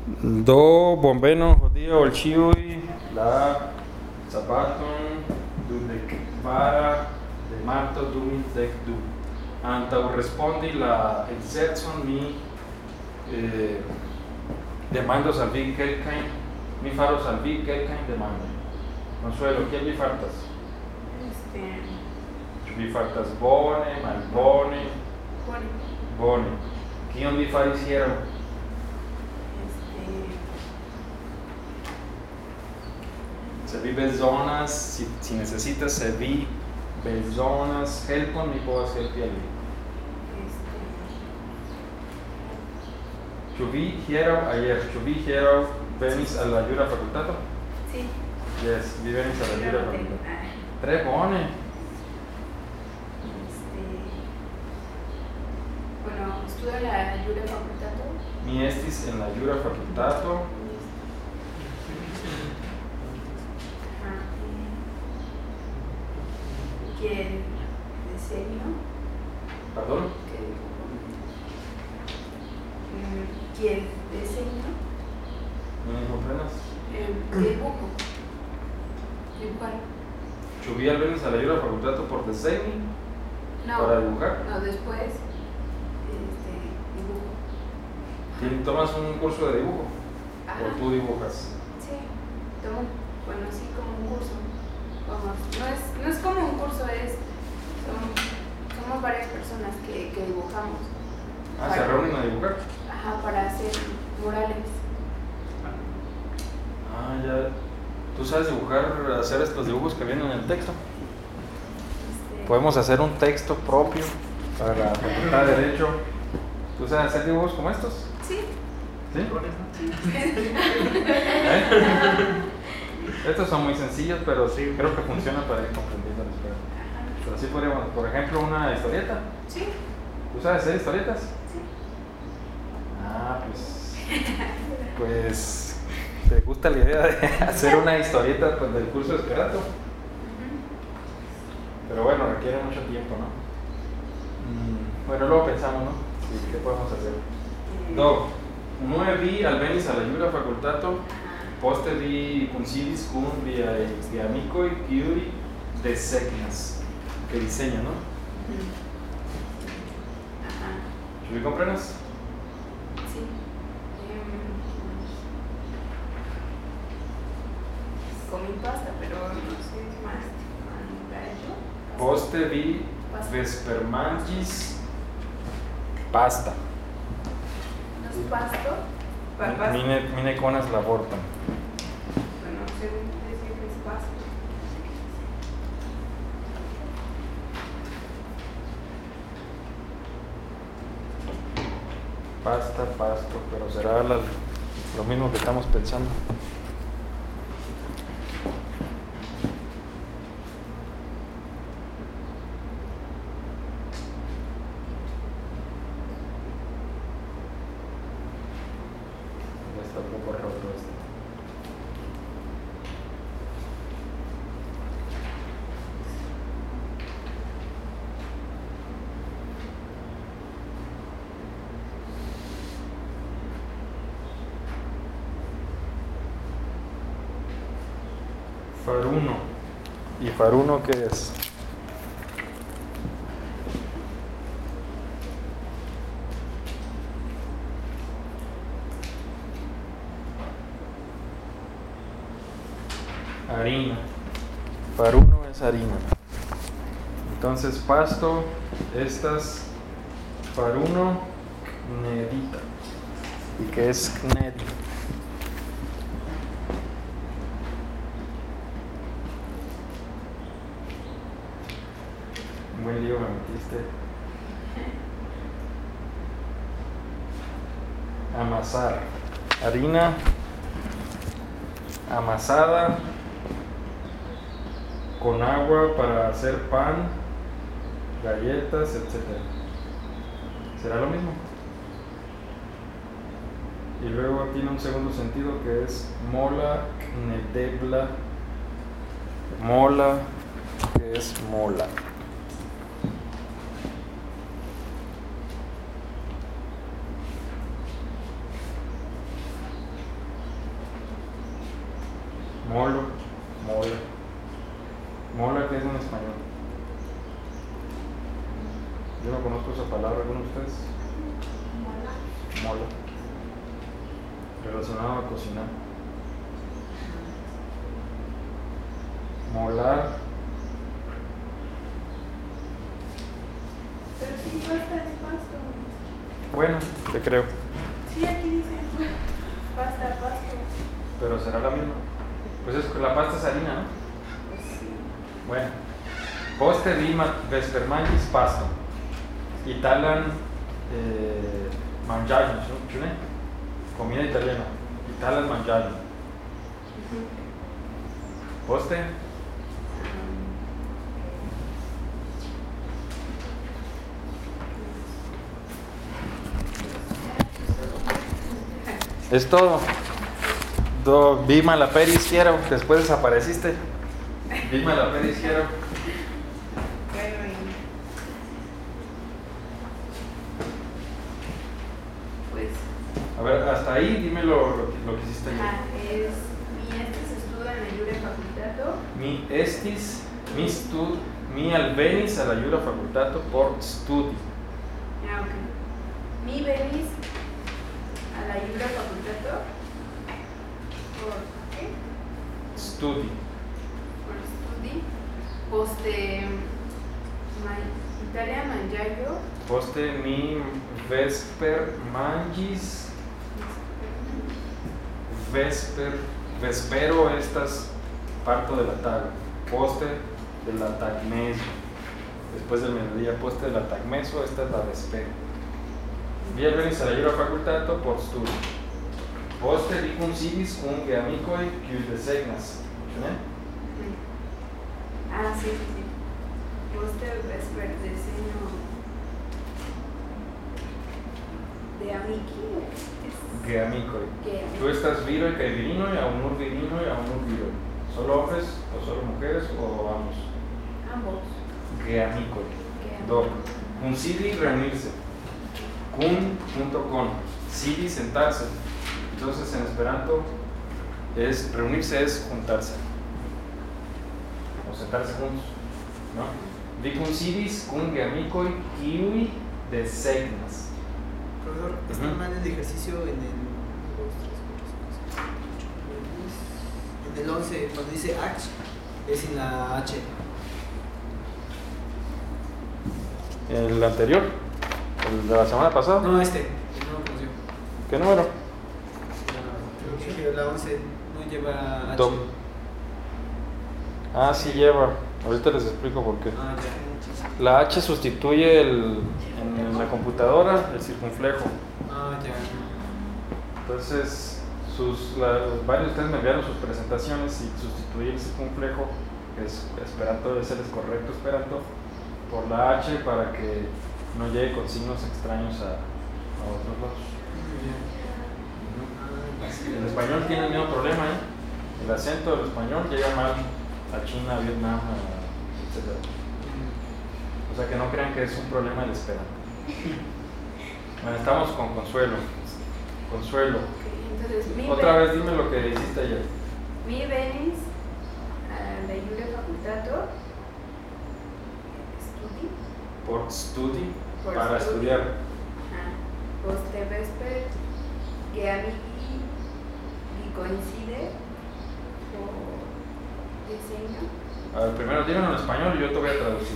Do bombeno judío olchiui la zapaton dudek vara de marto dumit dek du. Antau respondi la exercon mi demandos al vi kelkajn, mi faros al vi kelkajn demandojn. Consuelo, kiel vi fartas? Ĉu vi fartas bone, malbone? Bone. Kion vi faris hieraŭ? Se vi bezonas, si necesitas, se vi bezonas helpon, mi povas helpi al vi. Ĉu vi hieraŭ venis al la jura fakultato? Sí. Yes, vi venis al la jura fakultato. Tre bone. Bueno, estudio en la jura facultato. Mi estis en la jura fakultato. ¿Quién desegno? Pardon? ¿Quién desegno? Non komprenas? Dibujo. Dibujar. Ĉu vi alvenis al la jura fakultato por desegni? No. ¿Para dibujar? No, después dibujo. ¿Tomas un curso de dibujo? Ajá. ¿O tú dibujas? Sí, tomo, bueno, sí, como un curso. Vamos, no es como un curso, somos varias personas que dibujamos. ¿Se reúnen a dibujar? Ajá, para hacer murales. Ya. ¿Tú sabes dibujar, hacer estos dibujos que vienen en el texto? Podemos hacer un texto propio para la Facultad de Derecho. ¿Tú sabes hacer dibujos como estos? Sí. ¿Sí? Estos son muy sencillos, pero sí creo que funcionan para ir comprendiendo la historia. Pero sí podríamos, por ejemplo, una historieta. Sí. ¿Tú sabes hacer historietas? Sí. Pues ¿te gusta la idea de hacer una historieta del curso de Esperanto? Pero bueno, requiere mucho tiempo, ¿no? Bueno, luego pensamos, ¿no? Sí, ¿qué podemos hacer? Do, unue vi alvenis al la jura fakultato, poste vi kunsidis kun viaj amikoj, kiuj desegnas, que diseñan, ¿no? ¿Ĉu vi komprenas? Sí. Comí pasta, pero no sé más. Poste vi vespermanĝis pasta. ¿No es pasto? Mi ne konas la vorton. Bueno, según decir que es pasto. Pasta, pasto, pero será lo mismo que estamos pensando. Ya está un poco roto esto. Faruno. ¿Y faruno qué es? Harina. Faruno es harina. Entonces, pasto, estas, faruno, knedita. ¿Y qué es knedi? Buen lío me metiste. Amasar. Harina amasada con agua para hacer pan, galletas, etc. ¿Será lo mismo? Y luego tiene un segundo sentido que es mola, knedebla. Mola, que es mola. Molo, mola. Mola, ¿qué es en español? Yo no conozco esa palabra, ¿alguno de ustedes? Mola. Relacionado a cocinar. Molar. Pero sí, pasta es pasto. Bueno, te creo. Sí, aquí dice pasta, pasto. Pero será la misma. Pues es que la pasta es harina, ¿no? Pues sí. Bueno. Poste di vespermanĝis pasto. Italan manĝaĵon, ĉu ne? Comida italiana. Italan manĝaĵon. Poste. Es todo. Vi malaperis quiero, después desapareciste. Vi malaperis quiero. Pues. A ver, hasta ahí dime lo que hiciste ayer. Es mi estuda en la jura facultato. Mi alvenis a la jura facultato por studi. Ah, ok. Mi venis a la jura facultato por ¿qué? Studi. Por studi. Poste Italia manĝaĵo. Poste mi vespero estas parto de la tago. Poste de la tagmeso. Después del mediodía, poste de la tagmeso, esta es la vespero. Vi alvenis a la jura facultato por studi. Poste vi kunsidis kun geamikoj kiuj desegnas. Ĉu ne? Ah, sí, sí, sí. Poste vesper diseño de amiki. Geamikoj. Tú estás viroj kaj virinoj aŭ nur virinoj aŭ nur viroj. ¿Solo hombres o solo mujeres o ambos? Ambos. Geamikoj. Do, kunsidi, reunirse. Kun junto con. Sidi, sentarse. Entonces en esperanto es reunirse, es juntarse o sentarse juntos, ¿no? Vi kunsidis kun geamikoj kiuj desegnas. Profesor, está mal el ejercicio en el 11, cuando dice H, es en la H. ¿El anterior? ¿El de la semana pasada? No, este, el nuevo conoció. ¿Qué número? Creo que la 11 no lleva H. Top. Ah, sí lleva. Ahorita les explico por qué. Ah, ya. La H sustituye en la computadora el circunflejo. Ah, ya. Entonces, varios de ustedes me enviaron sus presentaciones y sustituí el circunflejo, que es esperanto, es el correcto esperanto, por la H para que no llegue con signos extraños a otros lados. El español tiene el mismo problema, ¿eh? El acento del español llega mal a China, a Vietnam, etc. O sea que no crean que es un problema el esperanto. Bueno, estamos con Consuelo. Consuelo. Entonces, Otra vez dime lo que hiciste ayer. Mi venis a la jura facultato studi. Por studi, Por para studi. estudiar. Poste vesper geamiki coincide o diseño. A ver, primero díganlo en español y yo te voy a traducir.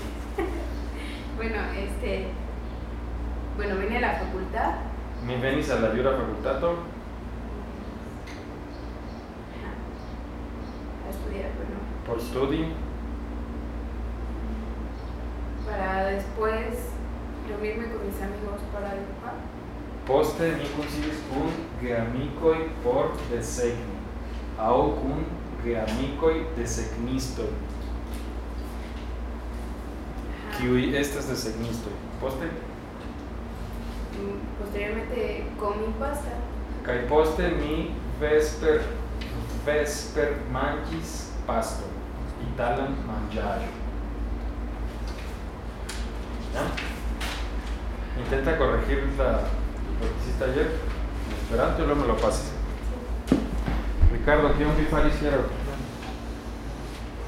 Bueno, vine a la facultad. Mi venis a la jura facultato A estudiar, bueno. por studi. Para después reunirme con mis amigos para dibujar. Poste mi kunsidis kun geamikoj por desegni aŭ kun geamikoj desegnistoj. Kiuj estas desegnistoj. Poste Posteriormente comí pasta. kaj poste mi vesper manĝis pasto, italan manĝaĵon. ¿Ya? Intenta corregir lo que hiciste ayer en esperanto y luego me lo pases. Ricardo, aquí un bifar izquierdo.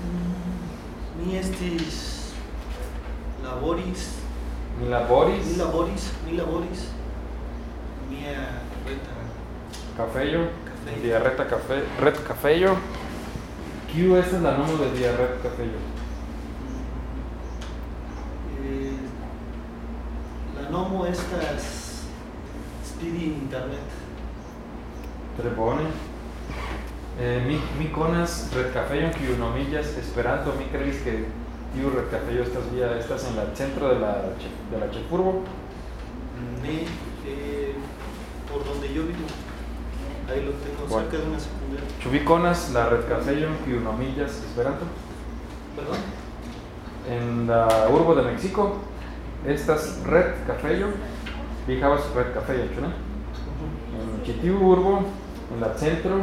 Mi estis laboris. Mi laboris. Mia reta. Cafeyo. Via reta café. Ret cafeyo. Q esta es la nomo de via ret cafeyo. La nomo estas studi internet. Tre bone. Mi konas ret cafeyon kiu nomiĝas Esperanto. Mi kreis ke tiu ret cafeyo estas en la centro de la ĉefurbo. Ne, por donde yo vivo. Ahí lo tengo, bueno, cerca de una secundaria. Ĉu vi konas la ret cafeyon kiu nomiĝas Esperanto? ¿Perdón? En la urbo de Mexico estas ret cafeyo. Vi havas ret cafeyo, ĉu ne? En ĉi tiu urbo, en la centro,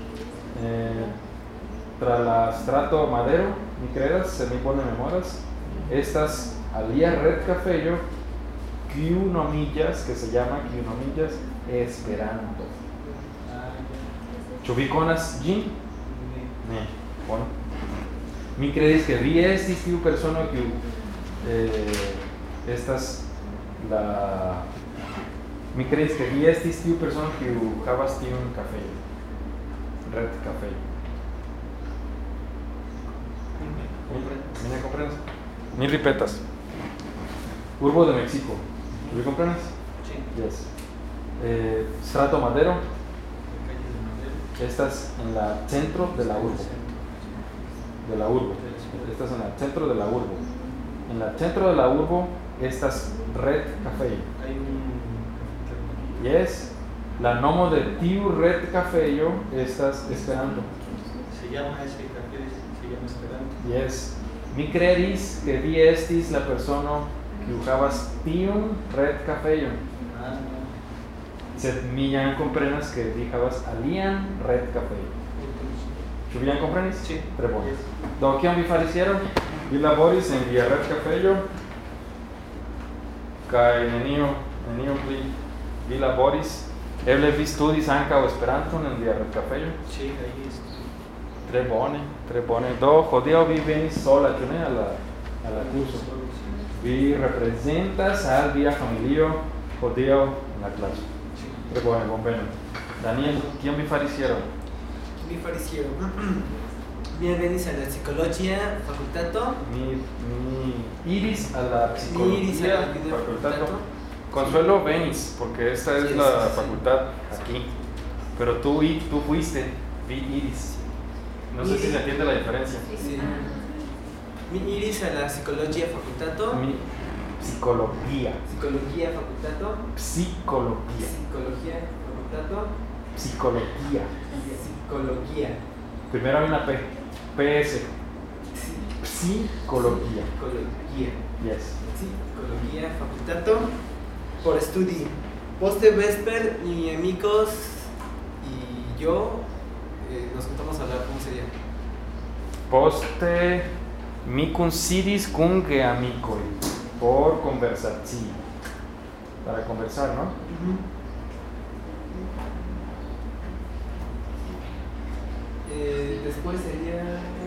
tra la strato Madero, mi credas, se mi bone memoras, estas alia ret cafeyo kiu nomiĝas, que se llama kiu nomiĝas Esperanto. Ĉu vi konas ĝin? Ne. Bone. Mi kredis ke vi estis tiu persono kiu estas la... Mi kredis ke vi estis tiu persono kiu havas tiun kafejon. Red café. Mi ne komprenas? Mi ripetas. Urbo de Mexico. ¿Tú me comprendes? Sí. Yes. Strato Madero. Estás en la centro de la urbo. De la urbo. Estás en el centro de la urbo. En el centro de la urbo estás Red Café. Hay un... Yes. La nomo de tiu Red Café estás esperando. Se llama ese café, se llama Esperanto. Yes. Mi credis que vi estis la persona que usabas tiun Red Café. Ah, no. Sed mi jam komprenas que vi havas alian Red Café. Ĉu vi jam komprenis? Sí. Tre bone. Do kiam vi faris hieraŭ? Vi laboris en via Red Café kaj neniu pli. Vi laboris. Eble vi studis ankaŭ Esperanton en via Red Café? Sí, ahí está. Tre bone, tre bone. Do hodiaŭ vi venis sola, ĉu ne, al la kurso? Vi reprezentas al via familio hodiaŭ en la klaso. Tre bone, bonvenon. Daniel, kiam vi faris hieraŭ? Mi faris hieraŭ. Mi venis al la psikologia fakultato. Mi iris a la psicología facultato. Consuelo venis, porque esta es la facultad aquí. Pero tú fuiste, vi iris. No sé si se entiende la diferencia. Sí. Mi iris a la psicología facultato. Mi psicología. Psicología facultato. Psicología. Psicología facultato. Psicología. Psicología. Primero hay una P. PS. Psicología. Psicología. Yes. Psicología facultato. Por studi. Poste vesper, mi amigos y yo nos juntamos a hablar, ¿cómo sería? Poste mi kunsidis kun geamikoj por konversaci. Para conversar, ¿no? Después sería...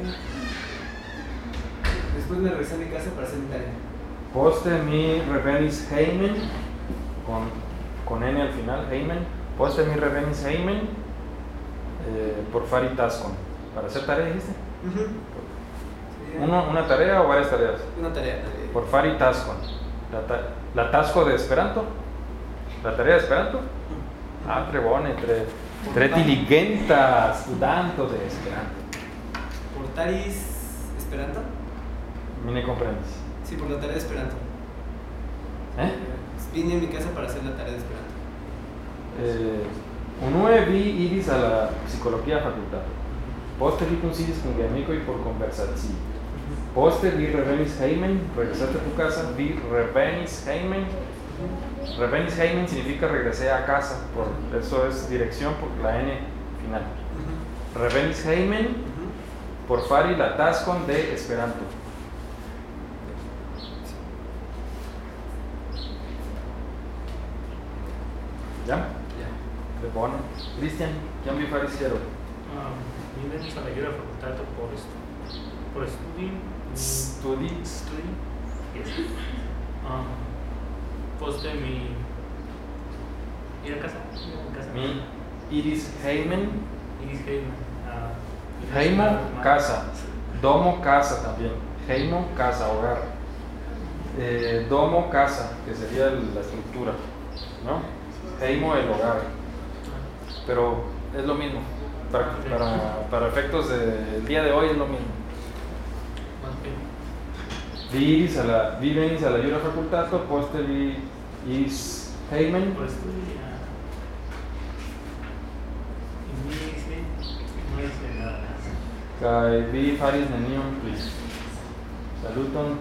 Después me regresé a mi casa para hacer mi tarea. Poste mi revenis heimen, con N al final, heimen. Poste mi revenis heimen por fari taskon. ¿Para hacer tarea, dijiste? ¿Una tarea o varias tareas? Una tarea. Por fari taskon. La tasko de Esperanto? La tarea de Esperanto? Ah, tre bone, tre diligenta studanto de Esperanto. ¿Portaris Esperanto? Mi ne comprendes. Sí, por la tarea de Esperanto. Vine a mi casa para hacer la tarea de Esperanto. Unue vi iris a la psicología facultato. Poste vi kunsidis kun geamikoj por konversaci. Poste vi revenis heimen, regresaste a tu casa, vi revenis heimen. Revenis heimen significa regresé a casa, por eso es dirección por la N final. Revenis heimen por fari la taskon de Esperanto. ¿Ya? De bone. Cristian, kiam vi faris hieraŭ? Mi venis al la jura fakultato por Por Studi. Yes. Poste mi. Ir a casa. Mi Iris Heimen. Iris Heyman. Heimo, casa. Domo, casa también. Heimo, casa, hogar. Domo, casa, que sería la estructura, ¿no? Heimo, el hogar. Pero es lo mismo. Para efectos del día de hoy es lo mismo. Vi venis a la Jura facultato, poste vi is Heimen. Kai vi faris nenion pli. Saluton.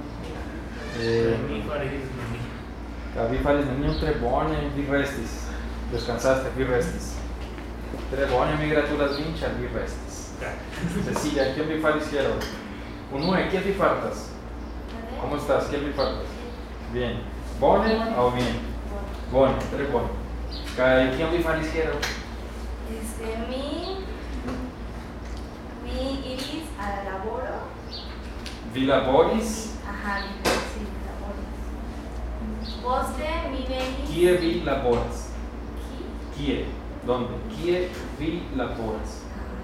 Kai vi faris nenion tre bone, vi restis. Descansaste, vi restis. Tre bone, mi gratulas vin, ĉar vi restis. Cecilia, kiel vi faris hieraŭ? Unue, kiel vi fartas? ¿Cómo estás? ¿Kiel vi fartas? Bien. Bone aŭ bien? Bone, tre bone. Kaj kiel vi faris hieraŭ? Mi iris a la laboro. Vi laboris? Ajá, sí, laboris. Poste mi venis. Kie vi laboras? Kie? ¿Dónde? Kie vi laboras?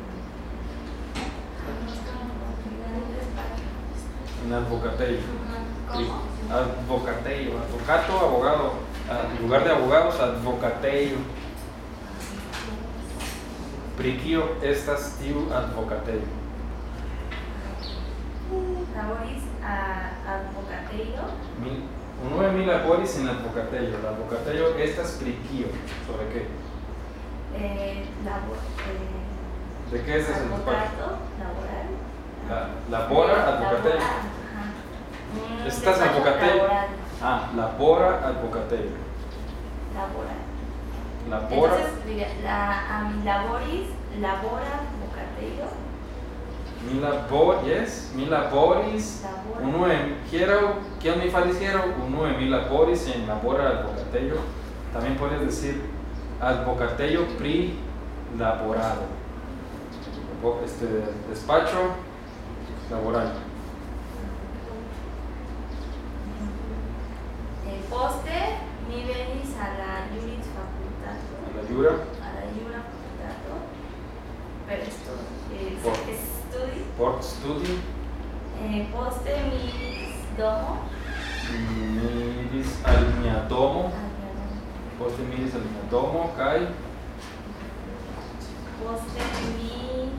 En advocateio. ¿Cómo? Advocateio. Advocato, abogado. En lugar de abogados, advocateio. Pri kio estas tiu advocateio? Laboris a advocateio. Unue mi laboris en advocateio. La advocateio estas pri kio? ¿Sobre qué? ¿De qué es ese despacho? Laboral. Labora advocateio. ¿Estás advocateio? Labora advocateio. Laboral. Labora. Entonces, laboris, labora advocateio. Mi laboris. Unue hieraŭ, kiel mi faris hieraŭ? Unue mi laboris en labora advocateio. También puedes decir advocateio pri laborado. Despacho laboral. Poste mi venis a la Juris facultato. A la Jura. A la Jura facultato. Pero esto es studi. Por studi. Poste mi domo. Mi iris al mia domo. Poste mi iris al mia domo kaj poste mi.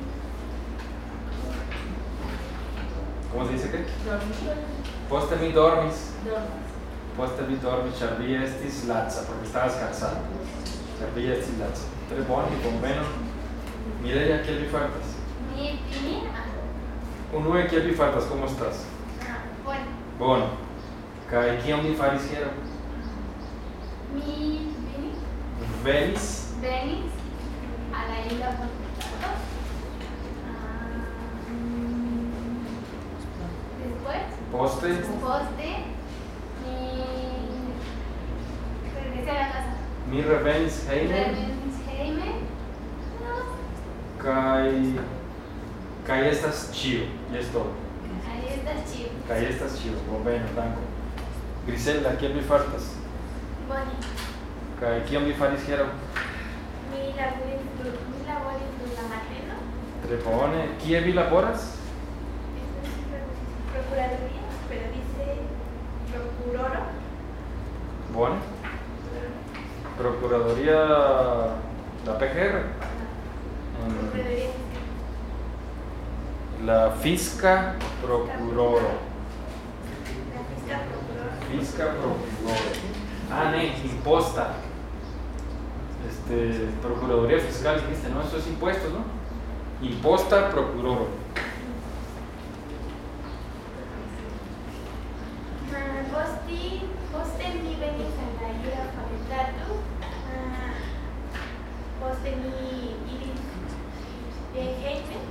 ¿Cómo se dice qué? Dormi. Poste mi dormis. Dormas. Poste mi dormis, ĉar vi estis laca, porque estabas cansado. Ĉar vi estis laca. Tre bone, bonvenon. Mireia, kiel vi fartas? Mi vini. Unue, kiel vi fartas? ¿Cómo estás? Bone. Bone. Kaj kion vi faris hieraŭ? Mi vini. Venis. Venis a la Jura facultato. Después. Poste. Poste. Regresé a la casa. Mi revenis hejmen. Revenis hejmen. Kaj estas ĉio. Jes todo. Ahí está chido. Kaj estas ĉio. Bonveno, danko. Grisela, kiel vi fartas? Bone. Kaj kion vi faris hieraŭ? Mi laboris dum la mateno. Tre bone. Kie vi laboras? Esto es procuraduría, pero dice procuroro. Bone. Procuraduría la PGR. Procuraduría. La fisca procuroro. La fiscal procuroro. Fisca procuroro. Ne, imposta. Procuraduría fiscal, dijiste, ¿no? Eso es impuestos, ¿no? Imposta procuroro. Poste mi venis a la Jura facultato. Poste mi iris hejmen.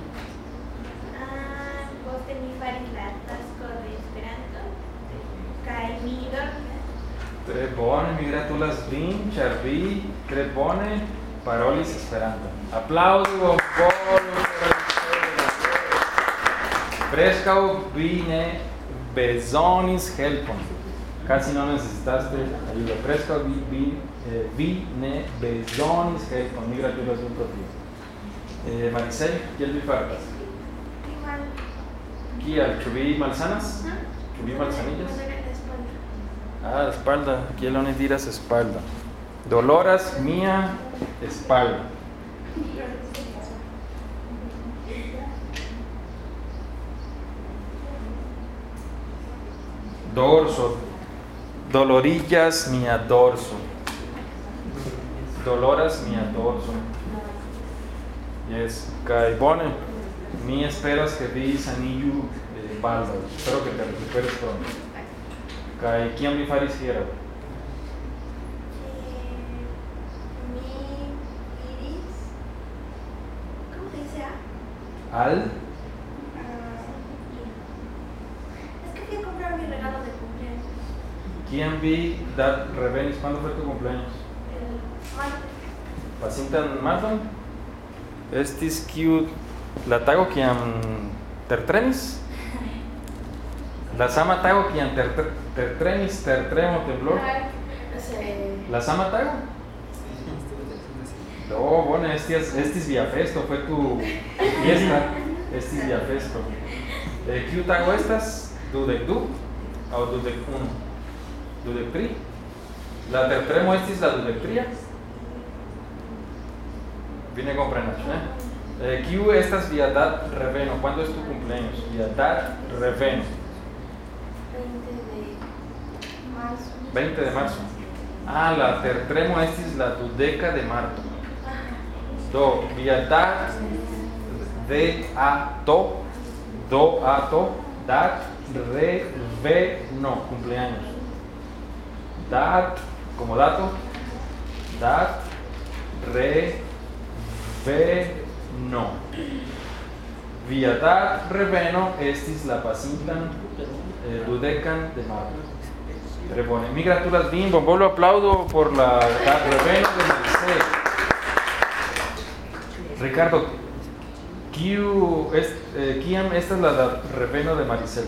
Poste mi faris la tasko de Esperanto. Kaj mi dormis. Tre bone, mi gratulas vin, ĉar vi tre bone parolis Esperanton. Aplaŭdu por Preskaŭ vi ne bezonis helpon. Casi no necesitaste ayuda. Preskaŭ vi ne bezonis helpon. Mi gratulas vin pro tio. Maricel, kiel vi fartas? Kial? Ĉu vi malsanas? Ĉu vi malsaniĝas? Ah, espalda. Kiel oni diras espalda? Doloras mia espalda. Dorso. Dolorillas mia dorso. Doloras mia dorso. Yes. Kaj bone. Mi esperas que vi saniĝu baldaŭ. Espero que te recuperes pronto. Kaj kiam vi faris hieraŭ? Al Es que fui a comprar mi regalo de cumpleaños. kiam vi revenis? ¿Cuándo fue tu cumpleaños? El martes. Pasintan marton? Estis kiu la tago kiam tertremis? La sama tago kiam tertremis, tertremo, temblor? La sama tago? No, bueno, estis via festo, fue tu fiesta, estis via festo. Kiu tago estas? 22 aŭ 21? 23? La tertremo estis la 23? Vi ne komprenas, ne? Kiu estas via dat reveno? ¿Cuándo es tu cumpleaños? Via dat reveno. 20 de marzo. Ah, la tertremo estis la 20 de marzo. Do, via dat de ato, do ato, dat reveno, cumpleaños. Dat, como dato, dat reveno. Via dat reveno estis la pasintan dudecan de marzo. Tre bone. Mi gratulas vin, bonvolu aplaudo por la dat reveno de Maricel. Ricardo, kiam estas la dat reveno de Maricel?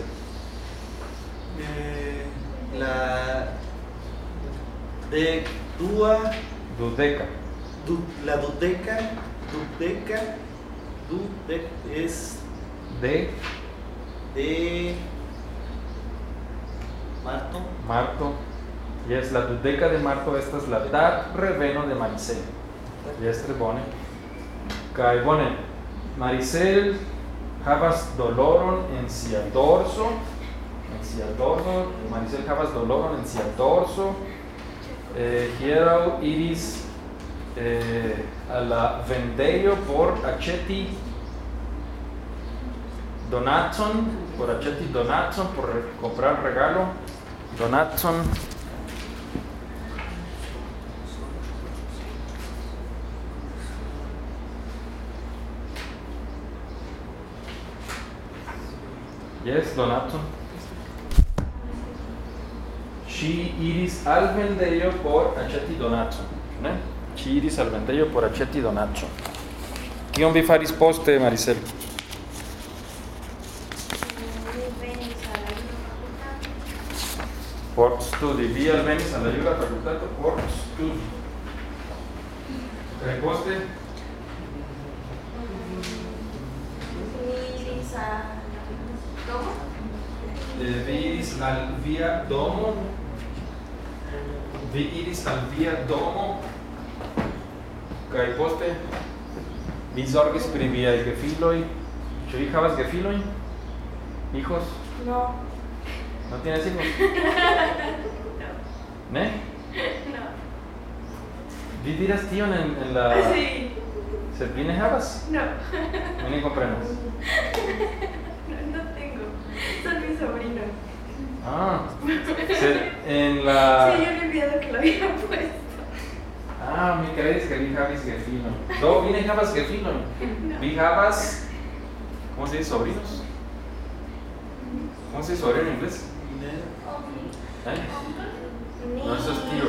La de dua Dudeca. la dudeca es De Marto. Yes, la dudeca de marzo estas la dat reveno de Maricel. Yes, tre bone. Kaj bone, Maricel havas doloron en sia dorso. Maricel havas doloron en sia dorso. Hieraŭ iris a la vendejo por aĉeti donacon, por comprar regalo. Donacon. Yes, donacon. Ŝi iris al vendejo por aĉeti donacon, ne? Ŝi iris al vendejo por aĉeti donacon. Kion vi faris poste, Maricel? Por studi. Vi alvenis al la jura fakultato por studi. Kaj poste? Vi iris al via domo. Kaj poste vi zorgis pri viaj gefiloj. Ĉu vi havas gefilojn? Hijos? No. ¿No tienes hijos? No. ¿Ne? No. Vi diras tion en la... Sí. ¿Sed vi ne havas? No. Mi ne komprenas. No tengo. Son mis sobrinos. Ah, sed en la... Sí, yo le he olvidado que lo había puesto. Ah, mi kredis ke vi havis gefilon. Do, vi ne havas gefilon. No. Vi havas... ¿Cómo se dice? ¿Sobrinos? ¿Cómo se dice sobrino en inglés? ¿Eh? No, eso es tío.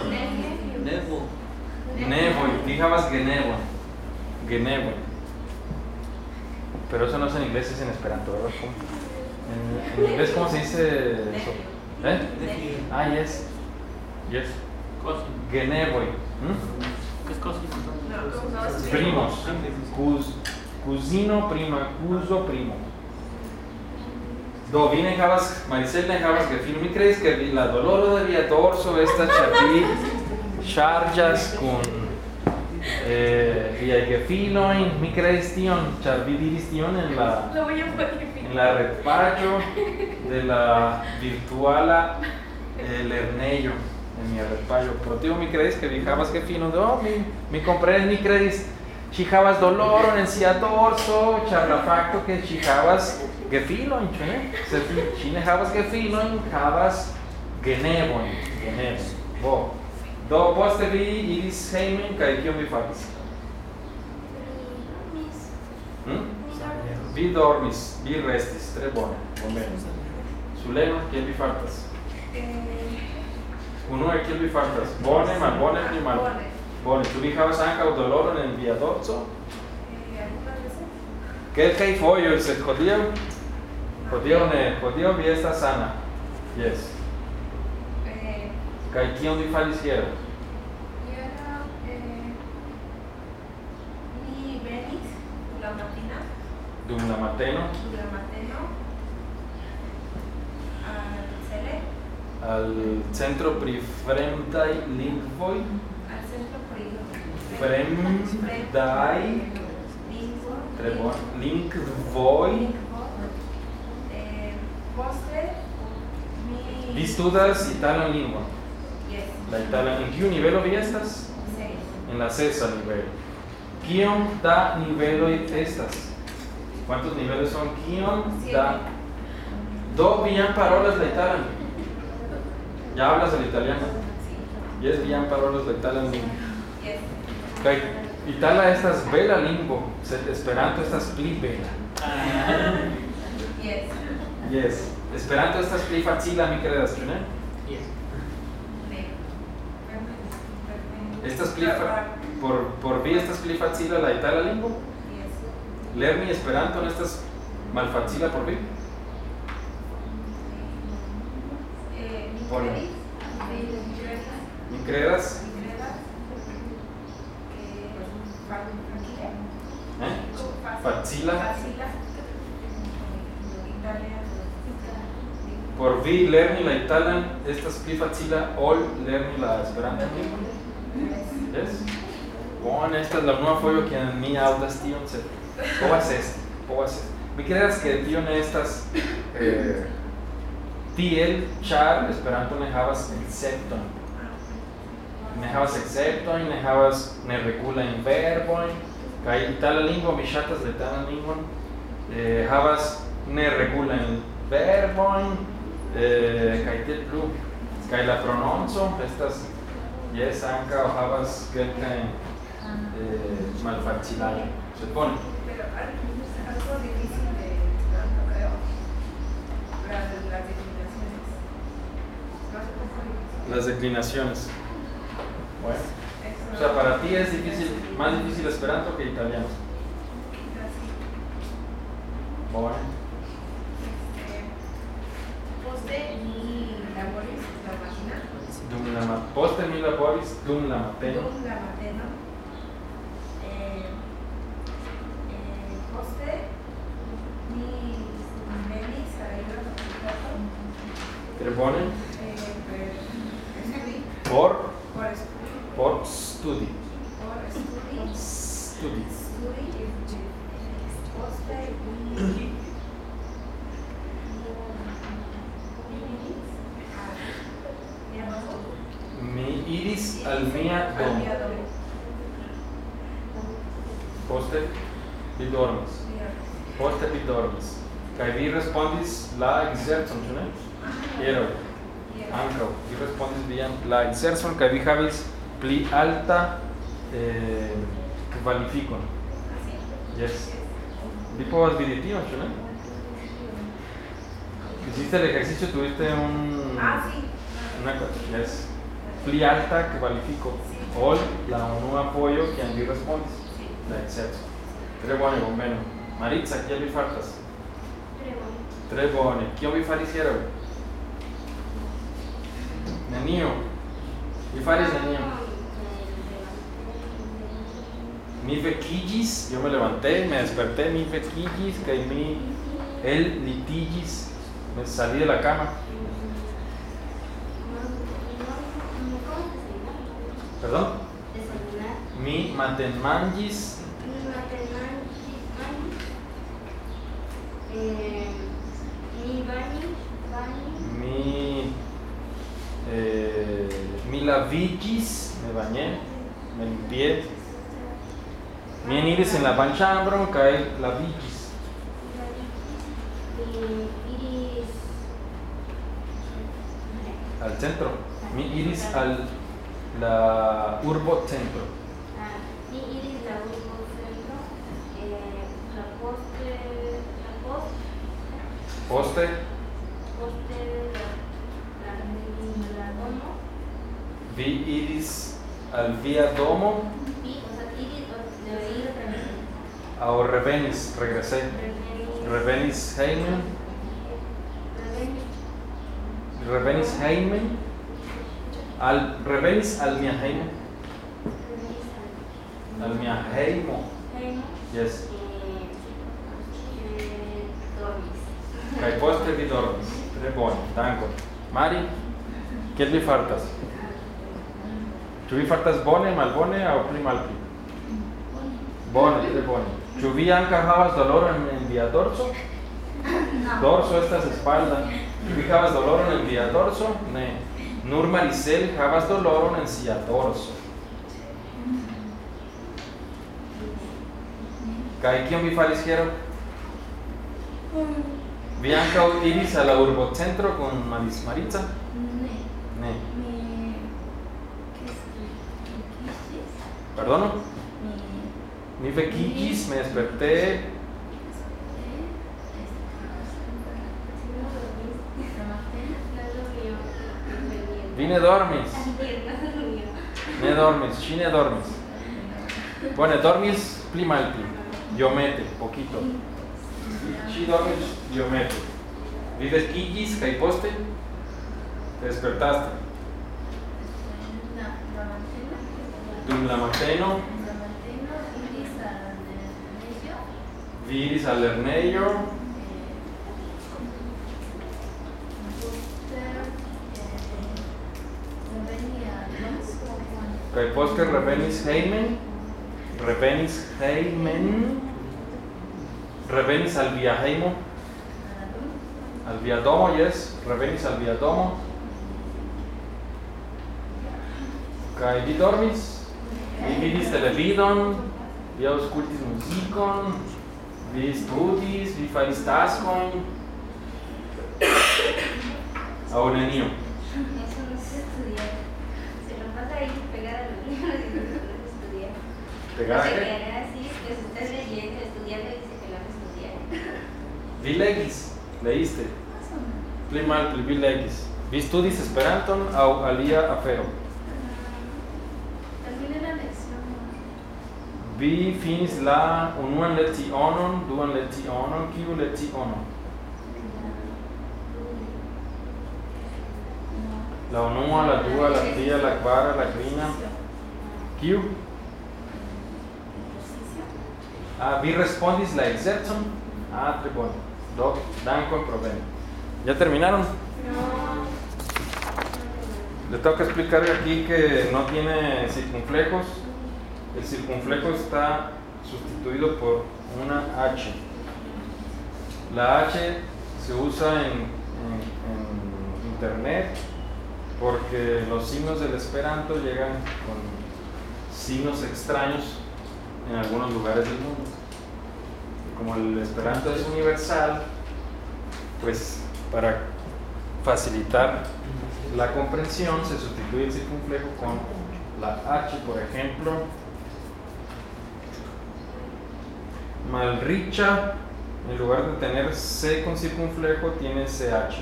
Nevoi. Vi havas genevon. Pero eso no es en inglés, es en esperanto, ¿verdad? ¿Cómo? En inglés, ¿cómo se dice eso? ¿Eh? Ah, yes. Yes. Genevoi. ¿Qué es cosa? Primos. Cusino, prima, cuso, primo. Do, vi havas, Maricel ne havas gefilon. Mi creis ke la doloro de via dorso estas ĉar vi ŝarĝas kun viaj gefilojn. Mi creis tion, ĉar vi diris tion en la retpaĝo de la virtuala lernejo. En mi retpaĝo. Pro tio mi creis ke vi havas gefilon. Do, mi komprenis, mi creis ŝi havas doloron en sia dorso, ĉar la fakto ke ŝi havas gefilojn, ĉu ne? Se ŝi ne havas gefilojn, havas genevojn. Bo. Do poste vi iris hejmen kaj kion vi faris? Vi dormis, vi restis, tre bone. Sulema, kiel vi fartas? Unue, kiel vi fartas? Bone, malbone, pli malbone? Bone, ĉu vi havas ankaŭ doloron en via dorso? Kelkaj fojoj, sed hodiaŭ ne, hodiaŭ vi estas sana. Yes. Kaj kion vi faris hieraŭ? Mi venis la matina. Dum la mateno al cele. Al centro pri fremdaj lingvoj. Al centro pri Fremdaj tre bone. Lingvoj. Poste Vi studas italan lingvon. yes, La italan, en kiu nivelo vi estas? 6. En la sesa nivelo. Kiom da niveloj estas? ¿Cuántos niveles son? Kiom da? Do vi jam parolas la italan. Ya hablas el italiano. Yes, vi jam parolas la italan lingvo. Yes. Kaj itala estas bela lingvo, sed Esperanto estas pli bela. Yes. Yes. Esperanto estas pli facila, mi kredas, ĉu ne? Ne. Estas pli por vi estas pli facila la itala lingvo? Yes. Lerni Esperanto no estas malfacila por vi? Mi kredas? Facila. Por vi lerni la italan estas pli facila ol lerni la Esperantan lingvon? Yes? Bone, esta es la unua fojo kiam mi aŭdas tion, sed povas esti. Mi kredas ke tio ne estas tiel, ĉar Esperanto ne havas akcepton. Ne havas akceptojn, ne havas neregulajn verbojn, kaj itala lingvo, mi ŝatas la italan lingvon, havas neregulajn verbojn, kaj tiel plu. Kaj la prononco estas, yes, ankaŭ havas kelkajn malfacilajn. Sed bone. Pero algo difícil de Esperanto, creo. Las declinaciones. Las declinaciones. Bueno. O sea, para ti es difícil, más difícil Esperanto que italiano. Bueno. Poste mi laboris la matina. Poste mi laboris dum la mateno. Dum la mateno. Poste mi venis a la fakultato. Tre bone. Por studi. Poste mi iris al mia domo. Poste vi dormis. Poste vi dormis. Kaj vi respondis la ekzercon, ĉu ne? Hieraŭ. Ankaŭ vi respondis vian la ekzercon kaj vi havis pli alta kvalifikon. Yes. Vi povas vidi tion, ĉu ne? Hiciste el ejercicio, tuviste una cosa, yes. Pli alta kvalifico. Ol la unua fojo kiam vi respondis la ekzerco. Tre bone, bonveno. Maritza, kiel vi fartas? Tre buoni. Chi vi fare sera? Nenio. Vi fare nenio. Mi vequillis, yo me levanté, me desperté, mi vequillis, que el litigis, me salí de la cama. ¿Perdón? Mi matemangis. Mi lavigis, me bañé, me limpié. Mi eniris en la banchambro, cae lavigis. Al centro. Mi iris al la urbo centro. Mi iris la urbo centro. Poste. La domo. Vi iris al via domo. Ahora revenis, regresé. Revenis heimen. Revenis heimen. Revenis al mia heimen. Al mia heimo. Yes. Kai poste vi dormis. Tre bone, dankon. Mari, kiel vi fartas? Ĉu vi fartas bone, malbone aŭ pli malpli? Bone, tre bone. Ĉu vi ankaŭ havas doloron en via dorso? Dorso estas espalda. Ĉu vi havas doloron en via dorso? Ne. Nur Maricel havas doloron en sia dorso. Kaj kion vi faris hieraŭ? Vi ankaŭ iris al la urbocentro kun Maritza? Ne. Perdono? Mi vequillis, me desperté. Vi ne dormis. Ne dormis, ŝi ne dormis. Bone, dormis pli malpli. Iomete, poquito. Ŝi dormis iomete. Vi vequillis kaj poste te despertaste. Dum la mateno vi iris al lernejo. Kaj poste revenis hejmen. Revenis al via hejmo. Al via domo, yes. Revenis al via domo. Kaj vi dormis. Vi vidis televidon, vi aŭskultis muzikon, vi studis, vi faris taskojn. Aŭ nenio. Eso no es estudiar. Se lo pasa ahí pegada a los libros y no es estudiar. ¿Pegada Se qué? quedará así, pues estás leyendo, estudiando y dice que lo vas a estudiar. Vi legis, leíste. Pli malpli vi legis. Vi studis Esperanton aŭ alia afero. Terminé la lección. Vi finis la unuan lecionon, duan lecionon, kiu leciono? La unua, la dua, la tria, la kvara, la kvina. Kiu? Vi respondis la exercon? Tre bone. Do, dankon pro veni. ¿Ya terminaron? Les tengo que explicar aquí que no tiene circunflejos. El circunflejo está sustituido por una H. La H se usa en internet porque los signos del Esperanto llegan con signos extraños en algunos lugares del mundo. Como el Esperanto es universal, pues para facilitar la comprensión se sustituye el circunflejo con la H. Por ejemplo, malricha, en lugar de tener C con circunflejo, tiene CH,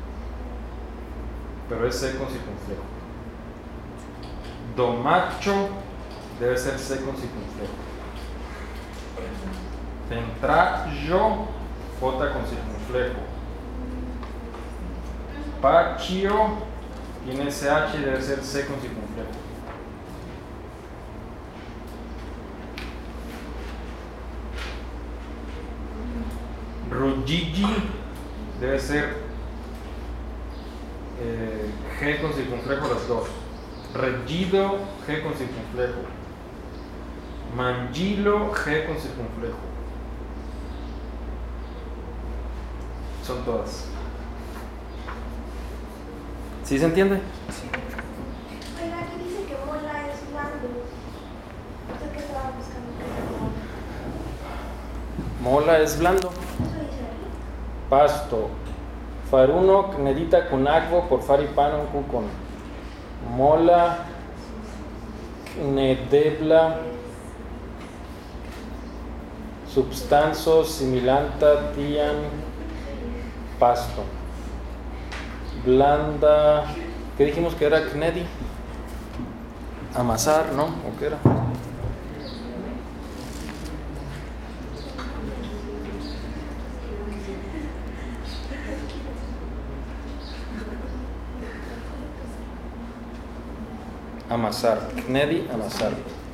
pero es C con circunflejo. Domacho debe ser C con circunflejo. Tentrajo, J con circunflejo. Pachio tiene SH y debe ser C con circunflejo. Rugigi debe ser G con circunflejo las dos. Reggido, G con circunflejo. Mangilo, G con circunflejo. Son todas. ¿Sí se entiende? Oiga, aquí dice que mola es blando. ¿Usted qué estaba buscando? Mola es blando. ¿Eso dice aquí? Pasto. Faruno, Cnedita con agvo, por faripano, con mola, Cnedebla, substanzo, similanta, tian, pasto. Blanda, ¿qué dijimos que era Cnedi? Amasar, ¿no? ¿O qué era? Amasar, Cnedi, amasar.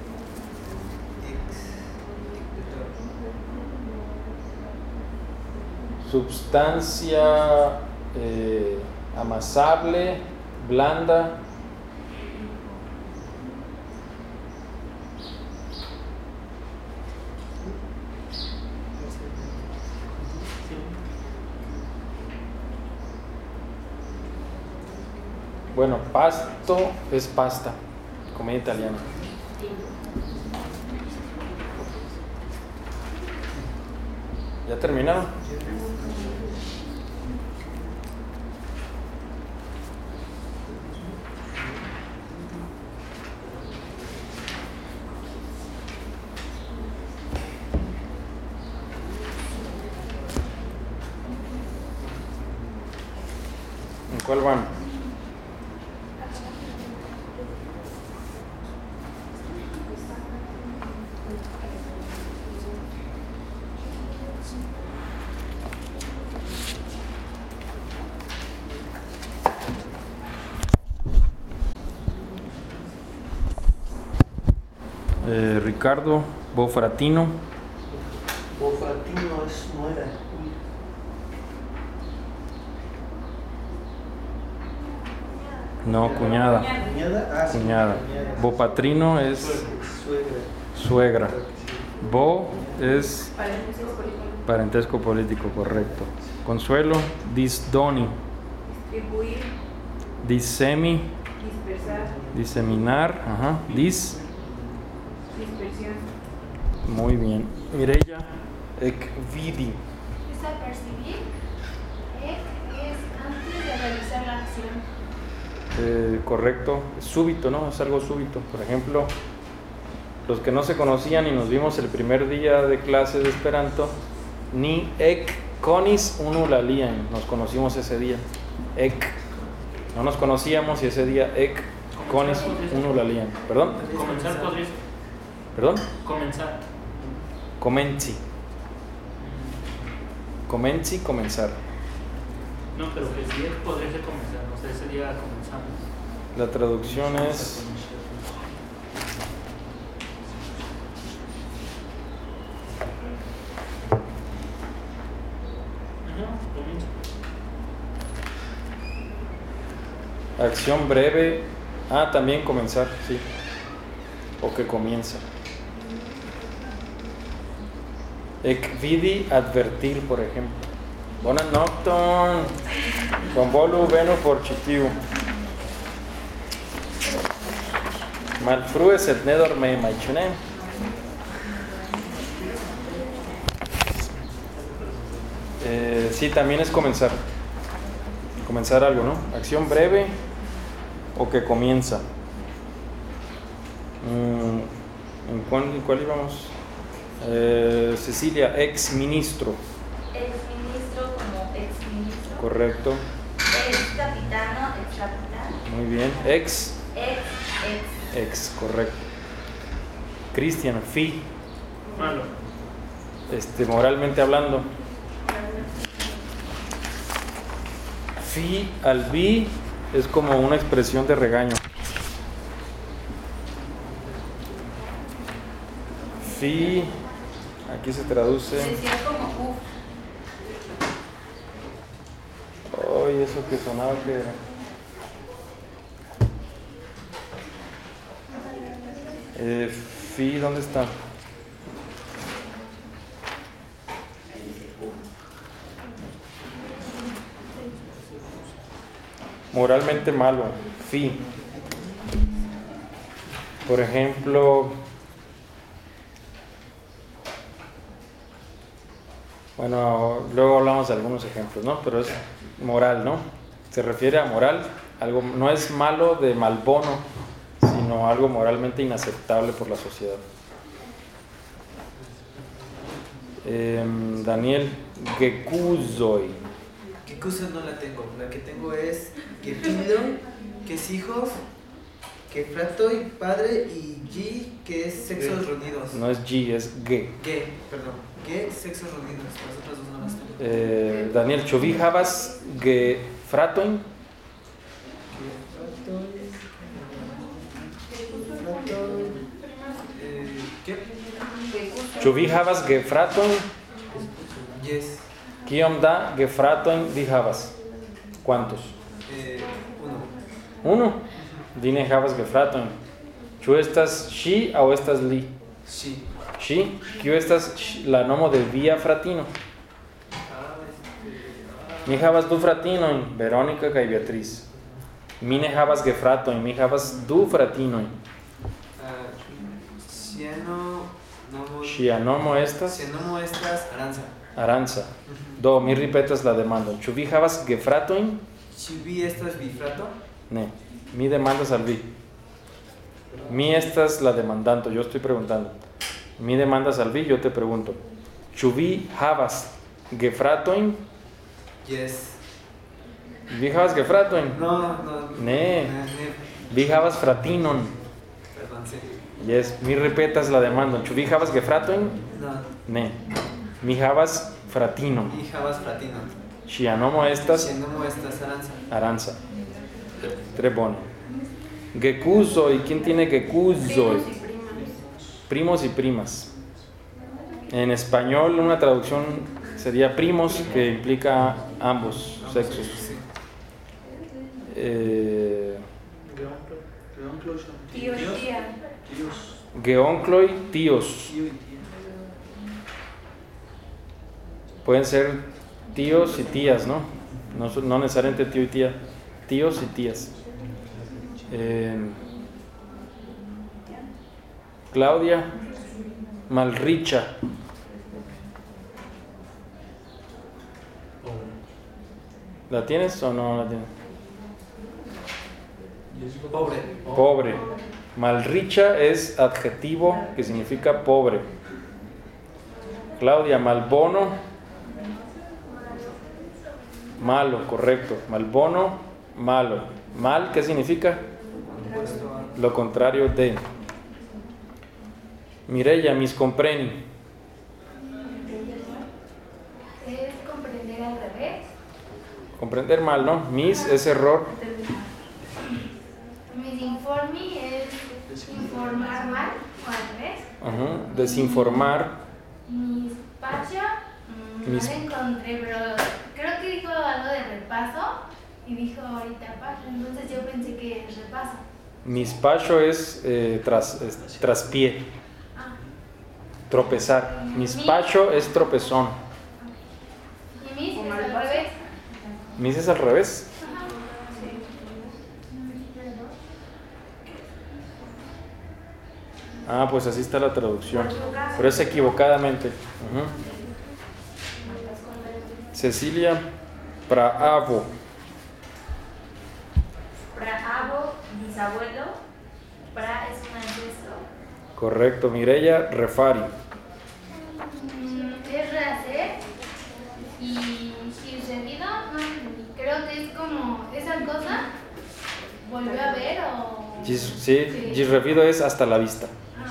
Substancia amasable, blanda. Bueno, pasto es pasta, comida italiana. ¿Ya terminaron? ¿En cuál van? Ricardo Bofratino. Bofratino es nuera. No, cuñada. ¿Cuñada? Ah, sí, Cuñada. Bopatrino es Suegra. suegra. Bo es Parentesco político. parentesco político, correcto. Consuelo, disdoni. Distribuir, Disemi, dispersar, diseminar, ajá. dispersión. Muy bien. Mireya, ekvidi. Es al percibir. Es antes de realizar la acción. Correcto, es súbito, ¿no? Es algo súbito. Por ejemplo, los que no se conocían y nos vimos el primer día de clase de Esperanto, ni ek conis unu la lian. Nos conocimos ese día. Ek. No nos conocíamos y ese día ek conis unu la lian. ¿Perdón? Comenzar podría ser. ¿Perdón? Comenzar. Comenzi. Comenzi, comenzar. No, pero que sí podría ser comenzar. O sea, ese día comenzamos. La traducción es acción breve. Ah, también comenzar, sí. O que comienza. Ekvidi, advertir, por ejemplo. Buenas noches. Con volu veno porcitiu. Malfrues et ne dorme maichune. Sí, también es comenzar. Comenzar algo, ¿no? Acción breve o que comienza. ¿En cuál íbamos? Cecilia, ex ministro. Ex ministro como ex ministro. Correcto. Ex capitano, ex capitán. Muy bien. Ex. Ex. Correcto. Cristian, fi. Malo. Fi al vi es como una expresión de regaño. Fi, aquí se traduce. Decía como uff. Ay, eso que sonaba que era. Fi, ¿dónde está? Moralmente malo. Fi. Por ejemplo, bueno, luego hablamos de algunos ejemplos, ¿no? Pero es moral, ¿no? Se refiere a moral, algo no es malo de malbono, sino algo moralmente inaceptable por la sociedad. Daniel, gekuzoi. Gekuzoi no la tengo. La que tengo es gefido, que es hijos, que fratoi, padre, y gi, que es sexos reunidos. No es gi, es ge. Ge, perdón. Ge, sexos reunidos. Las otras dos no las tengo. Daniel, chovi havas gefratoin. ¿Qué? Chovi havas gefratoin. Yes. Kiom da gefratoin vi havas. ¿Cuántos? Uno. Dine havas gefratoin. Ĉu estas ŝi aŭ estas li? Ŝi. Ŝi? Kiu estas la nomo de via fratino? Mi havas du fratinojn, Veronica kaj Beatriz. Mi ne havas gefratojn, mi havas du fratinojn. Ŝia nomo estas? Ŝia nomo estas Aranza. Aranza. Do, mi ripetas la demandon. Ĉu vi havas gefratojn? Ĉu vi estas bifrato? Ne. Mi demandas al vi. Mi estas la demandanto, yo estoy preguntando. Mi demandas al vi, yo te pregunto. Ĉu vi havas gefratojn? Yes. Vi havas gefratojn? No. Ne. Vi havas fratinon. Perdón, sí. Yes, mi ripetas la demandon. Ĉu vi havas gefratojn? No. Ne. Mi havas fratinon. Mi havas fratinon. Ŝia nomo estas? Ŝia nomo estas Aranza. Aranza. Tre bone. Gekuzoi, ¿quién tiene gekuzoi? Primos y primas. En español una traducción sería primos, que implica ambos sexos. Tío y tía. Geonkloi, tíos. Pueden ser tíos y tías, ¿no? No necesariamente tío y tía. Tíos y tías. Claudia, malricha. ¿La tienes o no la tienes? Pobre. Pobre. Malricha es adjetivo que significa pobre. Claudia, malbono. Malo, correcto. Malbono, malo. Mal, ¿qué significa? Lo contrario de. Mireia, mis compreni. Es comprender al revés. Comprender mal, ¿no? Mis es error. Mis informi es informar mal o al revés. Ajá. Desinformar. Mis pacha, no Mis- la encontré, pero creo que dijo algo de repaso y dijo ahorita pacha, entonces yo pensé que es repaso. Mispacho es traspié. Ah, Tropezar. Mispacho es tropezón. y mis ¿O es mal al paso? revés. Mis es al revés. Ah, pues así está la traducción. Pero es equivocadamente. Ujú. Cecilia, praavo. Praavo, bisabuelo. Pra es un ancestro. Correcto. Mireia, refari. Es rehacer. Y sucedido, no entendí. Creo que es como esa cosa. ¿Volvió a ver o...? Sí, gis refido es hasta la vista.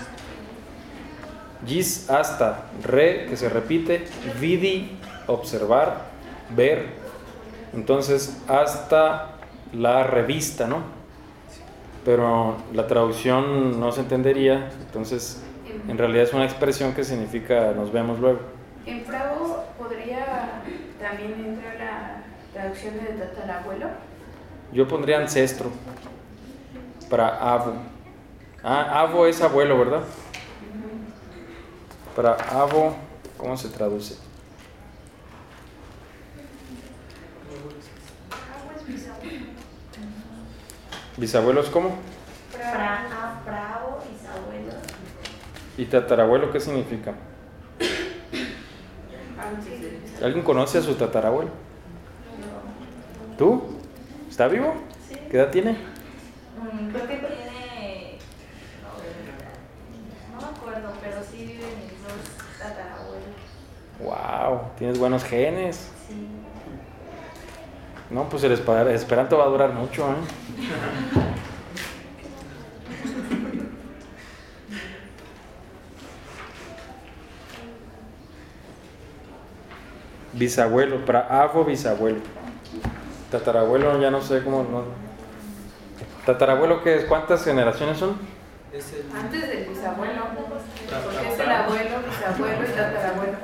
Gis hasta, re que se repite, vidi, observar, ver, Entonces, hasta la revista, ¿no? Pero la traducción no se entendería, entonces en realidad es una expresión que significa nos vemos luego. En Fravo podría también entrar la traducción de tatarabuelo. Yo pondría ancestro para avo. Avo es abuelo, ¿verdad? Para avo, ¿cómo se traduce? ¿Bisabuelos cómo? Bravo, bisabuelo. ¿Y tatarabuelo qué significa? ¿Alguien conoce a su tatarabuelo? ¿Tú? ¿Está vivo? Sí. ¿Qué edad tiene? Creo que tiene. No me acuerdo, pero sí viven mis dos tatarabuelos. ¡Wow! Tienes buenos genes. Sí. No, pues el esperanto va a durar mucho, ¿eh? Bisabuelo, praavo, bisabuelo. Tatarabuelo, ya no sé cómo. No. ¿Tatarabuelo qué es? ¿Cuántas generaciones son? Es el... Antes del bisabuelo, porque es el abuelo, bisabuelo y tatarabuelo.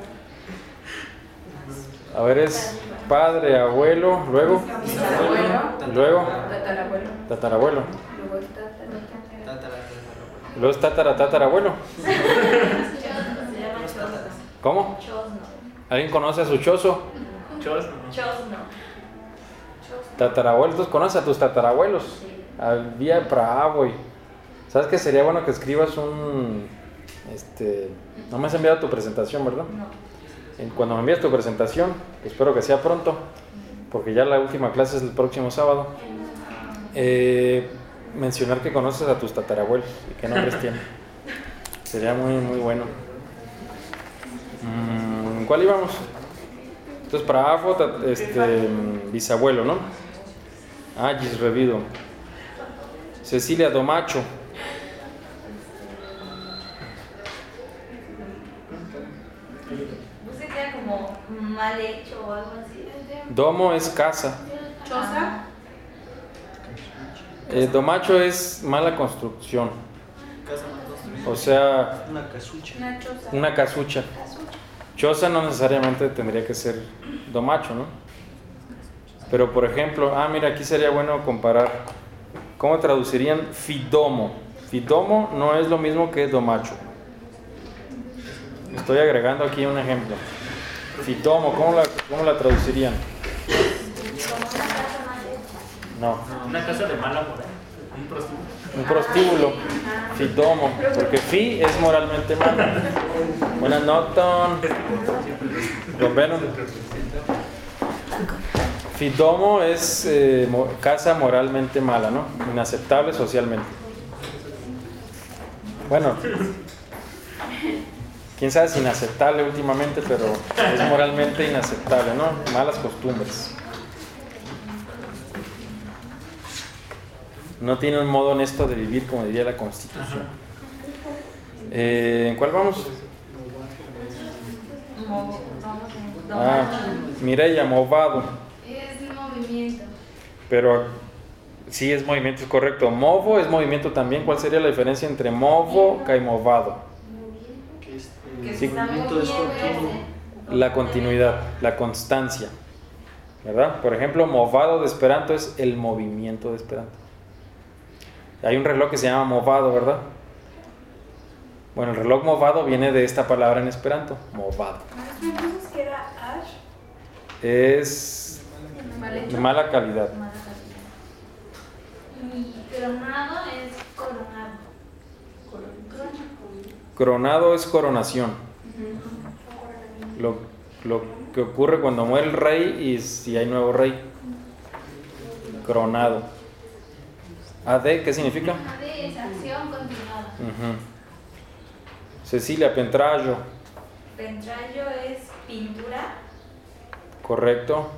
A ver, es padre, abuelo, luego. Bisabuelo, Luego, tatarabuelo. tatarabuelo. Luego es tatarabuelo. Luego es tatarabuelo. Se llama Chosno. ¿Cómo? Chosno. ¿Alguien conoce a su chozo? Chosno. Chosno. Tatarabuelos, ¿tú conoces a tus tatarabuelos? Sí. Había praavo y... ¿Sabes qué sería bueno que escribas un... No me has enviado tu presentación, ¿verdad? No. Cuando me envíes tu presentación, espero que sea pronto, porque ya la última clase es el próximo sábado, mencionar que conoces a tus tatarabuelos y qué nombres tienen. Sería muy, muy bueno. ¿Cuál íbamos? Entonces, para AFO, bisabuelo, ¿no? Agis Revido. Cecilia Domacho. No sé qué era como mal hecho o algo así. Domo es casa. Choza. Domacho es mala construcción. Casa mal construida. O sea, Una casucha. Una choza. una casucha. Choza no necesariamente tendría que ser domacho, ¿no? Pero por ejemplo, mira, aquí sería bueno comparar. ¿Cómo traducirían fidomo? Fidomo no es lo mismo que domacho. Estoy agregando aquí un ejemplo. Fidomo, ¿cómo la traducirían? No, Una casa de mala moral. Un prostíbulo. un prostíbulo. Fidomo, porque fi es moralmente malo. Buenas noches, don Venom. Fidomo es casa moralmente mala, ¿no? Inaceptable socialmente. Bueno, quién sabe si inaceptable últimamente, pero es moralmente inaceptable, ¿no? Malas costumbres. No tiene un modo honesto de vivir, como diría la Constitución. ¿En cuál vamos? Mireya, movado. Es movimiento. Pero sí es movimiento, es correcto. Movo es movimiento también. ¿Cuál sería la diferencia entre movo y movado? Que Sí. se está Movimiento es moviendo. continuo. La continuidad, la constancia, ¿verdad? Por ejemplo, movado de esperanto es el movimiento de esperanto. Hay un reloj que se llama movado, ¿verdad? Bueno, el reloj movado viene de esta palabra en esperanto, movado. ¿Me dices que era Ash? Es Mal de hecho. mala calidad. Y coronado es coronado. Coronado es coronación. Lo que ocurre cuando muere el rey y si hay nuevo rey. Coronado. AD, ¿qué significa? AD es acción continuada. Cecilia, pentrayo. Pentrayo es pintura. Correcto.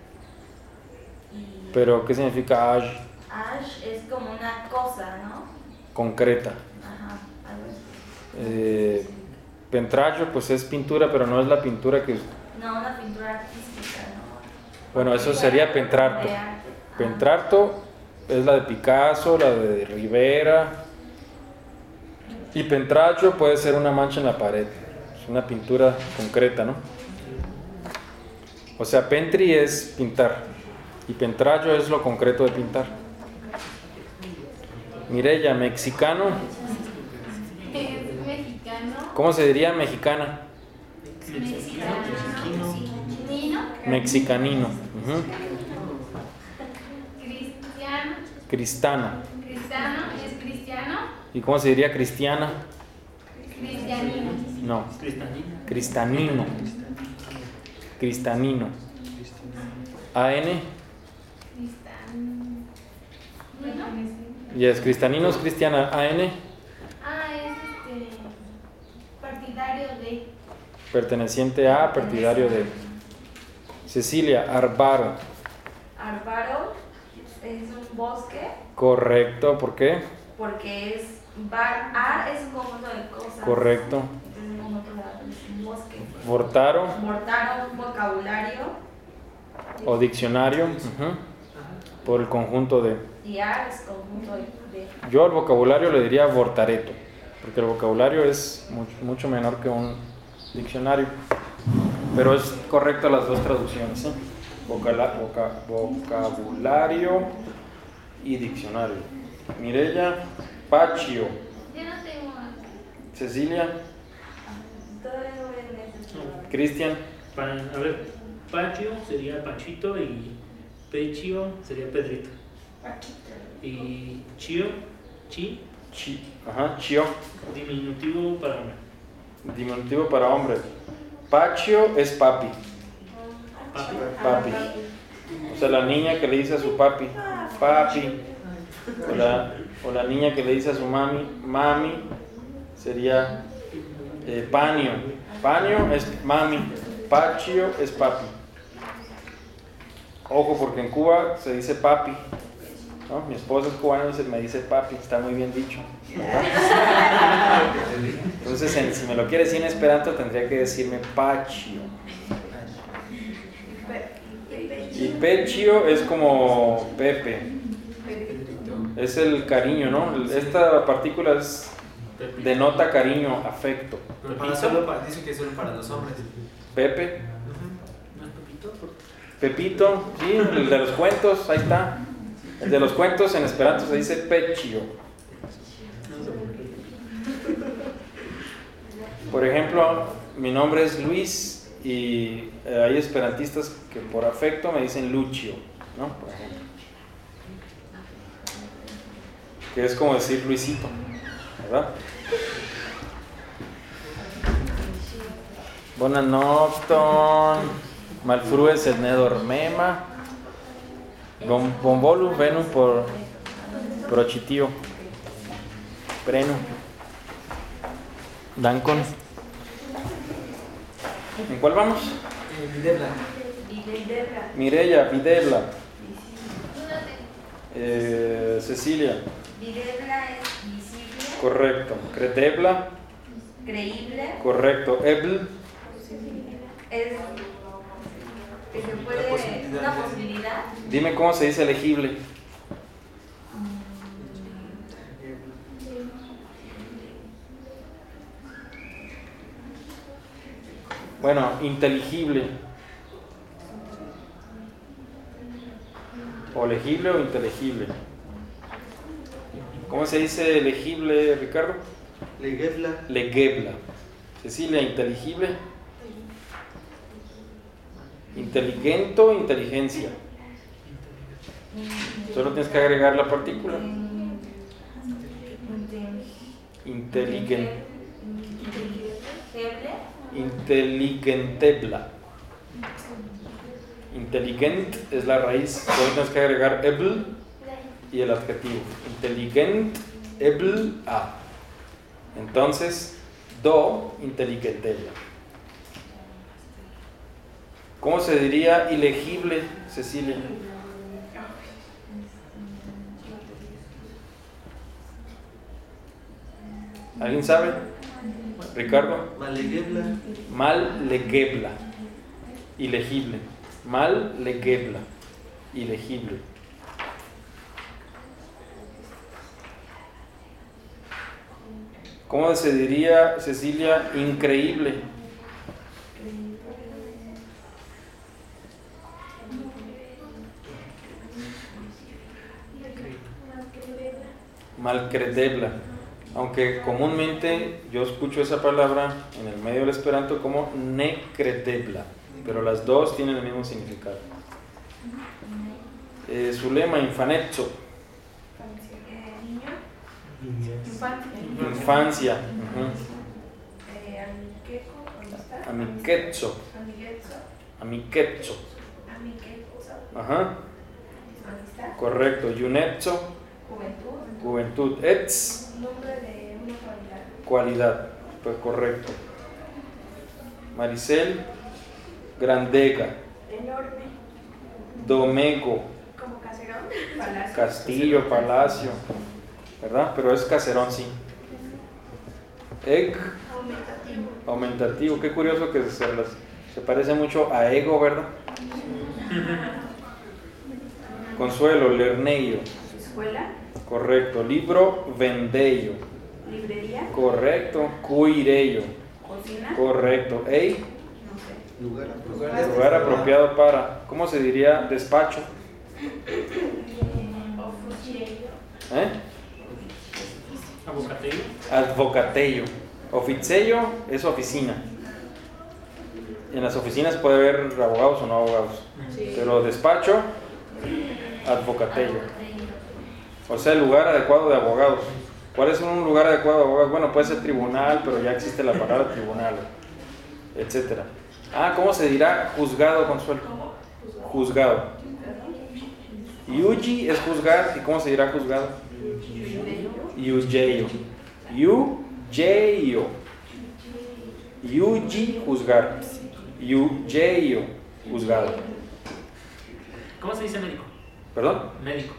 Y Pero ¿qué significa aj? ash es como una cosa, ¿no? Concreta. Ajá, algo así. Pentrayo pues es pintura, pero no es la pintura que... No, una pintura artística, Bueno, eso sería Pentrarto. Pentrarto es la de Picasso, la de Rivera. Y Pentraggio puede ser una mancha en la pared. Es una pintura concreta, ¿no? O sea, Pentri es pintar. Y Pentraggio es lo concreto de pintar. Mireya, mexicano. Es mexicano. ¿Cómo se diría mexicana? Mexicanino. Ujú. Cristiano. Cristano. Cristano es cristiano. ¿Y cómo se diría cristiana? Cristianino. No. Cristanina. Cristanino. Cristanino. AN. Cristiano. Y es cristanino, es cristiana. AN. Es partidario de. Perteneciente a, partidario de. Cecilia, Arbaro. Arbaro es un bosque Correcto, ¿por qué? porque es ar es un conjunto de cosas. Correcto. Entonces en otro lado es un bosque. Vortaro Mortaro, un vocabulario. o diccionario. Ujú. Por el conjunto de. Y ar es conjunto de. Yo al vocabulario le diría vortareto, porque el vocabulario es mucho menor que un diccionario. Pero es correcto las dos traducciones, ¿eh? Vocabulario y diccionario. Mireya, Paccio. Yo no tengo. Cecilia, Todavía no voy a leer. Cristian, A ver, Pacho sería Pachito y Pechio sería Pedrito. Y Chio, Chi, Chio, diminutivo para hombre. diminutivo para hombre. Paccio es papi. Papi. O sea, la niña que le dice a su papi, papi. O la niña que le dice a su mami, mami, sería panio. Panio es mami, paccio es papi. Ojo, porque en Cuba se dice papi, ¿no? Mi esposa es cubana y me dice papi, está muy bien dicho. Entonces, si me lo quiere decir en esperanto, tendría que decirme paccio. Y peccio es como Pepe. Es el cariño, ¿no? Esta partícula denota cariño, afecto. Pero dice que es solo para los hombres. Pepe, ¿No es Pepito? Pepito, sí, el de los cuentos, ahí está. El de los cuentos en esperanto se dice peccio. Por ejemplo, mi nombre es Luis y hay esperantistas que por afecto me dicen Lucio, ¿no? Por ejemplo. Que es como decir Luisito, ¿verdad? Buenas nocton, malfrues et ne dormema, bonvolus venum por procitio, prenu, dankon. ¿En cuál vamos? Videbla. Mireya, Videbla. Cecilia. Videbla es visible. Correcto. Cretebla. Creíble. Correcto. Ebl. Es que se puede. Una posibilidad. Dime cómo se dice elegible. Bueno, inteligible. O legible o inteligible. ¿Cómo se dice legible, Ricardo? Legebla. Legebla. Cecilia, inteligible. Inteligento, inteligencia. Solo tienes que agregar la partícula. Inteligentebla. Inteligent es la raíz. Solo tienes que agregar ebl y el adjetivo. Inteligent, ebl, a. Entonces, do, inteligentebla. ¿Cómo se diría ilegible, Cecilia? ¿Alguien sabe? Ricardo. Malegebla. Mal legebla. Ilegible. Mal legebla, ilegible. ¿Cómo se diría, Cecilia? Increíble. Malcredebla. Aunque comúnmente yo escucho esa palabra en el medio del esperanto como necredebla, pero las dos tienen el mismo significado. Zulema, infanetzo. Infancia. Amiquetzo. Amiquetzo. Ajá. Correcto. Yunetzo. Juventud. Etz. Nombre de una Cualidad. Pues correcto. Maricel. Grandega. Enorme. Domego. Como caserón. Palacio. Castillo, palacio. ¿Verdad? Pero es caserón, sí. Aumentativo. Aumentativo. Qué curioso que se parece mucho a ego, ¿verdad? Consuelo, lerneio. Escuela. Correcto. Libro, vendeio. Librería. Correcto. Cuireio. Cocina. Correcto. Ey, No sé. lugar apropiado para. ¿Cómo se diría? Despacho. Oficio. ¿Eh? Abocateio. Advocateio. Oficeio es oficina. En las oficinas puede haber abogados o no abogados. Sí. Pero despacho, advocateio. O sea, el lugar adecuado de abogados. ¿Cuál es un lugar adecuado de abogados? Bueno, puede ser tribunal, pero ya existe la palabra tribunal, etcétera. ¿Cómo se dirá juzgado, Consuelo? Juzgado. Yuji es juzgar. ¿Y cómo se dirá juzgado? Yujeyo. Yujeyo. Yuji, juzgar. Yujeyo, juzgado. ¿Cómo se dice médico? ¿Perdón? Médico.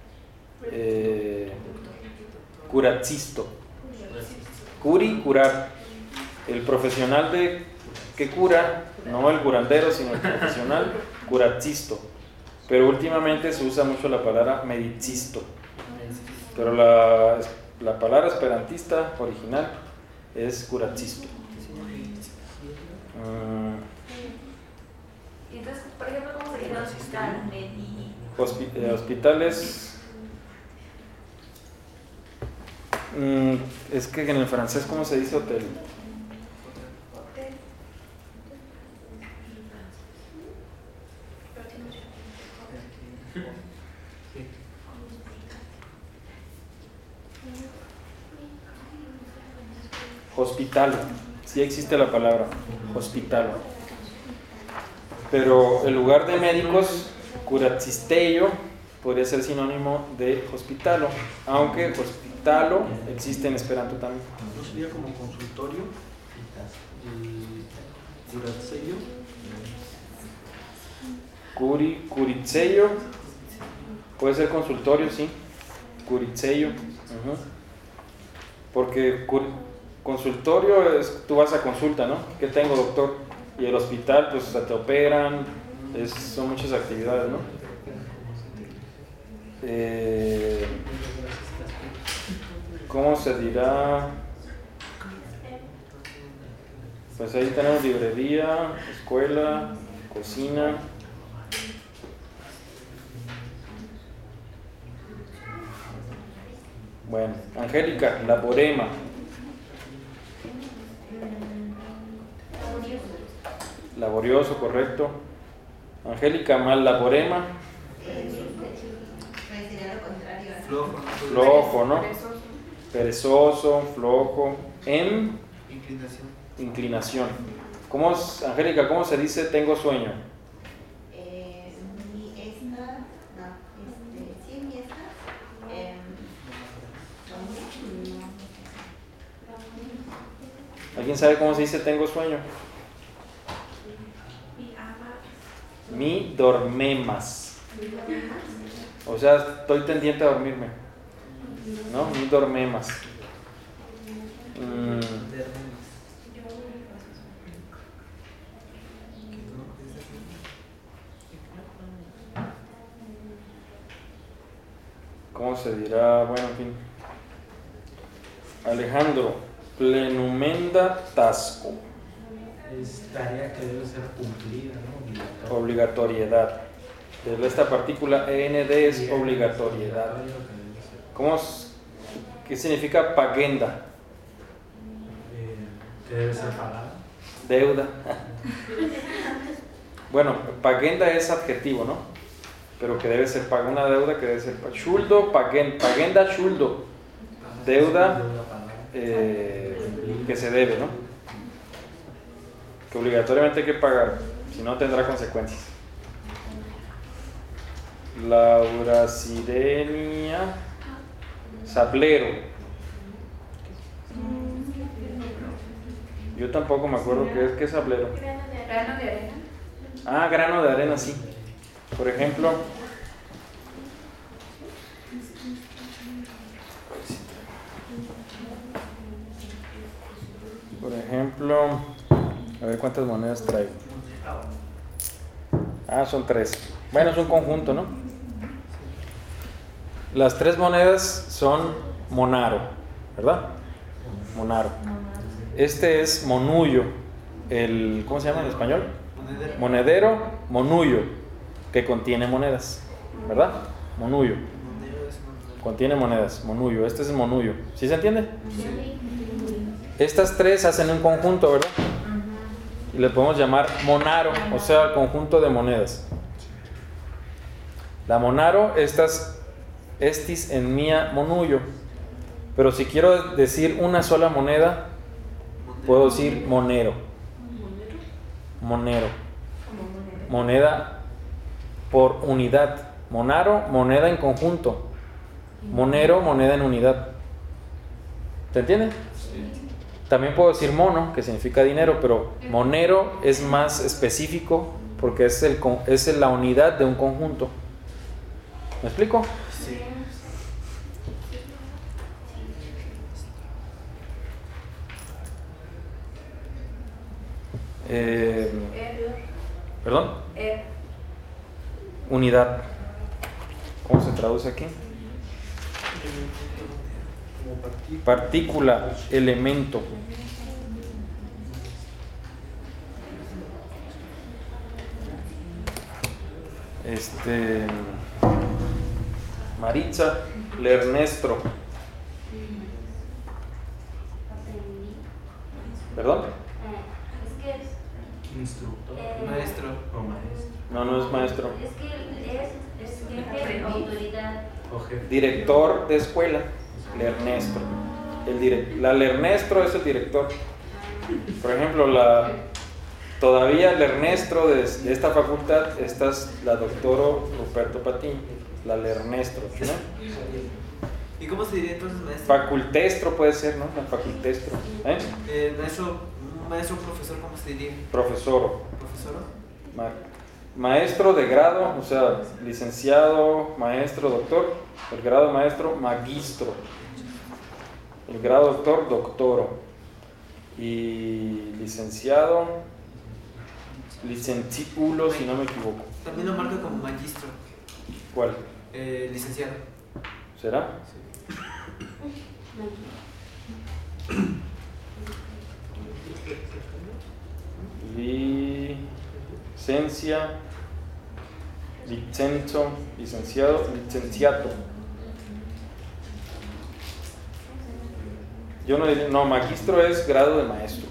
Curacisto. Curi, curar. El profesional que cura, no el curandero, sino el profesional, curacisto. Pero últimamente se usa mucho la palabra medicisto. Pero la palabra esperantista original es curacisto. Y entonces, por ejemplo, ¿cómo se llama hospital? Hospitales. Es que en el francés, ¿cómo se dice hotel? Hotel. Hospital. Sí existe la palabra hospital. Pero el lugar de médicos, curacisteio, podría ser sinónimo de hospitalo, aunque hospitalo existe en esperanto también. ¿No sería como consultorio? Curaceyo. Curiceyo. Puede ser consultorio, sí. Curiceyo. Porque consultorio es, tú vas a consulta, ¿no? ¿Qué tengo, doctor? Y el hospital, pues te operan, son muchas actividades, ¿no? ¿Cómo se dirá? Pues ahí tenemos librería, escuela, cocina. Bueno, Angélica, laborema. Laborioso, correcto. Angélica, mal laborema. Sería lo contrario. Flojo, ¿no? Perezoso, flojo. Inclinación. ¿Cómo es, Angélica, cómo se dice tengo sueño? ¿Alguien sabe cómo se dice tengo sueño? Mi dormemas. O sea, estoy tendiente a dormirme. ¿No? Mi dormemas. ¿cómo se dirá? Bueno, en fin. Alejandro, plenumenda tasco. Es tarea que debe ser cumplida, ¿no? Obligatoriedad. Esta partícula END es obligatoriedad. ¿Qué significa pagenda? Que debe ser pagada. Deuda. Bueno, pagenda es adjetivo, ¿no? Pero que debe ser paga, una deuda que debe ser schuldo, pagenda, schuldo. Deuda que se debe, ¿no? Que obligatoriamente hay que pagar, si no tendrá consecuencias. Laura Sirenia Sablero. Yo tampoco me acuerdo qué es sablero. Grano de arena. Ah, grano de arena, sí. Por ejemplo, a ver cuántas monedas traigo. Ah, son 3. Bueno, es un conjunto, ¿no? Las 3 monedas son monaro, ¿verdad? Monaro. Este es monullo, ¿cómo se llama en español? Monedero, monullo, que contiene monedas, ¿verdad? Monullo. Contiene monedas, monullo. Este es el monullo. ¿Sí se entiende? Sí. Estas 3 hacen un conjunto, ¿verdad? Y le podemos llamar monaro, o sea, el conjunto de monedas. La monaro, estis en mía monullo. Pero si quiero decir una sola moneda, puedo decir monero. Monero. Moneda por unidad. Monaro, moneda en conjunto. Monero, moneda en unidad. ¿Se entiende? Sí. También puedo decir mono, que significa dinero, pero monero es más específico porque es la unidad de un conjunto. ¿Me explico? Sí. ¿Perdón? Unidad. ¿Cómo se traduce aquí? Partícula, elemento. Maritza, Lernestro. ¿Perdón? Es que es Instructor. Maestro. O maestro. No es maestro. Es que es jefe, autoridad. O jefe. Director de escuela, Lernestro. La Lernestro es el director. Por ejemplo, todavía Lernestro de esta facultad, esta es la doctora Ruperto Patiño, la Lernestro, ¿no? ¿Y cómo se diría entonces maestro? Facultestro puede ser, ¿no? La facultestro. Maestro, profesor, ¿cómo se diría? Profesoro. ¿Profesor? Maestro de grado, o sea, licenciado, maestro, doctor. El grado maestro, magistro. El grado doctor, doctoro. Y licenciado, licenciulo, si no me equivoco. También lo marca como magistro. ¿Cuál? Licenciado. ¿Será? Licencia, licenzo, licenciado, licenciato. Yo no diría, no, magistro es grado de maestro.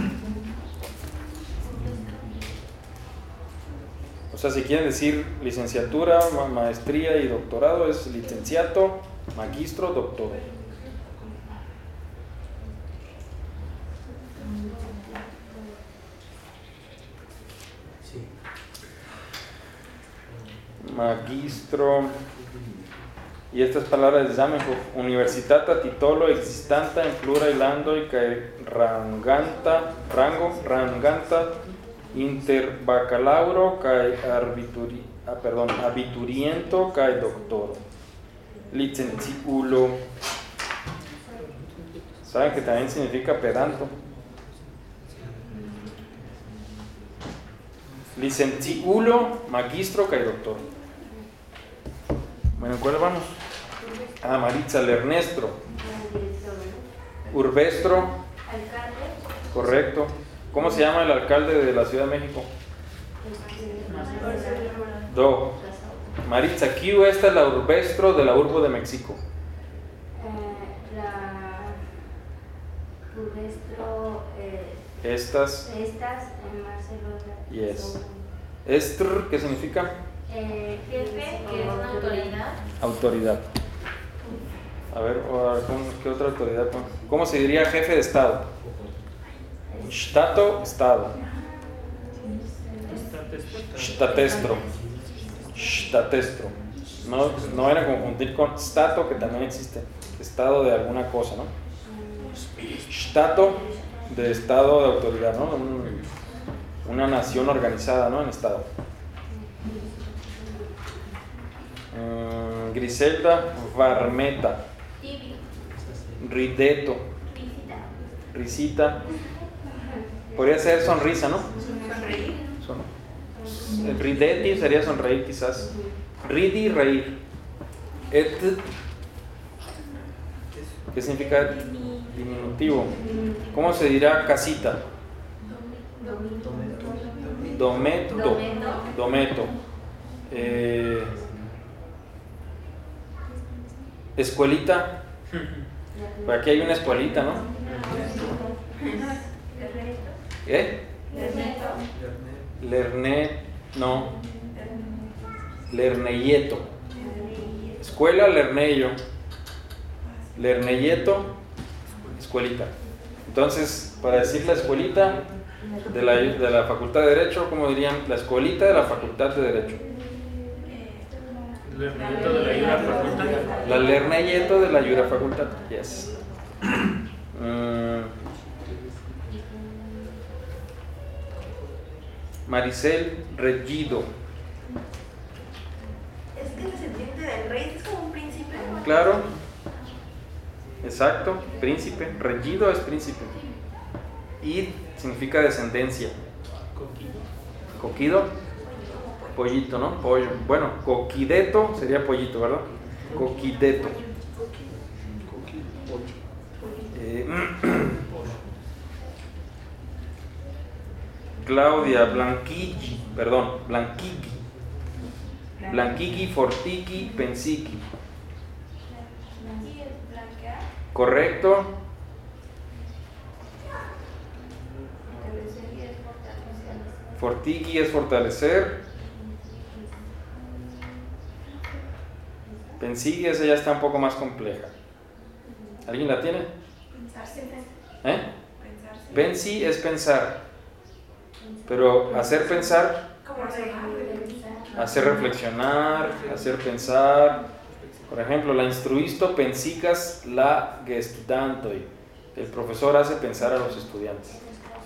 O sea, si quieren decir licenciatura, maestría y doctorado, es licenciato, magistro, doctor. Magistro. Y estas palabras de Zamenhof: universitata titolo existanta in plurailando y cae ranganta inter bacalauro cae abituriento cae doctoro. Licenciulo. ¿Saben que también significa pedanto? Licenciulo, magistro cae doctor. Bueno, ¿en cuál vamos? Maritza, Lernestro. Director. Urbestro, Alcalde. correcto. ¿Cómo se llama el alcalde de la Ciudad de México? Do. Maritza, Q, esta es la urbestro de la urbo de México. La Urbestro. Estas. Marcelo. Yes. Estr, ¿qué significa? Jefe, que es una autoridad. Autoridad. A ver, ¿qué otra autoridad? ¿Cómo se diría jefe de Estado? Stato, Estado. Statestro. Statestro. No era confundir con stato, que también existe. Estado de alguna cosa, ¿no? Stato, de estado de autoridad, ¿no? Una nación organizada, ¿no? En estado. Griselda, Varmeta. Rideto. Risita. Podría ser sonrisa, ¿no? Sonreír. Rideti sería sonreír quizás. Ridi, reír. ¿Qué significa diminutivo? ¿Cómo se dirá casita? Dometo. Dometo. Escuelita. Por aquí hay una escuelita, ¿no? Lernet, no. Lerneyeto. Escuela, Lerneyo. Lerneyeto, escuelita. Entonces, para decir la escuelita de la Facultad de Derecho, ¿cómo dirían? La escuelita de la Facultad de Derecho. Lerneyeto de la Yura Facultad. La Lerneyeto de la Yura Facultad. Yes. Maricel Regido. Es que el descendiente del rey es como un príncipe. Claro. Exacto. Príncipe. Regido es príncipe. Y significa descendencia. Coquido. Pollito, ¿no? Pollo. Bueno, coquideto sería pollito, ¿verdad? Coquideto. Claudia Blanquigui, Blanquigui, Fortiqui, Pensiqui. Correcto. Fortiqui es fortalecer. Pensiqui, esa ya está un poco más compleja. ¿Alguien la tiene? Pensi es pensar. Pero hacer pensar, hacer reflexionar, hacer pensar. Por ejemplo, la instruisto pensicas la gestudantoi. El profesor hace pensar a los estudiantes.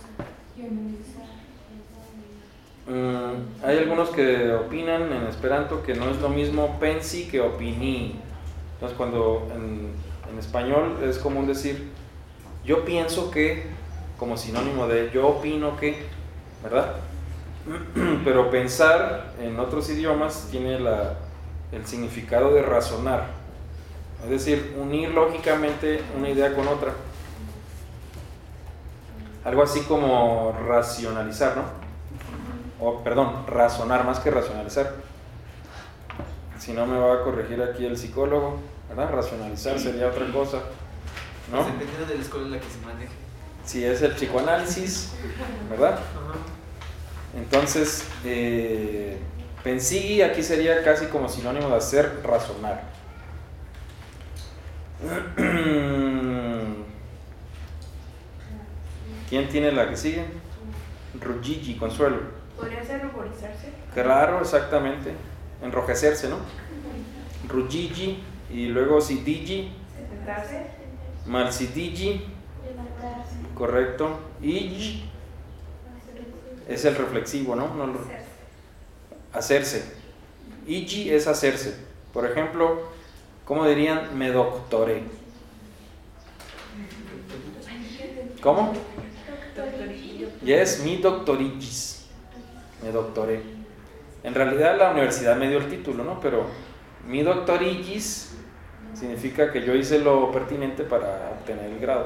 Hay algunos que opinan en esperanto que no es lo mismo pensi que opini. Entonces, cuando en español es común decir yo pienso que, como sinónimo de yo opino que, ¿verdad? Pero pensar en otros idiomas tiene el significado de razonar, es decir, unir lógicamente una idea con otra. Algo así como racionalizar, ¿no? O, perdón, razonar más que racionalizar. Si no me va a corregir aquí el psicólogo, ¿verdad? Racionalizar sería otra cosa, ¿no? Pues dependiendo de la escuela en la que se maneje. Si es el psicoanálisis, ¿verdad? Entonces, pensigui aquí sería casi como sinónimo de hacer razonar. ¿Quién tiene la que sigue? Rugigi, Consuelo. ¿Podría ser ruborizarse? Claro, exactamente. Enrojecerse, ¿no? Rugigi y luego sidigi. ¿Sentarse? Malsidigi. Correcto. Ij es el reflexivo, ¿no? Hacerse. Iji es hacerse. Por ejemplo, ¿cómo dirían me doctoré? ¿Cómo? Yes, mi doctorigis. Me doctoré. En realidad la universidad me dio el título, ¿no? Pero mi doctorigis significa que yo hice lo pertinente para obtener el grado.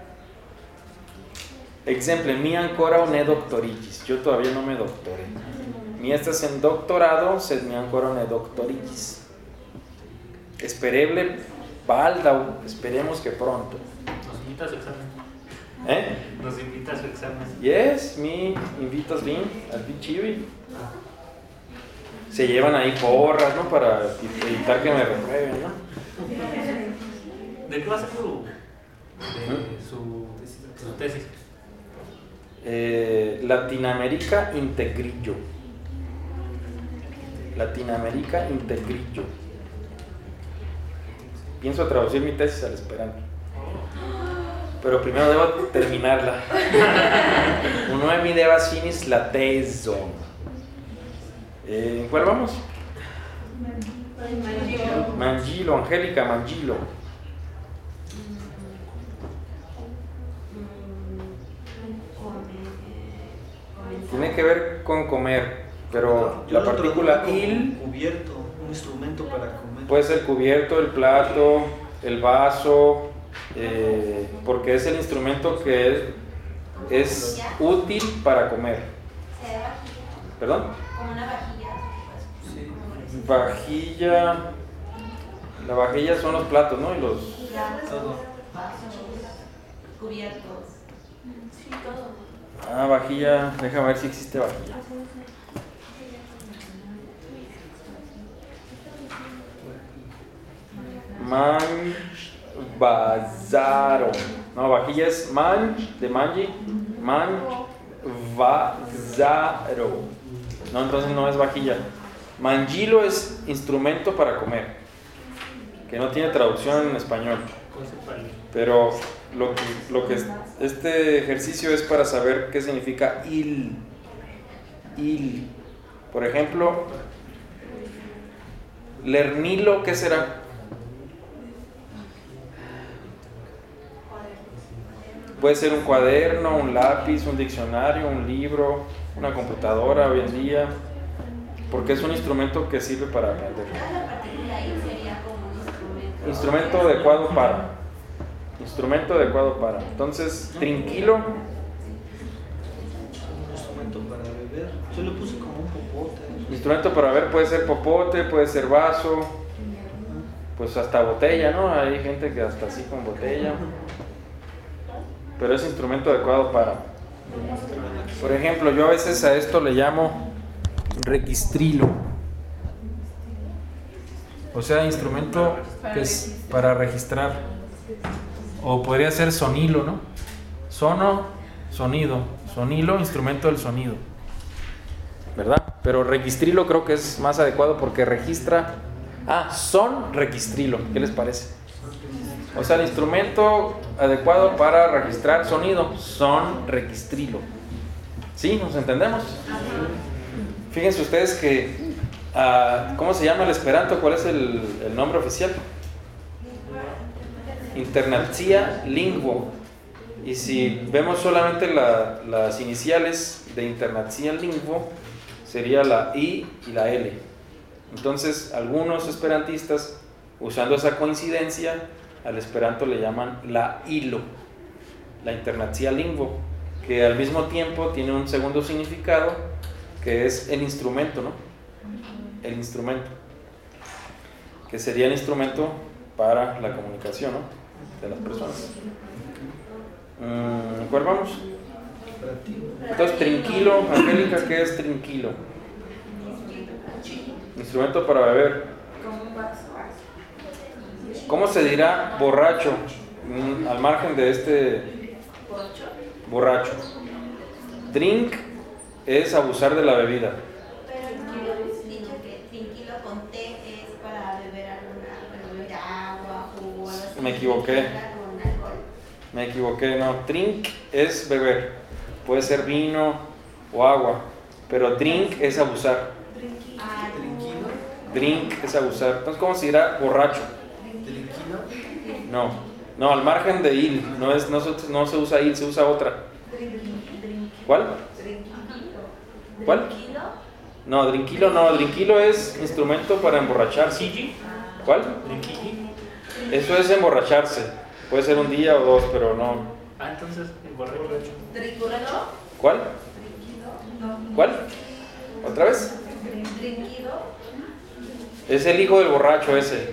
Exemple, mi ancora non è doctorigis. Yo todavía no me doctoré. Mi estás en doctorado, sed mi ancora non è doctorigis. Espereble baldau, esperemos que pronto. Nos invita a su examen. Nos invita a su examen. Yes, mi invitas bien al Pichibi. Se llevan ahí porras, ¿no? Para evitar que me reprueben, ¿no? ¿De qué va a ser su tesis? Latinoamérica Integrillo. Latinoamérica Integrillo. Pienso traducir mi tesis al esperanto, pero primero debo terminarla. Uno de mi devas finis la teso. ¿En cuál vamos? Mangilo, Angélica, Mangilo. Tiene que ver con comer, pero la partícula il. Cubierto, un instrumento para comer. Puede ser cubierto, el plato, el vaso, porque es el instrumento que es útil para comer. ¿Perdón? Como una vajilla. Sí. Vajilla. La vajilla son los platos, ¿no? Y los. Todo. Cubiertos. Sí, todo. Vajilla. Déjame ver si existe vajilla. Manvazaro. No, vajilla es man, de manji. Manvazaro. No, entonces no es vajilla. Mangilo es instrumento para comer, que no tiene traducción en español. Pero lo que este ejercicio es para saber qué significa il. Il. Por ejemplo, lernilo, ¿qué será? Puede ser un cuaderno, un lápiz, un diccionario, un libro, una computadora hoy en día, porque es un instrumento que sirve para aprender. La partícula I sería como un instrumento. Instrumento adecuado para. Instrumento adecuado para. Entonces, trinquilo. Un instrumento para beber. Yo le puse como un popote. Instrumento para beber puede ser popote, puede ser vaso, pues hasta botella, ¿no? Hay gente que hasta así con botella. Pero es instrumento adecuado para. Por ejemplo, yo a veces a esto le llamo registrilo. O sea, instrumento que es para registrar. O podría ser sonilo, ¿no? Sono, sonido. Sonilo, instrumento del sonido. ¿Verdad? Pero registrilo creo que es más adecuado porque registra. Son registrilo. ¿Qué les parece? O sea, el instrumento adecuado para registrar sonido, son registrilo. ¿Sí? ¿Nos entendemos? Fíjense ustedes que, ¿cómo se llama el esperanto? ¿Cuál es el nombre oficial? Internacia Lingvo. Y si vemos solamente las iniciales de Internacia Lingvo, sería la I y la L. Entonces, algunos esperantistas, usando esa coincidencia, al esperanto le llaman la ILO, la Internacia Lingvo, que al mismo tiempo tiene un segundo significado, que es el instrumento, ¿no? El instrumento, que sería el instrumento para la comunicación, ¿no? De las personas. ¿Cuál vamos? Entonces, trinquilo, Angélica, ¿qué es trinquilo? Instrumento para beber. ¿Cómo se dirá borracho? Al margen de este borracho. Drink es abusar de la bebida. Pero hemos dicho que trinquilo con té es para beber agua, jugo, algo así. Me equivoqué. Me equivoqué, no. Drink es beber. Puede ser vino o agua. Pero drink es abusar. Drink es abusar. Entonces, ¿cómo se dirá borracho? No, al margen de il. No se usa il, se usa otra. ¿Cuál? ¿Cuál? No, drinquilo no. Drinquilo es instrumento para emborracharse. ¿Cuál? Eso es emborracharse. Puede ser un día o dos, pero no. Ah, entonces, el borracho. ¿Trinculo? ¿Cuál? No. ¿Cuál? ¿Otra vez? ¿Trinquido? Es el hijo del borracho ese.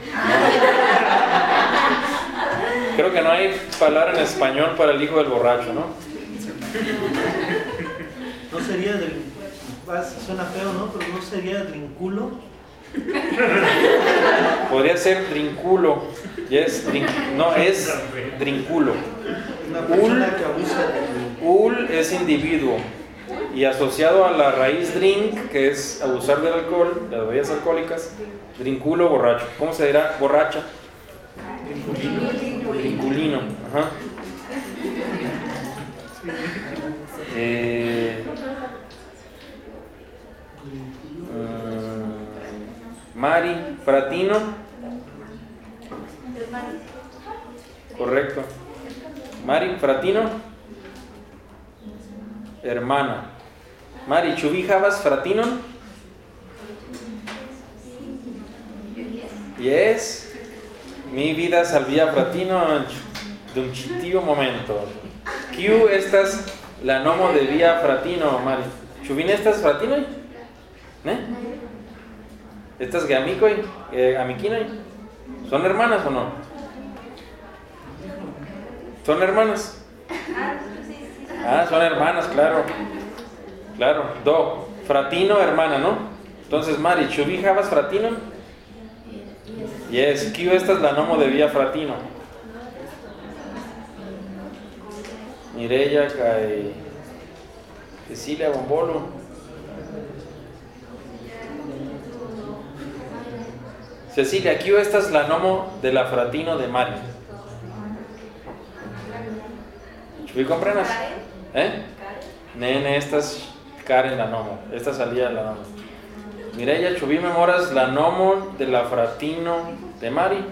Creo que no hay palabra en español para el hijo del borracho, ¿no? No sería del... Suena feo, ¿no? Pero no sería drinculo. Podría ser drinculo. No, es drinculo. Una persona que abusa de... Ul es individuo. Y asociado a la raíz drink, que es abusar del alcohol, de las bebidas alcohólicas, drinculo, borracho. ¿Cómo se dirá? Borracha. Drinculino. Ajá. Mari, fratino. Correcto. Mari, fratino. Hermana. Mari, ĉu havas fratinon? Yes. Mi vidas al via fratino dum ĉi tiu momento. Kiu estas la nomo de via fratino, Mari? Ĉu vi ne estas fratinoj? Ne? ¿Estas geamicoj? ¿Amikinoj? ¿Son hermanas o no? ¿Son hermanas? Ah, son hermanas, claro. Claro. Do, fratino, hermana, ¿no? Entonces, Mari, ¿ĉu vi havas fratinon? Yes. Kiu estas la nomo de via fratino? Mireia kaj Cecilia Bombolo. Cecilia, kiu estas la nomo de la fratino de Mari? Ĉu vi komprenas? Ne, estas Karen la nomo. Esta salía la nomo. Mireia, ĉu vi memoras la nomo de la fratino de Mari?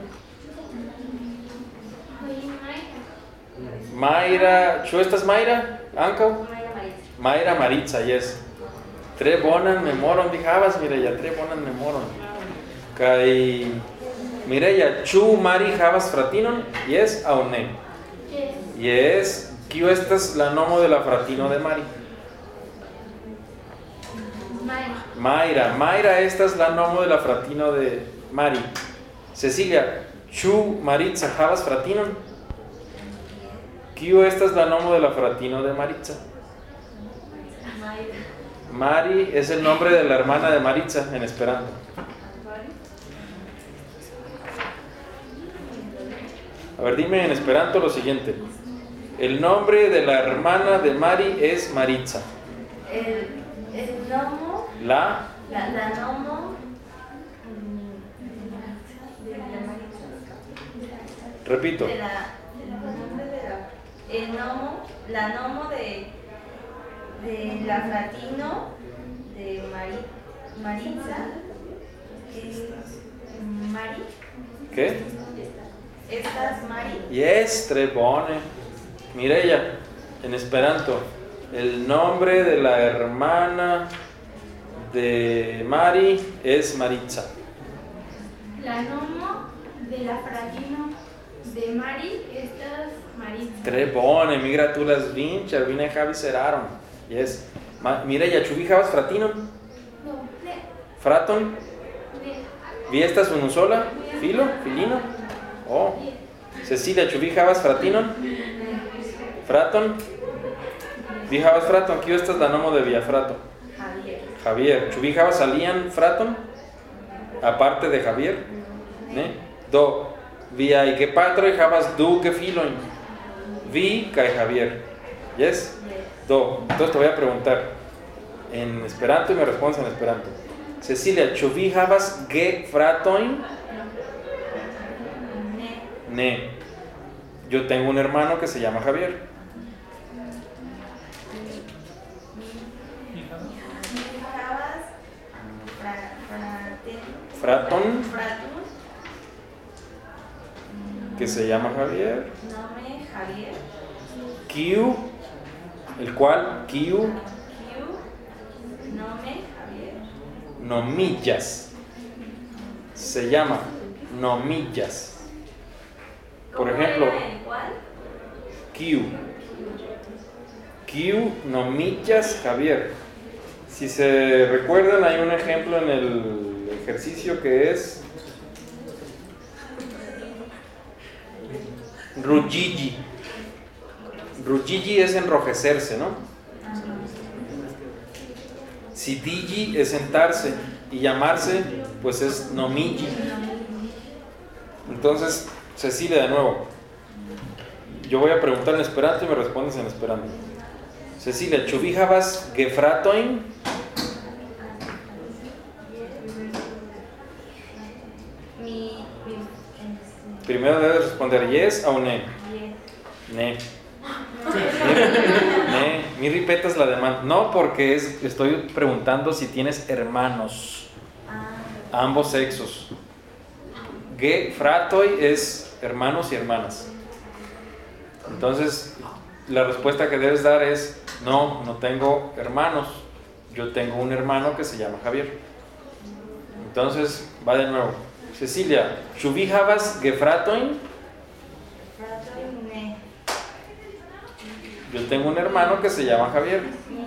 Mayra, ĉu estas Mayra? Ankaŭ? Mayra Maritza, yes. Tre bonan memoron vi havas, Mireia, tre bonan memoron. Kaj Mireia, ĉu Mari havas fratinon? Yes aŭ ne? Yes. Kiu estas la nomo de la fratino de Mari? Mayra. Mayra estas la nomo de la fratino de Mari. Cecilia, ĉu Maritza havas fratinon? Kiu estas la nomo de la fratino de Maritza? Mari es el nombre de la hermana de Maritza en esperanto. A ver, dime en esperanto lo siguiente. El nombre de la hermana de Mari es Maritza. El nomo. La nomo. Repito. La nomo de la fratino de Maritza es Mari. ¿Qué? ¿Estas Mari? Yes, tre bone. Mireia, en esperanto, el nombre de la hermana de Mari es Maritza. La nomo de la fratino de Mari estas Maritza. Tre bone, mi gratulas vin, ĉar vi ne havis eraron. Yes. Mireia, ĉu vi havas fratinon? No, ne. Fraton? Ne. Vi estas unusola? Filo? Filino? Oh. Cecilia, ĉu vi havas fratinon? Fraton? Vi havas fraton, kiu estas la nomo de via frato? Javier. Ĉu vi havas alian fraton? Aparte de Javier? Ne? Do, viaj gepatroj havas du gefilojn. Vi kaj Javier. Yes? Do, entonces te voy a preguntar en esperanto y me respondes en esperanto. Cecilia, ĉu vi havas gefratojn? Ne. Yo tengo un hermano que se llama Javier. Fraton, que se llama Javier. Nome Javier. Kiu, el cual, Kiu. Nome Javier. Nomillas. Se llama Nomillas. Por ejemplo, ¿Cuál? Q. Q nomillas Javier. Si se recuerdan, hay un ejemplo en el ejercicio que es Rujiji. Rujiji es enrojecerse, ¿no? Sidiji es sentarse y llamarse, pues es nomiji. Entonces, Cecilia, de nuevo, yo voy a preguntar en esperanto y me respondes en esperanto. Cecilia, ¿chubijabas gefratoin? Primero debes responder yes o ne. Ne. Ne. Mi ripetas la demanda. No, porque estoy preguntando si tienes hermanos. Ambos sexos. Gefratoi es hermanos y hermanas. Entonces, la respuesta que debes dar es no, no tengo hermanos. Yo tengo un hermano que se llama Javier. Entonces, va de nuevo. Cecilia, ¿chubijabas gefratoin? Yo tengo un hermano que se llama Javier.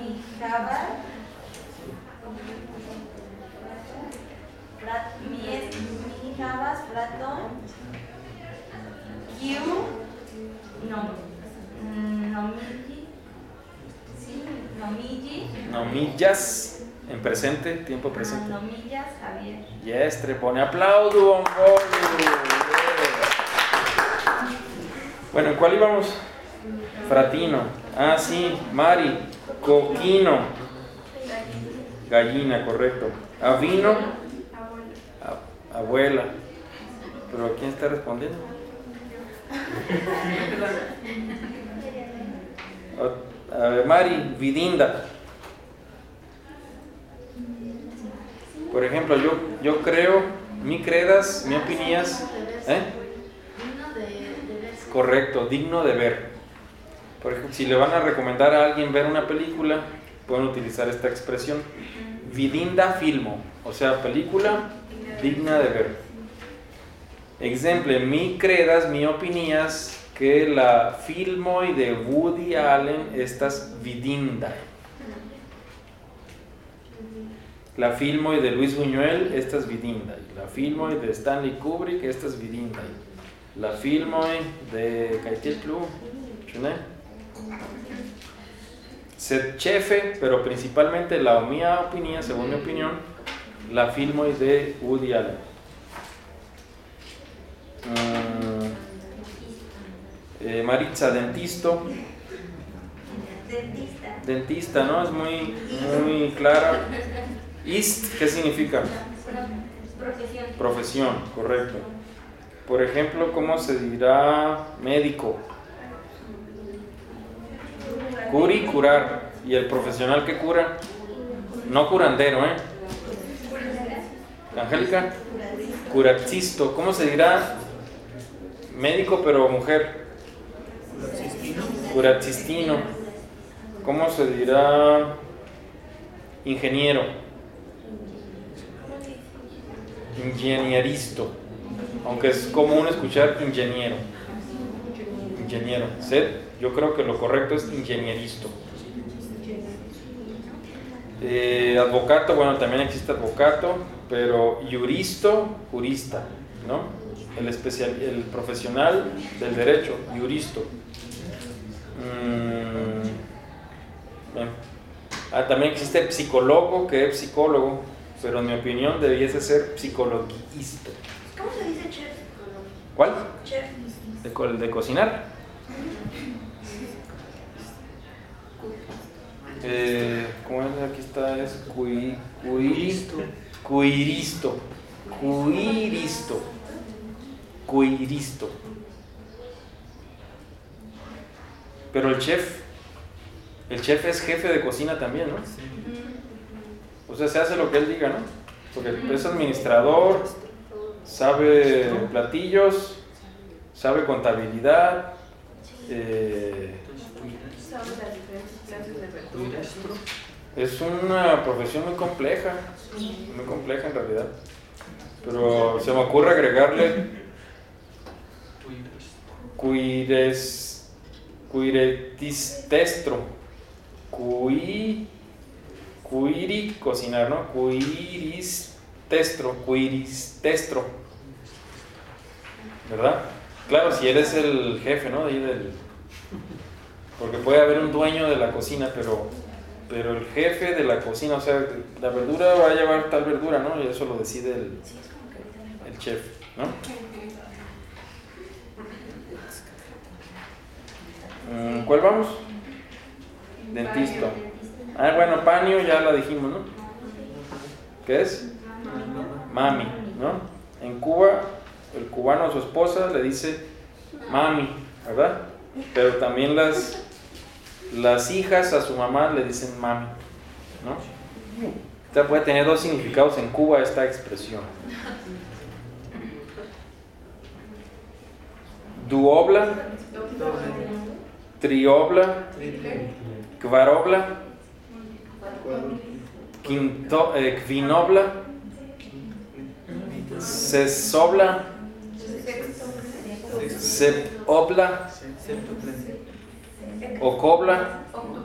Nomillas en presente, tiempo presente. Nomillas Javier. Yes, trepone aplaudo. Bueno, ¿en cuál íbamos? Fratino. Ah, sí, Mari. Coquino. Gallina, correcto. Avino. Abuela. ¿Pero quién está respondiendo? A ver, Mari, vidinda. Por ejemplo, yo creo, mi credas, mi opinías. Correcto, digno de ver. Por ejemplo, si le van a recomendar a alguien ver una película, pueden utilizar esta expresión. Vidinda filmo, o sea, película digna de ver. Ejemplo, mi credas, mi opinías, que la filmoi de Woody Allen estas vidinda. La filmoi de Luis Buñuel estas vidinda. La filmoi de Stanley Kubrick estas vidinda. La filmoi de Kaitiel Club, Set chefe, pero principalmente la mía opinión, según mi opinión, la filmoi de Woody Allen. Maritza, dentisto. Dentista, ¿no? Es muy clara. Ist, ¿qué significa? Profesión, correcto. Por ejemplo, ¿cómo se dirá médico? Curi, curar. ¿Y el profesional que cura? No curandero, ¿eh? Angélica, curacisto. ¿Cómo se dirá médico pero mujer? Curacistino. ¿Cómo se dirá ingeniero? Ingenieristo. Aunque es común escuchar ingeniero. Ingeniero. Yo creo que lo correcto es ingenieristo. Advocato, bueno, también existe advocato, pero juristo, jurista, ¿no? El profesional del derecho, juristo. Bueno. También existe psicólogo, que es psicólogo, pero en mi opinión debiese ser psicologuista. ¿Cómo se dice chef? ¿Cuál? Chef. De cocinar. ¿Cómo es? Aquí está, es cuiristo. Pero el chef es jefe de cocina también, ¿no? O sea, se hace lo que él diga, ¿no? Porque es administrador, sabe platillos, sabe contabilidad, es una profesión muy compleja en realidad, pero se me ocurre agregarle cuiretistestro. Cuiri, cocinar, ¿no? Cuiristestro. ¿Verdad? Claro, si eres el jefe, ¿no? De ahí porque puede haber un dueño de la cocina, pero el jefe de la cocina, o sea, la verdura va a llevar tal verdura, ¿no? Y eso lo decide el chef, ¿no? ¿Cuál vamos? Dentista. Ah, bueno, paño ya la dijimos, ¿no? ¿Qué es? Mami, ¿no? En Cuba, el cubano a su esposa le dice mami, ¿verdad? Pero también las hijas a su mamá le dicen mami, ¿no? O sea, puede tener dos significados en Cuba esta expresión. Duobla, triobla, kvarobla, kvinobla, sesobla, sepobla, ocobla,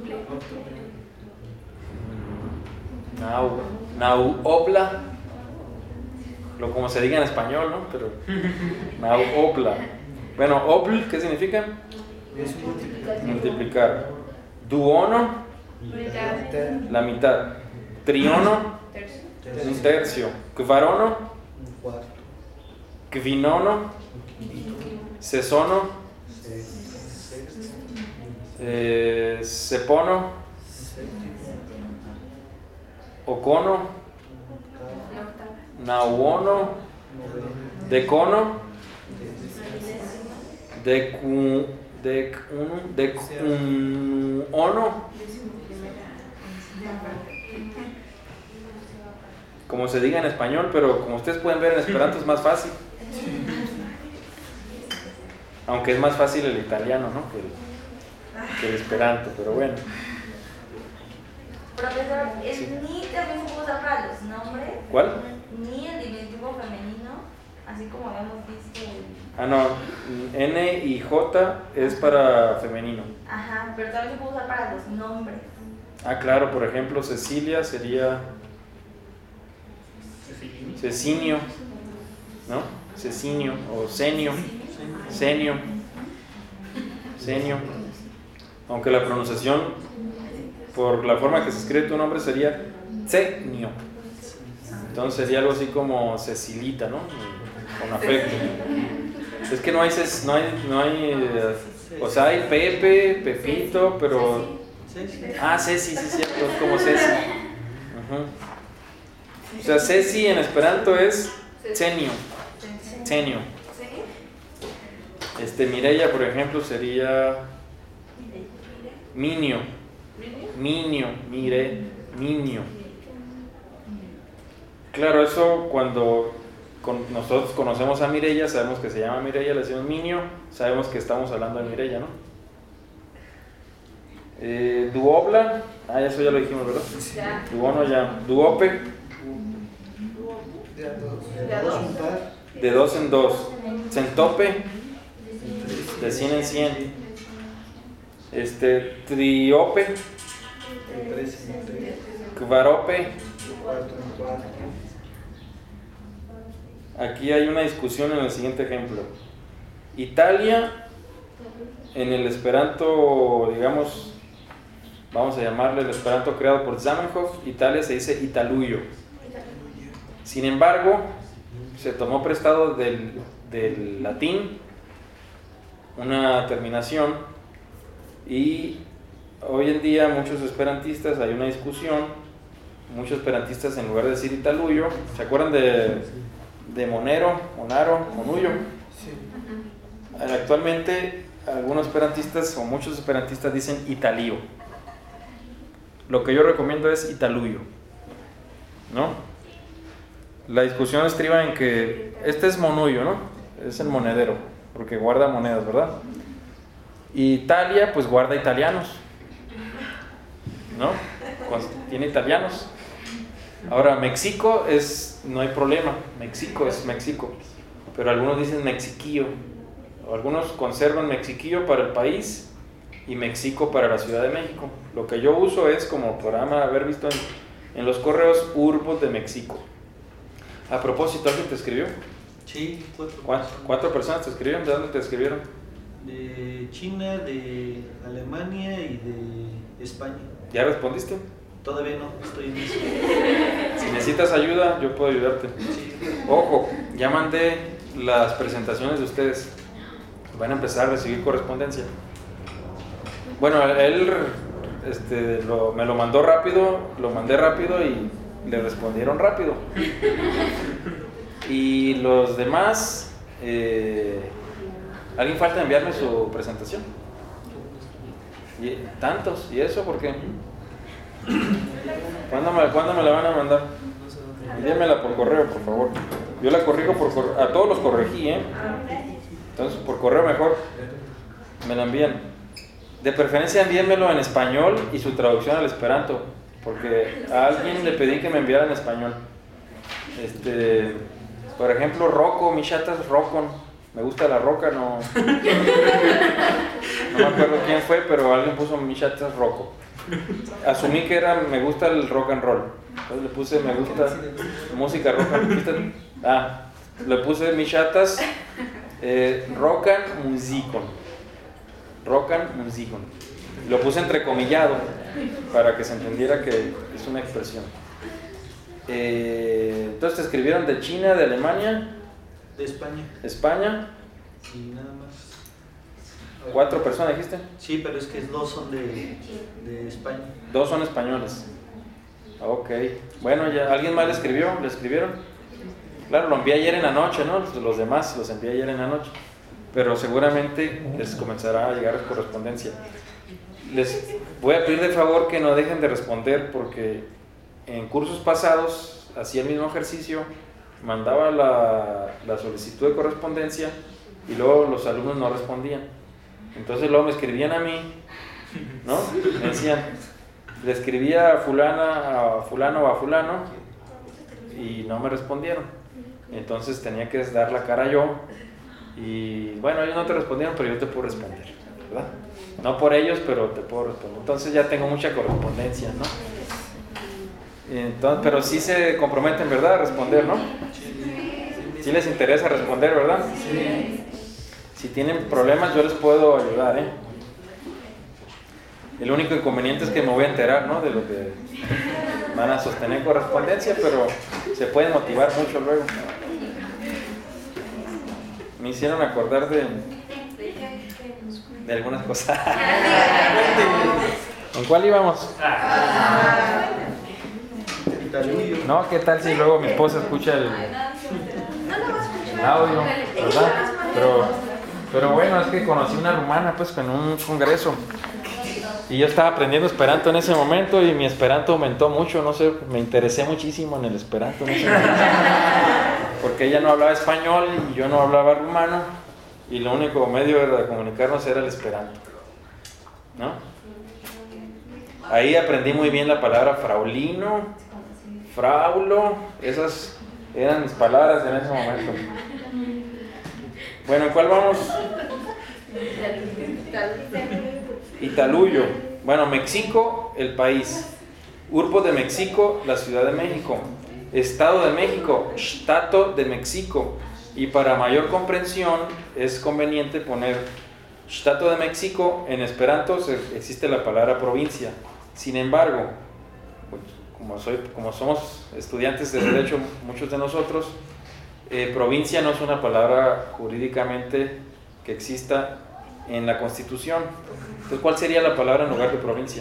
nauobla, lo como se diga en español, ¿no? Pero nauobla. Bueno, obl, ¿qué significa? Multiplicar. Duono, la mitad. Triono, un tercio. Kvarono, kvinono, sesono, sepono, ocono, nauono, decono, decuno, como se diga en español, pero como ustedes pueden ver en esperanto es más fácil. Aunque es más fácil el italiano, ¿no? que el esperanto, pero bueno. Profesor, ¿el ni también se usa para los nombres? ¿Cuál? Ni el diminutivo femenino, así como habíamos visto. Ah, no, N y J es para femenino. Ajá, pero también se puede usar para los nombres. Ah, claro, por ejemplo, Cecilia sería Cecinio, ¿no? Cecinio o Cenio, Cenio. Aunque la pronunciación, por la forma que se escribe tu nombre, sería Cenio. Entonces sería algo así como Cecilita, ¿no? Con afecto. Es que no hay, o sea, hay Pepe, Pepito, pero... Ah, Ceci, sí es cierto, es como Ceci. O sea, Ceci en esperanto es Cenio. Mireia, por ejemplo, sería Minio. Claro, eso cuando nosotros conocemos a Mireia, sabemos que se llama Mireia, le decimos Minio, sabemos que estamos hablando de Mireia, ¿no? Duobla, eso ya lo dijimos, ¿verdad? Ya. Duono ya. Duope, de 2 en 2. Centope, de 100 en 100. Triope, Kvarope. Aquí hay una discusión en el siguiente ejemplo. Italia, en el esperanto, digamos, vamos a llamarle el esperanto creado por Zamenhof, Italia se dice Italuyo. Sin embargo, se tomó prestado del latín una terminación y hoy en día muchos esperantistas, hay una discusión, muchos esperantistas en lugar de decir Italuyo, ¿se acuerdan de Monero, Monuyo? Actualmente algunos esperantistas o muchos esperantistas dicen Italío. Lo que yo recomiendo es Italuyo, ¿no? La discusión estriba en que este es Monuyo, ¿no? Es el monedero, porque guarda monedas, ¿verdad? Y Italia, pues guarda italianos, ¿no? Tiene italianos. Ahora, México no hay problema, México es México, pero algunos dicen Mexiquillo, algunos conservan Mexiquillo para el país y Mexico para la Ciudad de México. Lo que yo uso es, como programa haber visto en los correos, Urbos de México. A propósito, ¿alguien te escribió? Sí, 4. ¿Cuatro personas te escribieron? ¿De dónde te escribieron? De China, de Alemania y de España. ¿Ya respondiste? Todavía no, estoy en eso. Si necesitas ayuda, yo puedo ayudarte. Sí. Ojo, ya mandé las presentaciones de ustedes. Van a empezar a recibir correspondencia. Bueno, él me lo mandó rápido, lo mandé rápido y le respondieron rápido. Y los demás, ¿alguien falta enviarme su presentación? ¿Tantos? ¿Y eso por qué? ¿Cuándo me la van a mandar? Envíamela por correo, por favor. Yo la corrijo por correo. A todos los corregí, ¿eh? Entonces, por correo mejor me la envían. De preferencia envíenmelo en español y su traducción al esperanto, porque a alguien le pedí que me enviara en español. Por ejemplo, Rocco, mi chatas Roccon. Me gusta la roca, no me acuerdo quién fue, pero alguien puso mi chatas Rocco. Asumí que era me gusta el rock and roll. Entonces le puse me gusta música rock and roll. Le puse mi chatas rock and musicon. Rock and musicon. Lo puse entrecomillado para que se entendiera que es una expresión. Entonces te escribieron de China, de Alemania, De España. España. Y nada más. 4 personas dijiste. Sí, pero es que 2 son de España. 2 son españoles. Ok. Bueno, ya alguien más le escribió, le escribieron. Claro, lo envié ayer en la noche, ¿no? Los demás los envié ayer en la noche. Pero seguramente les comenzará a llegar correspondencia. Les voy a pedir de favor que no dejen de responder, porque en cursos pasados hacía el mismo ejercicio, mandaba la solicitud de correspondencia y luego los alumnos no respondían. Entonces luego me escribían a mí, ¿no? Me decían, le escribía a fulano o a fulano y no me respondieron. Entonces tenía que dar la cara yo. Y bueno, ellos no te respondieron, pero yo te puedo responder, ¿verdad? No por ellos, pero te puedo responder. Entonces ya tengo mucha correspondencia, ¿no? Entonces, pero sí se comprometen, ¿verdad? A responder, ¿no? Sí les interesa responder, ¿verdad? Sí. Si tienen problemas, yo les puedo ayudar, ¿eh? El único inconveniente es que me voy a enterar, ¿no? De lo que van a sostener correspondencia, pero se pueden motivar mucho luego. Me hicieron acordar de algunas cosas. ¿En cuál íbamos? No, ¿qué tal si luego mi esposa escucha el audio, ¿verdad? Pero bueno, es que conocí una rumana pues en un congreso y yo estaba aprendiendo esperanto en ese momento y mi esperanto aumentó mucho, no sé, me interesé muchísimo en el esperanto en ese momento. Porque ella no hablaba español y yo no hablaba rumano y lo único medio de comunicarnos era el esperanto, ¿no? Ahí aprendí muy bien la palabra fraulino, fraulo, esas eran mis palabras en ese momento. Bueno, ¿en cuál vamos? Italuyo. Bueno, México, el país. Urbo de México, la Ciudad de México. Estado de México, Stato de México. Y para mayor comprensión es conveniente poner Stato de México. En esperanto existe la palabra provincia. Sin embargo, como somos estudiantes de derecho, muchos de nosotros, provincia no es una palabra jurídicamente que exista en la Constitución. Entonces, ¿cuál sería la palabra en lugar de provincia?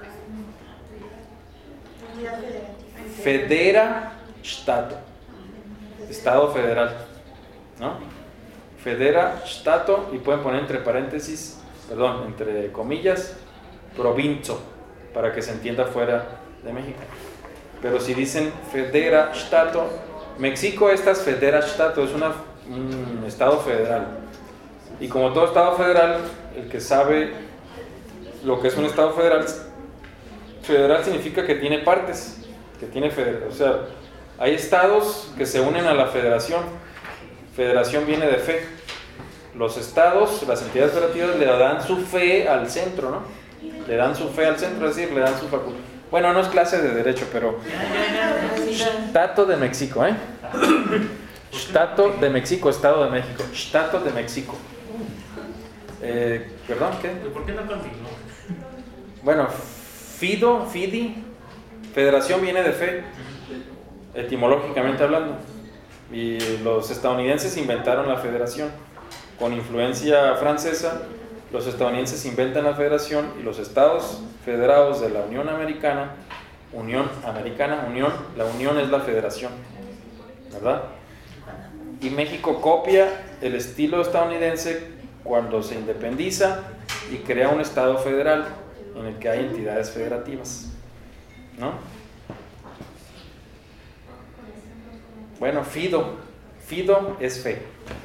Federa Stato, Estado federal, ¿no? Federa Stato, y pueden poner entre comillas, provinzo, para que se entienda fuera de México. Pero si dicen Federa Stato, México, estas Federa Stato es un estado federal. Y como todo estado federal, el que sabe lo que es un estado federal, federal significa que tiene partes, que tiene o sea, hay estados que se unen a la federación. Federación viene de fe. los estados, las entidades federativas le dan su fe al centro, ¿no? Le dan su fe al centro, es decir, le dan su facultad. Bueno, no es clase de derecho, pero Stato de México, ¿eh? Stato de México, Estado de México. Stato de México. ¿Perdón? ¿Qué? ¿Por qué no contigo? Bueno, Fidi, federación viene de fe, etimológicamente hablando. Y los estadounidenses inventaron la federación. Con influencia francesa, los estadounidenses inventan la federación y los estados federados de la Unión Americana, la unión es la federación, ¿verdad? Y México copia el estilo estadounidense cuando se independiza y crea un estado federal en el que hay entidades federativas, ¿no? Bueno, Fido es fe.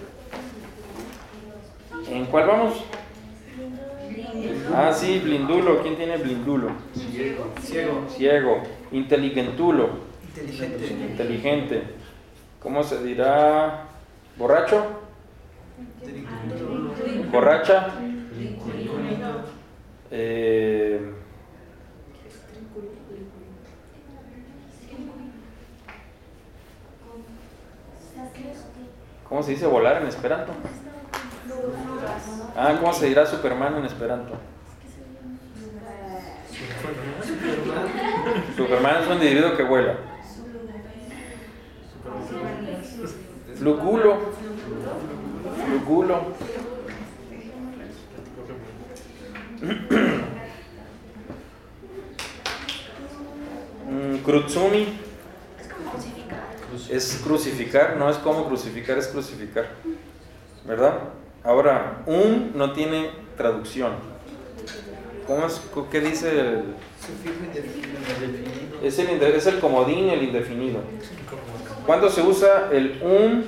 ¿En cuál vamos? Ah, sí, blindulo. ¿Quién tiene blindulo? Ciego. Inteligentulo. Inteligente. ¿Cómo se dirá? ¿Borracho? ¿Borracha? ¿Cómo se dice volar en esperanto? ¿Cómo se dirá Superman en esperanto? Superman es un individuo que vuela. Flugulo. Krutsumi. Es crucificar, no es como crucificar, es crucificar, ¿verdad? Ahora, no tiene traducción. ¿Qué dice el? Es el comodín, el indefinido. ¿Cuándo se usa el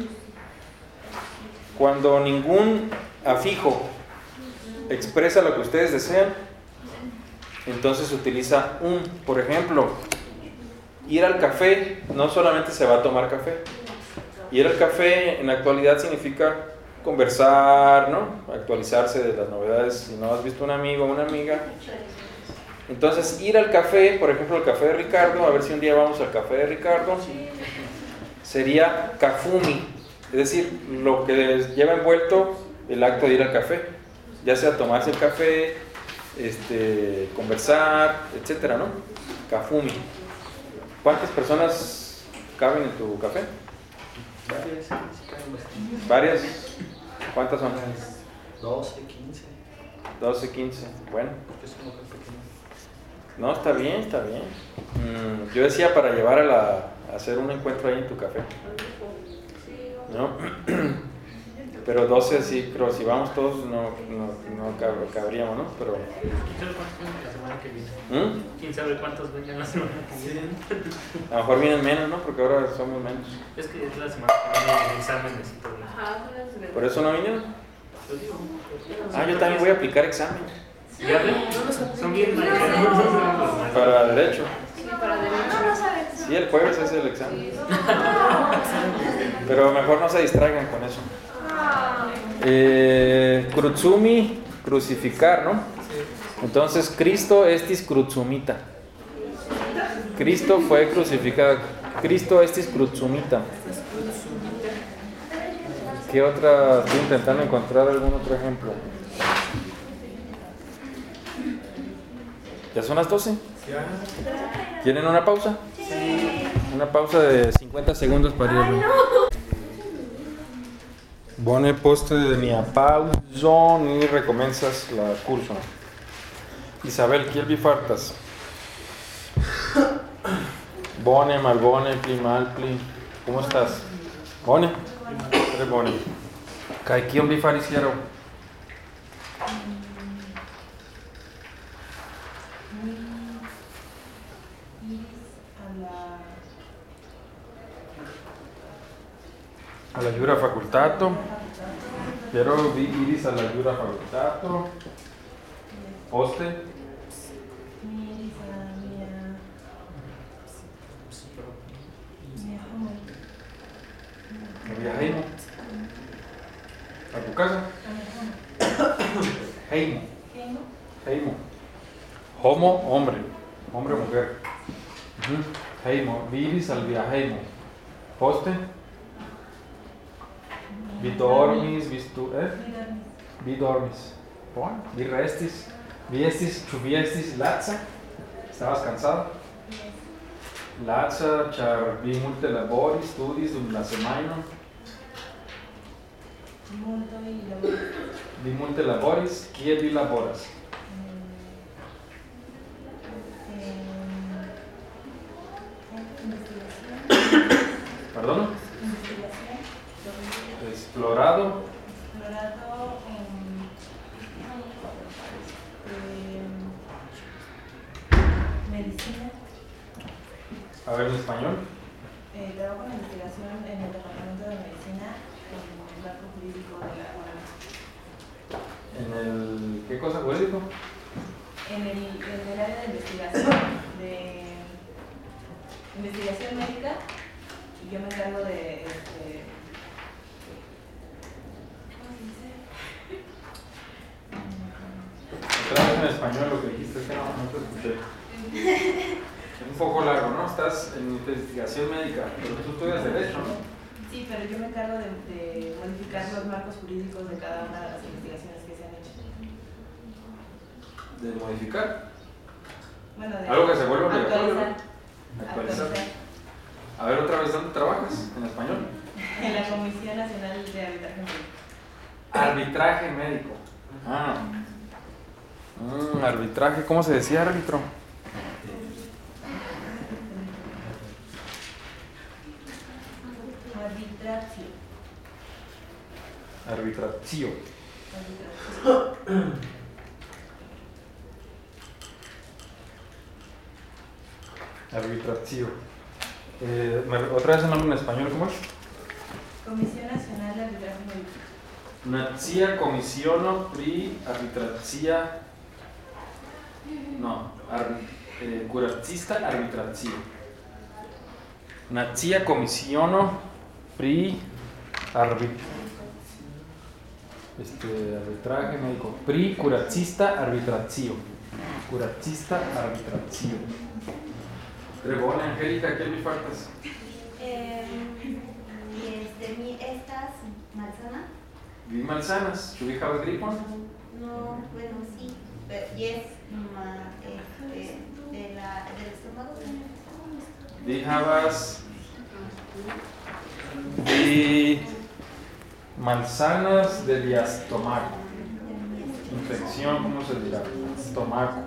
Cuando ningún afijo expresa lo que ustedes desean, entonces se utiliza Por ejemplo, ir al café no solamente se va a tomar café. Ir al café en la actualidad significa conversar, ¿no? Actualizarse de las novedades. Si no has visto un amigo o una amiga. Entonces, ir al café, por ejemplo, el café de Ricardo, a ver si un día vamos al café de Ricardo, sería kafumi, es decir, lo que lleva envuelto el acto de ir al café, ya sea tomarse el café, conversar, etcétera, ¿no? Kafumi. ¿Cuántas personas caben en tu café? ¿Varias? ¿Cuántas son? 12, 15. 12, 15. Bueno. No, está bien. Yo decía para llevar a hacer un encuentro ahí en tu café. ¿No? Pero 12 sí, creo, si vamos todos no cabríamos, ¿no? Pero... ¿Quién sabe cuántos vengan la semana que viene? A lo mejor vienen menos, ¿no? Porque ahora somos menos. Es que es la semana que viene el examen de cito. ¿Por eso no vinieron? Yo también voy a aplicar examen. Son bien para derecho. Sí, para derecho. Sí, el jueves es el examen. Pero mejor no se distraigan con eso. Krutsumi, crucificar, ¿no? Entonces, Cristo estis krutsumita. Cristo fue crucificado. Cristo estis krutsumita. ¿Qué otra? Estoy intentando encontrar algún otro ejemplo. ¿Ya son las 12? ¿Quieren una pausa? Sí. Una pausa de 50 segundos para ir. Bone poste de mia pauso ni recomenzas la curso. Isabel, kiel vi fartas? Bone, malbone, pli, malpli. ¿Cómo estás? Bone? Eres bone. Kaj kion vi faris hieraŭ? A la Jura Facultato. Quiero iris a la Jura Facultato. Poste. Viajemos a tu casa. heimo. Heimo. Heimo. Homo, hombre. Hombre o mujer. Heimo. Vivis al via heimo. Poste. Vi dormis, vi dormis. Bueno, vi restis. Vi estis, ĉu vi estis laca? Estabas cansado? Laca, ĉar vi multe laboris, studis dum la semajno. Vi multe laboris. Kie vi laboras? ¿Perdón? Explorado. Medicina. A ver, en español. Trabajo en investigación en el departamento de medicina en el marco jurídico de la UNAM. ¿En el qué cosa jurídico? En el área de investigación médica, y yo me encargo de ¿cómo se dice? Otra vez en español lo que dijiste, es que no te escuché. Es un poco largo, ¿no? Estás en investigación médica, pero tú estudias Derecho, ¿no? Sí, pero yo me encargo de modificar los marcos jurídicos de cada una de las investigaciones que se han hecho. ¿De modificar? Bueno, de algo que se vuelve obligatorio, ¿no? Actualizar. A ver, otra vez, ¿dónde trabajas? ¿En español? En la Comisión Nacional de Arbitraje Médico. Arbitraje médico. Arbitraje, ¿cómo se decía árbitro? Arbitratio. Arbitratio. Otra vez el nombre en español, ¿cómo es? Comisión Nacional de Arbitraje Médico. Nacia Comisiono pri Arbitrazia. No, Curacista Arbitrazio. Nacia Comisiono pri arbitraje médico. Pri Curacista Arbitrazio. Curacista Arbitrazio. Trebone, Angélica, ¿qué me faltas? Estas manzanas. Vi manzanas. ¿Tú dejabas gripón? No, bueno, sí. Pero, y es del estómago. Dejabas vi manzanas de diastomaco. Infección, ¿cómo se dirá? Estomaco.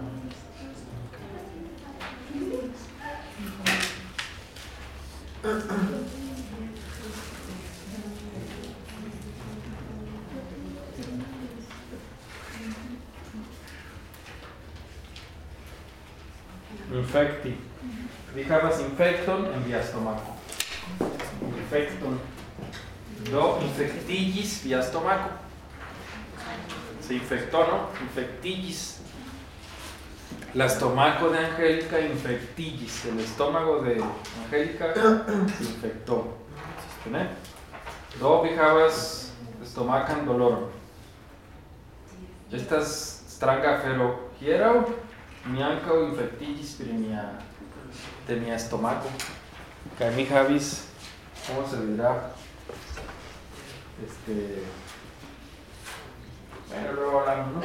Infecti. Dejabas infecton en diastomaco. Infecton. Do infectigis diastomaco. Se infectó, ¿no? Infectigis. La estomaco de Angélica infectigis. El estómago de Angélica se infectó. ¿Tiene? Do dejabas estomacan dolorum. Estas stranga fero hierau. Mi ankaŭ infectigis pri de mi estomaco. Kaj mi havis, ¿cómo se dirá? Bueno, luego hablamos, ¿no?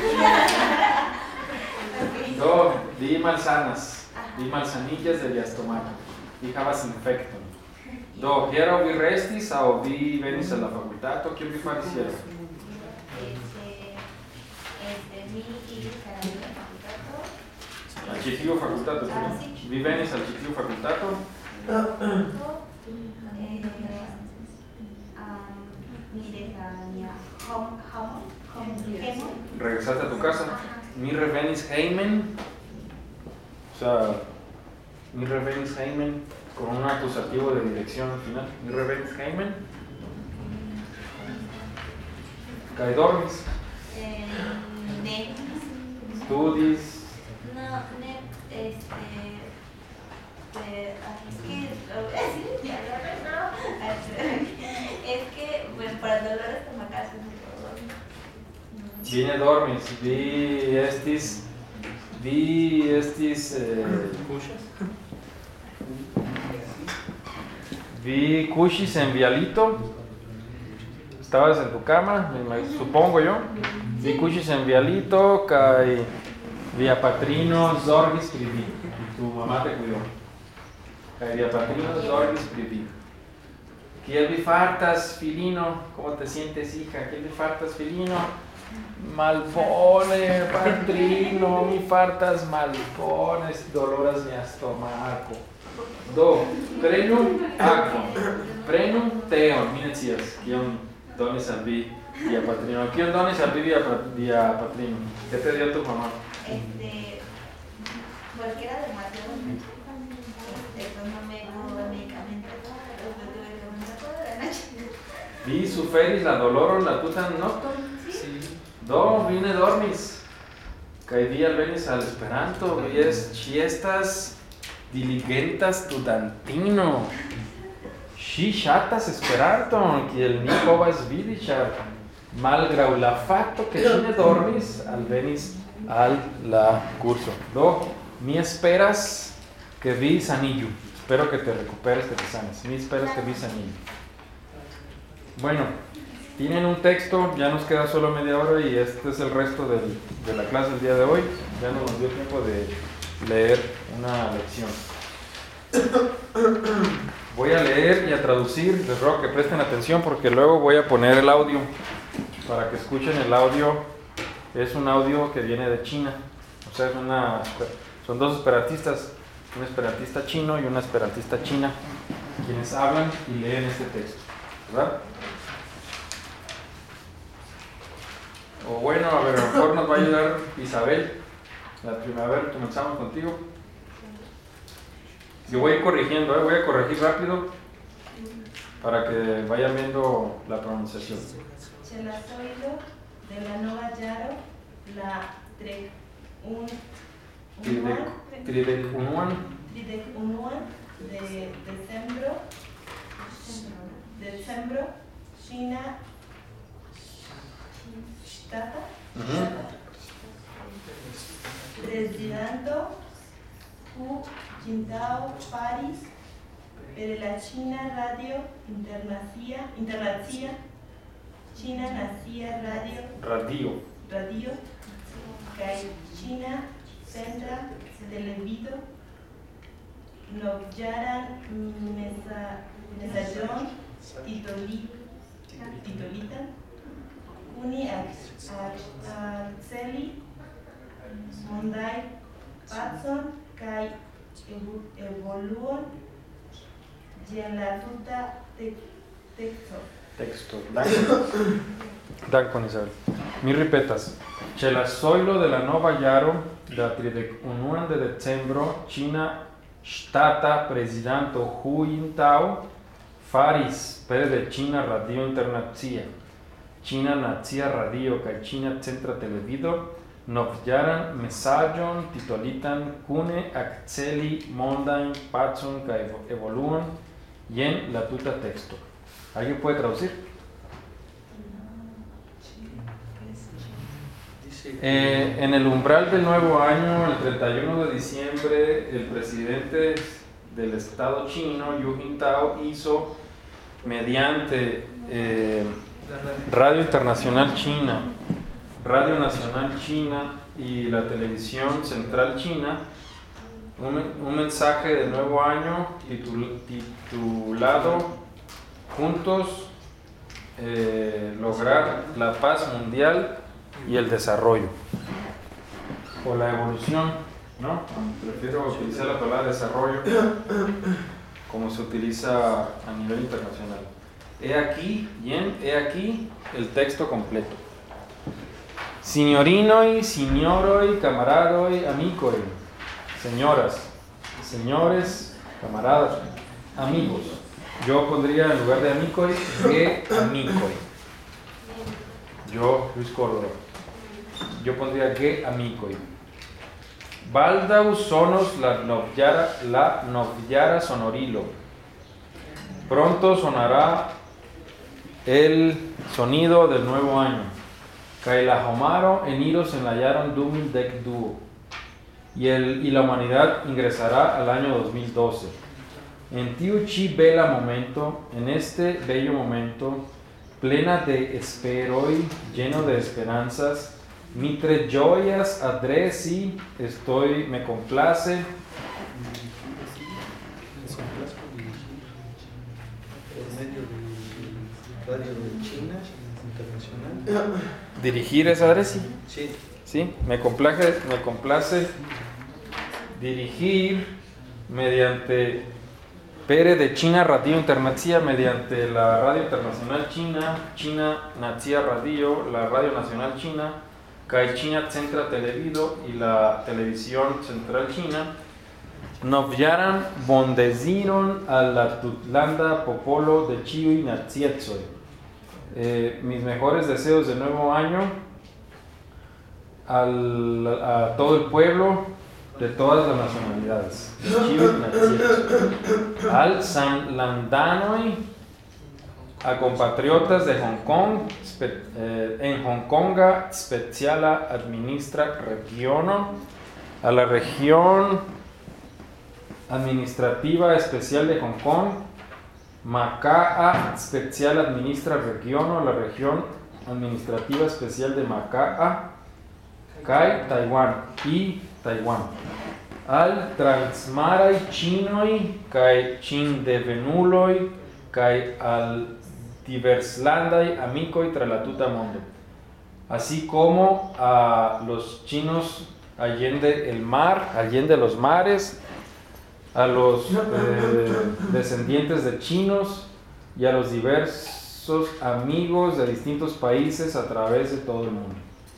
No, di manzanas, di manzanillas de estomaco. Vi havas infecton. Do, hieraŭ vi restis aŭ vi venis al la fakultato? Kion vi faris hieraŭ? Mi iris al la fakultato. Al ĉi tiu fakultato? Vi venis al ĉi tiu fakultato? Regresaste a tu casa. Mi revenis heimen. O sea, mi revenis heimen con un acusativo de dirección al final. Mi revenis heimen. Kaj dormis. Studis. No, es que bueno, para el dolor estomacal es muy dolor. viene dormis, vi cushis en vialito. Estabas en tu cama, supongo yo. Vi cushis en vialito, kai via patrino zorgis privi. Tu mamá te cuidó. Kai via patrino zorgis privi. ¿Quién vi fartas, filino? ¿Cómo te sientes, hija? ¿Quién vi fartas, filino? Malpone, patrino, mi fartas malpones, doloras mi estomaco. Do, prenum aquam, prenum teon, minecias, quion donis al vi via patrino. ¿Quién donis al vi via patrino? ¿Qué te dio tu mamá? Cualquiera demasiado mucho. Después no me dio medicamentos, después tuve que mandar toda la noche. Vi suferis la doloron la tutan nocton? Sí. Do, vine dormis. Kai vi alvenis al Esperanto, vi estas diligentas tudantino. Ŝi ŝatas Esperanton, kiel ni povas vidi, ĉar malgraŭ la fakto ke ŝi ne dormis, alvenis al la curso. Do, mi esperas que vi sanillo. Espero que te recuperes, que te sanes. Mi esperas que vi sanillo. Bueno, tienen un texto, ya nos queda solo media hora y este es el resto de la clase del día de hoy. Ya no nos dio tiempo de leer una lección. Voy a leer y a traducir, les ruego que presten atención porque luego voy a poner el audio para que escuchen el audio. Es un audio que viene de China, o sea, son dos esperantistas, un esperantista chino y una esperantista china, quienes hablan y leen este texto, ¿verdad? O bueno, a ver, a lo mejor nos va a ayudar Isabel. La primera, comenzamos contigo. Yo voy a ir corrigiendo, voy a corregir rápido para que vayan viendo la pronunciación. Chelazoido de la Nova Yaro, la Tridekunuan de Decembro, China, Shtata, Presidente Hu Jintao Paris, de la China Radio Internacia, China Nacia Radio, Kai China Centra Televido, Novyaran Mesajon Titolita, Uni Axeli, Mondai Patson, Kai Evoluon, Yenlatuta Texto. Dankon, Isabel. Mi ripetas. Ĉe la sojlo de la nova jaro, la 31 de decembro, China ŝtata prezidanto Hu Jintao faris pere de China Radio Internacia, China Nacia Radio kaj China Centra Televido novjaran mesaĝon titolitan kune akceli mondan pacon kaj evoluon. Jen la tuta texto. ¿Alguien puede traducir? En el umbral del nuevo año, el 31 de diciembre, el presidente del Estado chino, Hu Jintao, hizo mediante Radio Internacional China, Radio Nacional China y la Televisión Central China un mensaje de nuevo año titulado Juntos lograr la paz mundial y el desarrollo, o la evolución, ¿no? Prefiero utilizar la palabra desarrollo como se utiliza a nivel internacional. He aquí el texto completo. Signorinoi, signoroi, camaradoi, amicoi. Señoras, señores, camaradas, amigos. Yo pondría en lugar de amicoi, ge amicoi. Yo, Luis Córdoba. Yo pondría ge amicoi. Baldau sonos la noviara sonorilo. Pronto sonará el sonido del nuevo año. Kai la homaro eniros enlayaron 2012 y la humanidad ingresará al año 2012. En tiu chi bella momento, en este bello momento, plena de esperoi, lleno de esperanzas, mitre joyas adresi, me complace por medio del radio de China internacional. dirigir esa adresi. Sí. ¿Sí? Me complace dirigir mediante Pere de China Radio Internacional, mediante la Radio Internacional China Nazia Radio, la Radio Nacional China, Kai China Centra Televido y la Televisión Central China, Novyaran bondesiron a la tutlanda popolo de Chiui Nazietsoy. Mis mejores deseos de nuevo año a todo el pueblo de todas las nacionalidades. Al San Landanoi, a compatriotas de Hong Kong, en Hong Konga Speciala Administra Regiono, a la región administrativa especial de Hong Kong, Macaa Special Administra Regiono, la región administrativa especial de Macaa, Kai Taiwán y Taiwán. Al Transmarai Chinoi, Kai Chin de Venuloi, Kai al Diverslandai Amicoi tra la tuta mondo. Así como a los chinos allende el mar, allende los mares, a los descendientes de chinos y a los diversos amigos de distintos países a través de todo el mundo.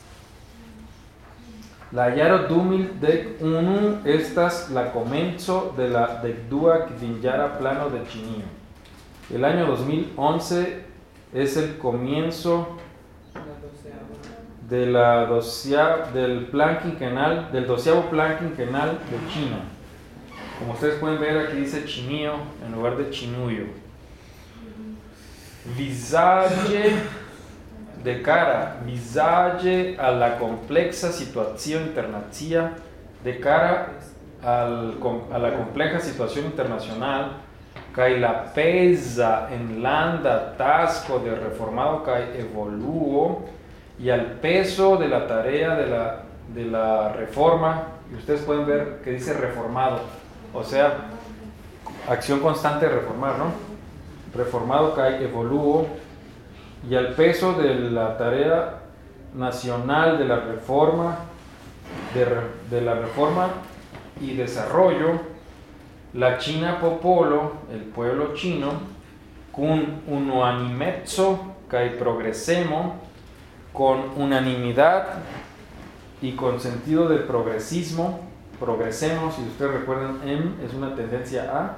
La Yaro 2011 estas la comenzo de la Decdua Kvinjara plano de Chinio. El año 2011 es el comienzo de del plan quinquenal, del 12º plan quinquenal de China. Como ustedes pueden ver, aquí dice Chinio en lugar de Chinuyo. Visage de cara, visage a la compleja situación internacional, de cara a la compleja situación internacional, que la pesa en landa tasco de reformado que evolúo y al peso de la tarea de la reforma, y ustedes pueden ver que dice reformado, o sea, acción constante de reformar, ¿no? Reformado que evolúo y al peso de la tarea nacional de la reforma, de la reforma y desarrollo, la China popolo, el pueblo chino, con unanimezzo que progresemos, con unanimidad y con sentido de progresismo, progresemos, si ustedes recuerdan, es una tendencia a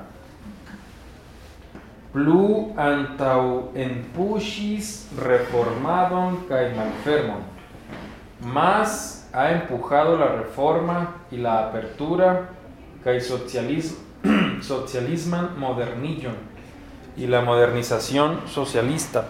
plu antau empushis reformadon kai malfermon, más ha empujado la reforma y la apertura kai socialisman modernillon y la modernización socialista.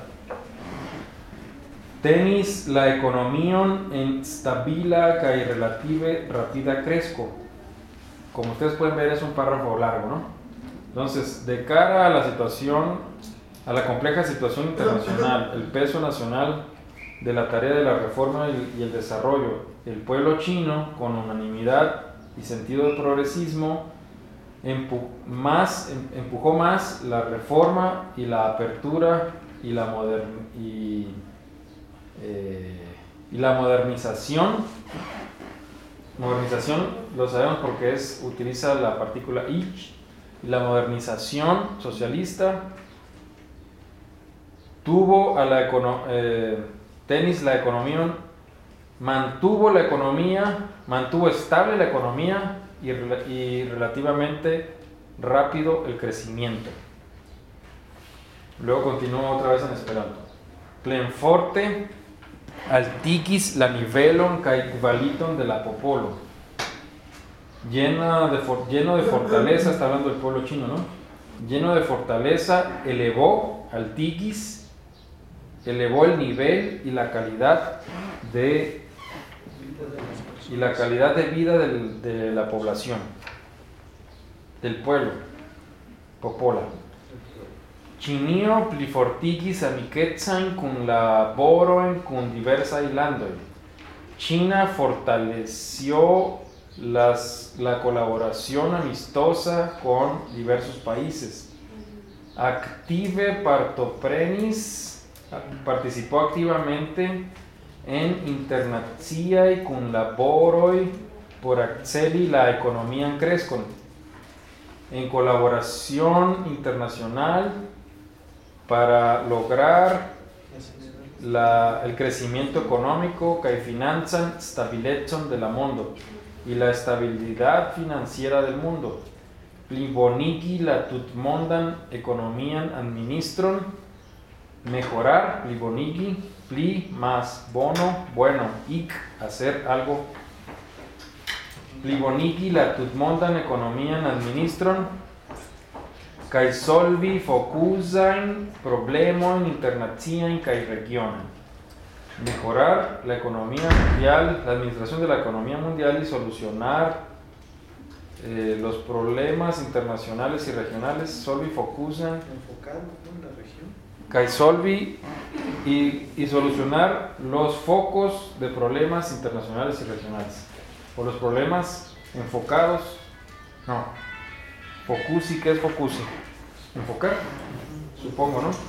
Tenis la economión en stabila kai relative rapida cresco. Como ustedes pueden ver, es un párrafo largo, ¿no? Entonces, de cara a la situación, a la compleja situación internacional, el peso nacional de la tarea de la reforma y el desarrollo, el pueblo chino, con unanimidad y sentido de progresismo, empujó más la reforma y la apertura y la modernización. Modernización lo sabemos porque utiliza la partícula ich. La modernización socialista tuvo a la tenis la economía, mantuvo estable la economía y relativamente rápido el crecimiento. Luego continúa otra vez en esperanto. Plenforte altiquis la nivelon kaj kvaliton de la popolo. Lleno de fortaleza, está hablando del pueblo chino, ¿no? Lleno de fortaleza, elevó altiquis elevó el nivel y la calidad de vida de la población, del pueblo, popola. Chinio plifortigis amicetzain kun laboroin kun diversaj landoj. China fortaleció la colaboración amistosa con diversos países. Participó activamente en internaciaj kun laboroj por acceli la economía en crezcon. En colaboración internacional para lograr el crecimiento económico que finanzan stabilecon de la mundo y la estabilidad financiera del mundo. Plibonigi la tutmondan economian administron, mejorar, plibonigi, pli más bono, bueno, ic, hacer algo. Plibonigi la tutmondan economian administron, kaj solvi focusajn problemojn internaciajn kaj regionajn. Mejorar la economía mundial, la administración de la economía mundial y solucionar los problemas internacionales y regionales. Solvi focusajn, Enfocado en la región. kaj solvi y solucionar los focos de problemas internacionales y regionales. O los problemas enfocados, no. Focusi, ¿qué es focusi? Enfocar, supongo, ¿no?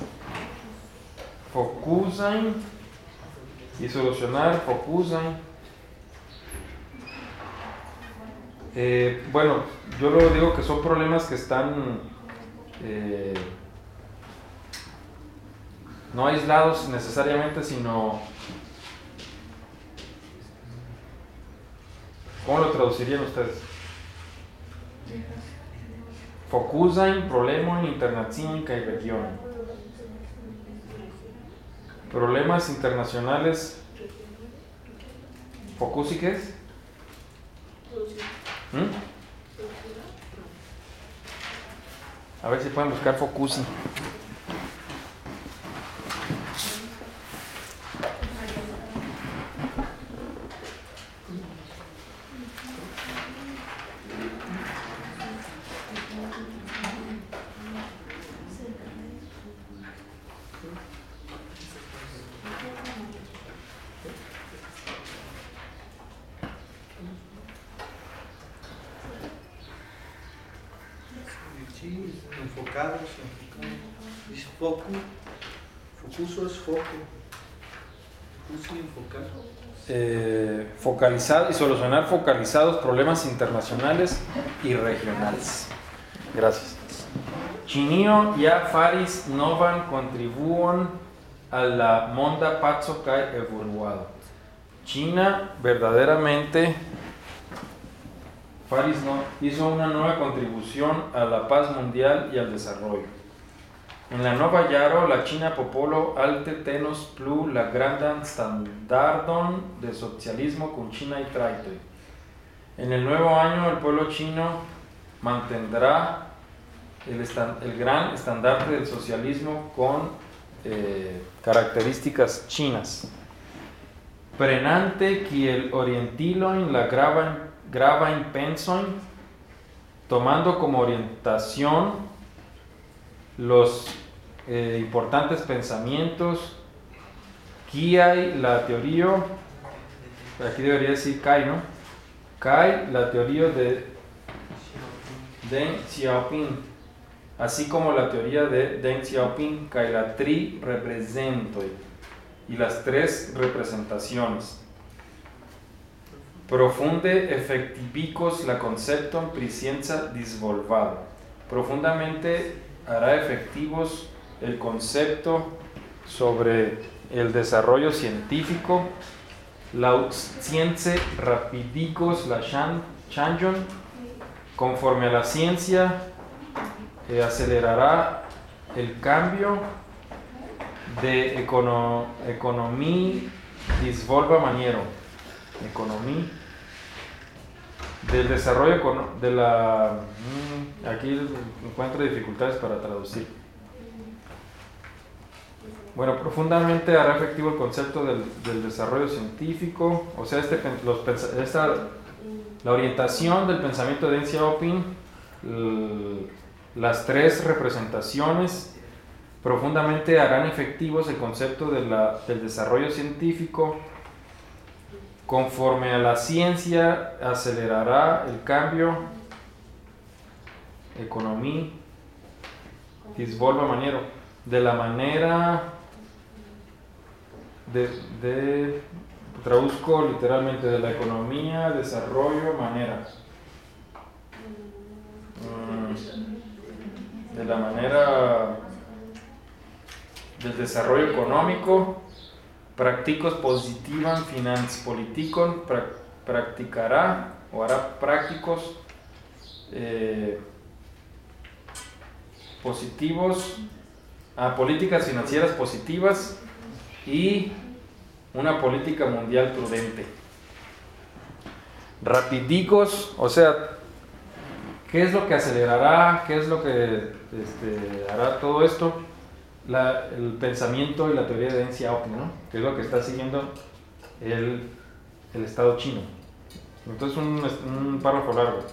Focusain y solucionar, focusain. Bueno, yo lo digo que son problemas que están no aislados necesariamente, sino... ¿Cómo lo traducirían ustedes? Focusain problemon internacion kaj region. Problemas internacionales. ¿Focusi qué es? A ver si pueden buscar focusi. Enfocados. Dice foco. Focuso es foco. Focuso y enfocar. Focalizar y solucionar focalizados problemas internacionales y regionales. Gracias. Chinio ya faris novan contribuon a la monda paco kaj evoluado. China verdaderamente hizo una nueva contribución a la paz mundial y al desarrollo. En la nova jaro, la China popolo alte tenos plu la grandan standardon de socialismo con China y traitoj. En el nuevo año, el pueblo chino mantendrá el gran estandarte del socialismo con características chinas. Prenante kiel orientilojn la gravajn pensojn, tomando como orientación los importantes pensamientos, kiaj la teoría, aquí debería decir kai, ¿no? Kai, la teoría de Deng Xiaoping, así como la teoría de Deng Xiaoping, kai la tri representoj, y las tres representaciones. Profunde efectivicos la concepton pri scienza disvolvado. Profundamente hará efectivos el concepto sobre el desarrollo científico. La science rapidicos la chanjon. Conforme a la ciencia acelerará el cambio de economía disvolva maniero. Economía del desarrollo de la... Aquí encuentro dificultades para traducir. Bueno, profundamente hará efectivo el concepto del desarrollo científico, o sea, la orientación del pensamiento de Deng Xiaoping, las tres representaciones, profundamente harán efectivos el concepto del desarrollo científico. Conforme a la ciencia, acelerará el cambio, economía, disvolva maniero, de la manera traduzco literalmente, de la economía, desarrollo, manera. De la manera del desarrollo económico, practicos positivan finanzpolitikon, practicará o hará prácticos positivos, políticas financieras positivas y una política mundial prudente. Rapidicos, o sea, ¿qué es lo que acelerará? ¿Qué es lo que hará todo esto? El pensamiento y la teoría de Deng Xiaoping, ¿no? Que es lo que está siguiendo el Estado chino. Entonces un párrafo largo.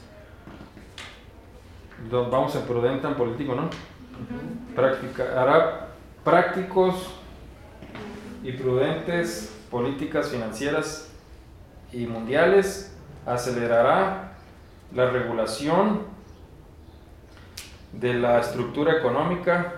Vamos a prudente en político, ¿no? Hará prácticos y prudentes políticas financieras y mundiales, acelerará la regulación de la estructura económica,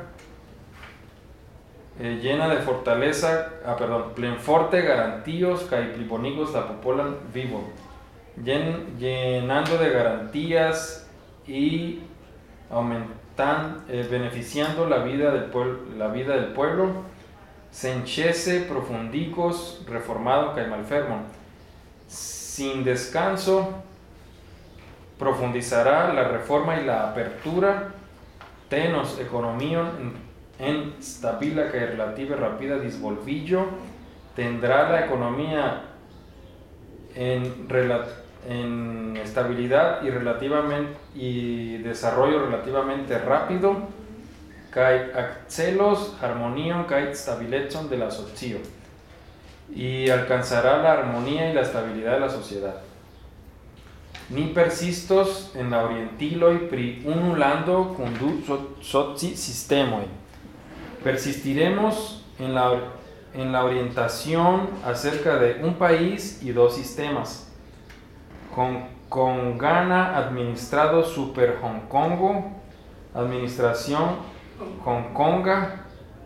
llena de fortaleza, plenforte garantíos kai plibonigos la popolan vivo, llenando de garantías y beneficiando la vida del pueblo, senchese profundicos reformado kai malfermo, sin descanso profundizará la reforma y la apertura, tenos economion en stabila que relativa rápida disvolvillo, tendrá la economía en estabilidad y desarrollo relativamente rápido, kai accelos armonion kai stabilecon de la socio, y alcanzará la armonía y la estabilidad de la sociedad. Ni persistos en la orientiloi pri unulando condu soci sistemoi. Persistiremos en la orientación acerca de un país y dos sistemas. Con gana administrado super Hong Kongo, administración Hong Konga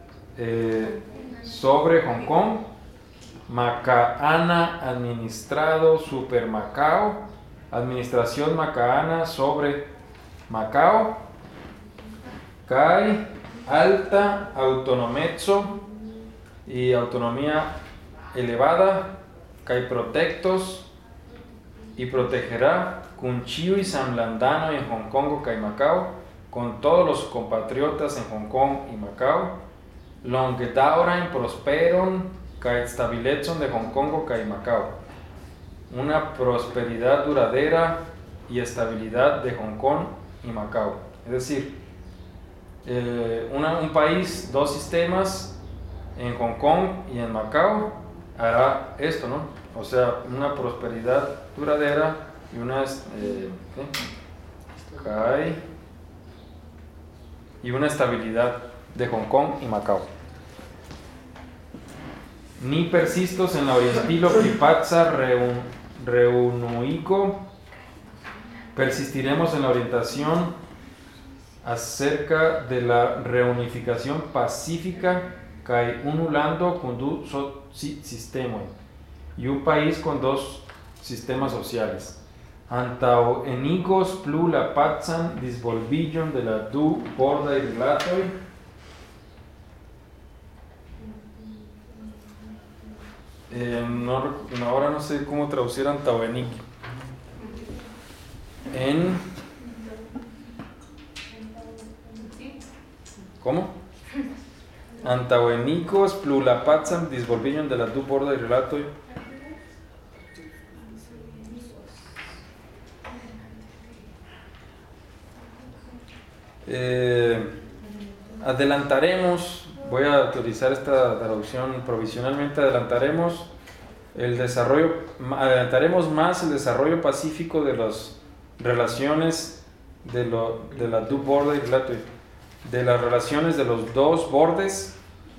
sobre Hong Kong, Macaana administrado super Macao, administración Macaana sobre Macao, kai alta autonomezzo y autonomía elevada, kai protectos y protegerá con Chiu y Samlandano en Hong Kong kai Macao, con todos los compatriotas en Hong Kong y Macao, longedauran prosperon kai stabilecon de Hong Kong kai Macao, una prosperidad duradera y estabilidad de Hong Kong y Macao. Es decir, un país, dos sistemas en Hong Kong y en Macao hará esto, ¿no? O sea, una prosperidad duradera y una estabilidad de Hong Kong y Macao. Ni persistos en la orientilo pripatza reunuico, persistiremos en la orientación acerca de la reunificación pacífica kai unulando condu sistema, y un país con dos sistemas sociales. Antau enigos plu la pazan disvolvillon de la du borda y relatoi, ahora no sé cómo traducir antau enig ¿cómo? Antauenicos plulapatzam disvolvillon de la du borda y relato. Adelantaremos voy a utilizar esta traducción provisionalmente. Adelantaremos más el desarrollo pacífico de las relaciones de las relaciones de los dos bordes.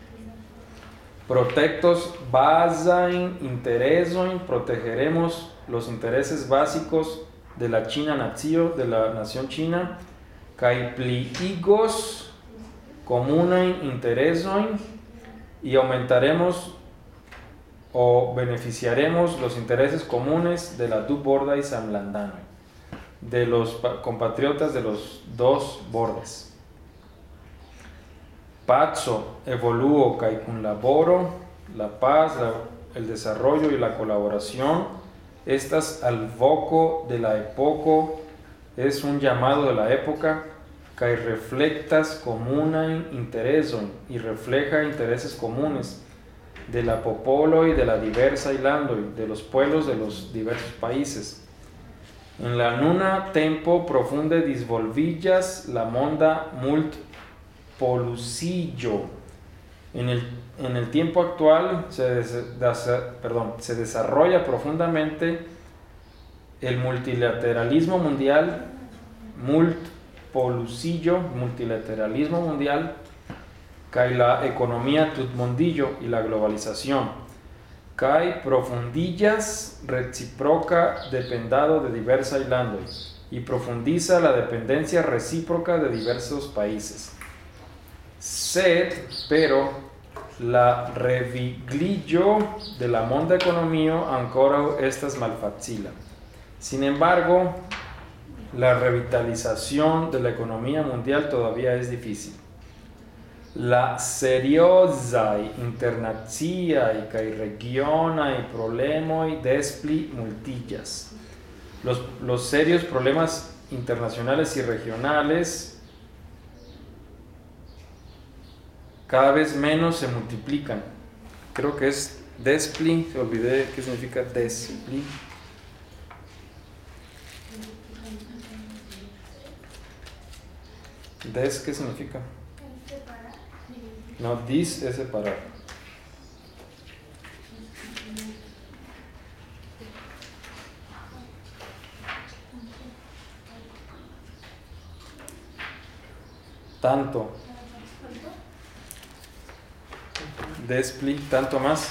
Protectos basain interesoin, protegeremos los intereses básicos de la China nacio, de la nación china. Kai pliigos comunain interesoin, y aumentaremos o beneficiaremos los intereses comunes de la du borda y samlandano, de los compatriotas de los dos bordes. Pazzo, evoluo, kai kun laboro, la paz, el desarrollo y la colaboración. Estas al voco de la epoco, es un llamado de la época, kai reflectas comunain intereson, y refleja intereses comunes de la popolo y de la diversa ilandoi, de los pueblos de los diversos países. En la nuna tempo profunde disvolvillas la monda mult polusillo. En el tiempo actual se desarrolla profundamente el multilateralismo mundial, multilateralismo mundial, cae la economía tutmundillo y la globalización, cae profundillas reciproca dependado de diversa ilandoi, y profundiza la dependencia recíproca de diversos países. Sed, pero la reviglillo de la monda economía ancora estas malfacila. Sin embargo, la revitalización de la economía mundial todavía es difícil. La seriosai internaziai kai regionai problemoi despli multillas. Los serios problemas internacionales y regionales cada vez menos se multiplican. Creo que es despli, se olvidé qué significa despli. Des, ¿qué significa? No, dis es separar. Tanto. Despli, tanto más.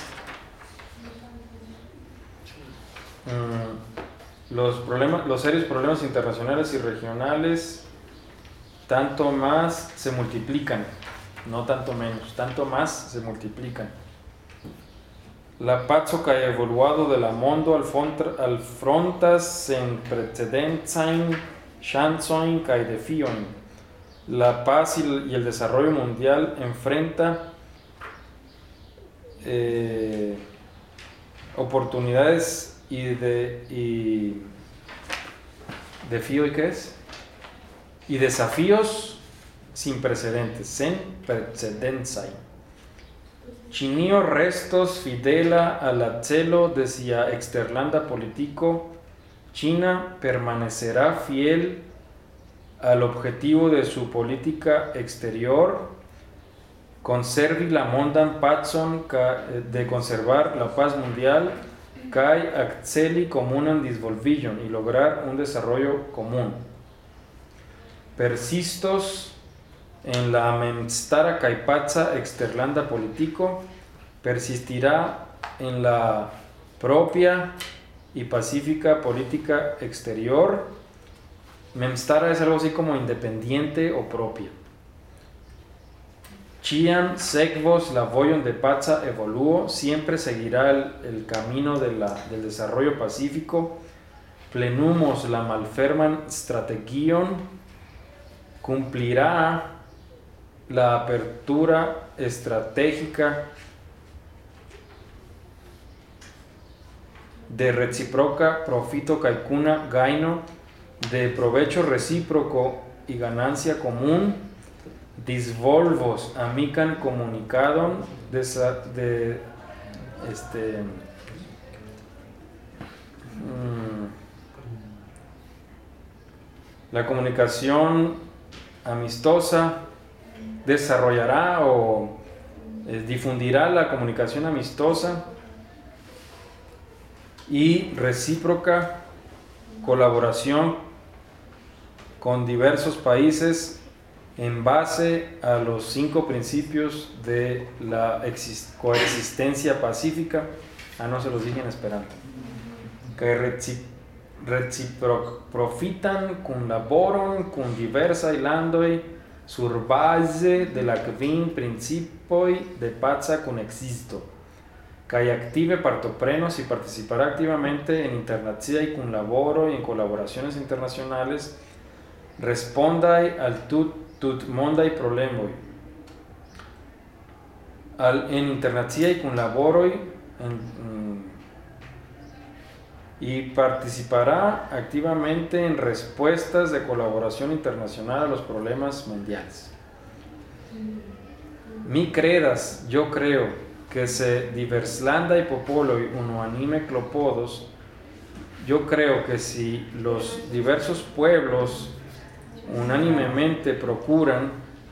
Los serios problemas internacionales y regionales, tanto más se multiplican, no tanto menos, tanto más se multiplican. La pazzo che ha evoluado de la mondo al frontas en precedenzain chanzoin kai defioin. La paz y el desarrollo mundial enfrenta oportunidades y desafío, ¿y qué es? Y desafíos sin precedentes, sen precedenzai. Cinio restos fidela al celo de sia exterlanda politico, China permanecerá fiel al objetivo de su política exterior, conservi la mondan pazon, de conservar la paz mundial, kai acceli comunan disvolvillon, y lograr un desarrollo común. Persistos en la memstara kai pazza exterlanda politico, persistirá en la propia y pacífica política exterior. Memstara es algo así como independiente o propia. Cian sekvos la voyon de pazza evoluo, siempre seguirá el camino del desarrollo pacífico. Plenumos la malferman strategion, cumplirá la apertura estratégica de reciproca profito caicuna gaino, de provecho recíproco y ganancia común. Disvolvos amican comunicadon la comunicación amistosa desarrollará o Difundirá la comunicación amistosa y recíproca colaboración con diversos países en base a los 5 principios de la coexistencia pacífica. No se los dije en esperanto. Que reciprofitan cum laboron cum diversaj landoj sur base de la kvin principoj de paca conexisto, kaj aktive partoprenos y participará activamente en internaciaj kunlaboroj y en colaboraciones internacionales respondaj al tutmondaj problemoj, en internaciaj kunlaboroj y participará activamente en respuestas de colaboración internacional a los problemas mundiales. Mi credas, yo creo, que se diverslandaj popoloj unuanime klopodos. Yo creo que si los diversos pueblos unánimemente procuran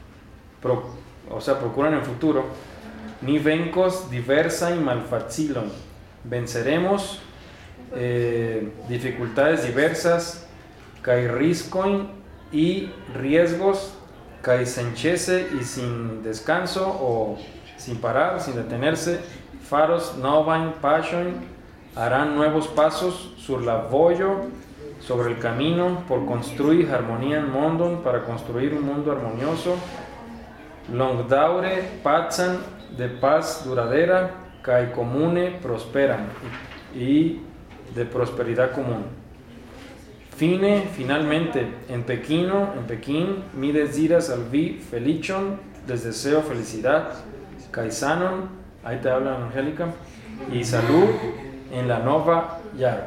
en futuro, ni vencos diversaj malfacilon, venceremos dificultades diversas, kaj riskojn y riesgos, kaj senĉese y sin descanso o sin parar, sin detenerse, faros novajn paŝojn, harán nuevos pasos sur la vojo, sobre el camino por construir armonían mondon, para construir un mundo armonioso, longdaŭre pacan, de paz duradera, kaj comune prosperan, y de prosperidad común. Finalmente, en Pekín, mi desiras al vi feliĉon, les deseo felicidad, kaj sanon, ahí te habla Angélica, y salud en la nova jaro.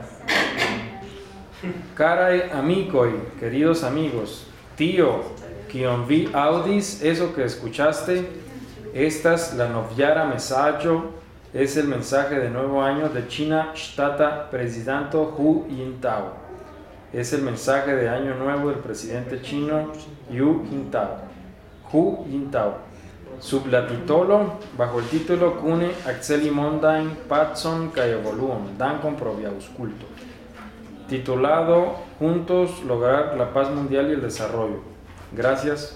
Caraj amikoj, queridos amigos, tio kion vi aŭdis, eso que escuchaste, estas la novjara mesaĝo, es el mensaje de nuevo año de China Ŝtata Prezidanto Hu Jintao. Es el mensaje de año nuevo del presidente chino Hu Jintao. Sub la titolo, bajo el título Cune acceli mondajn pacon kaj evoluon, dankon pro via aŭskulto. Titulado Juntos lograr la paz mundial y el desarrollo. Gracias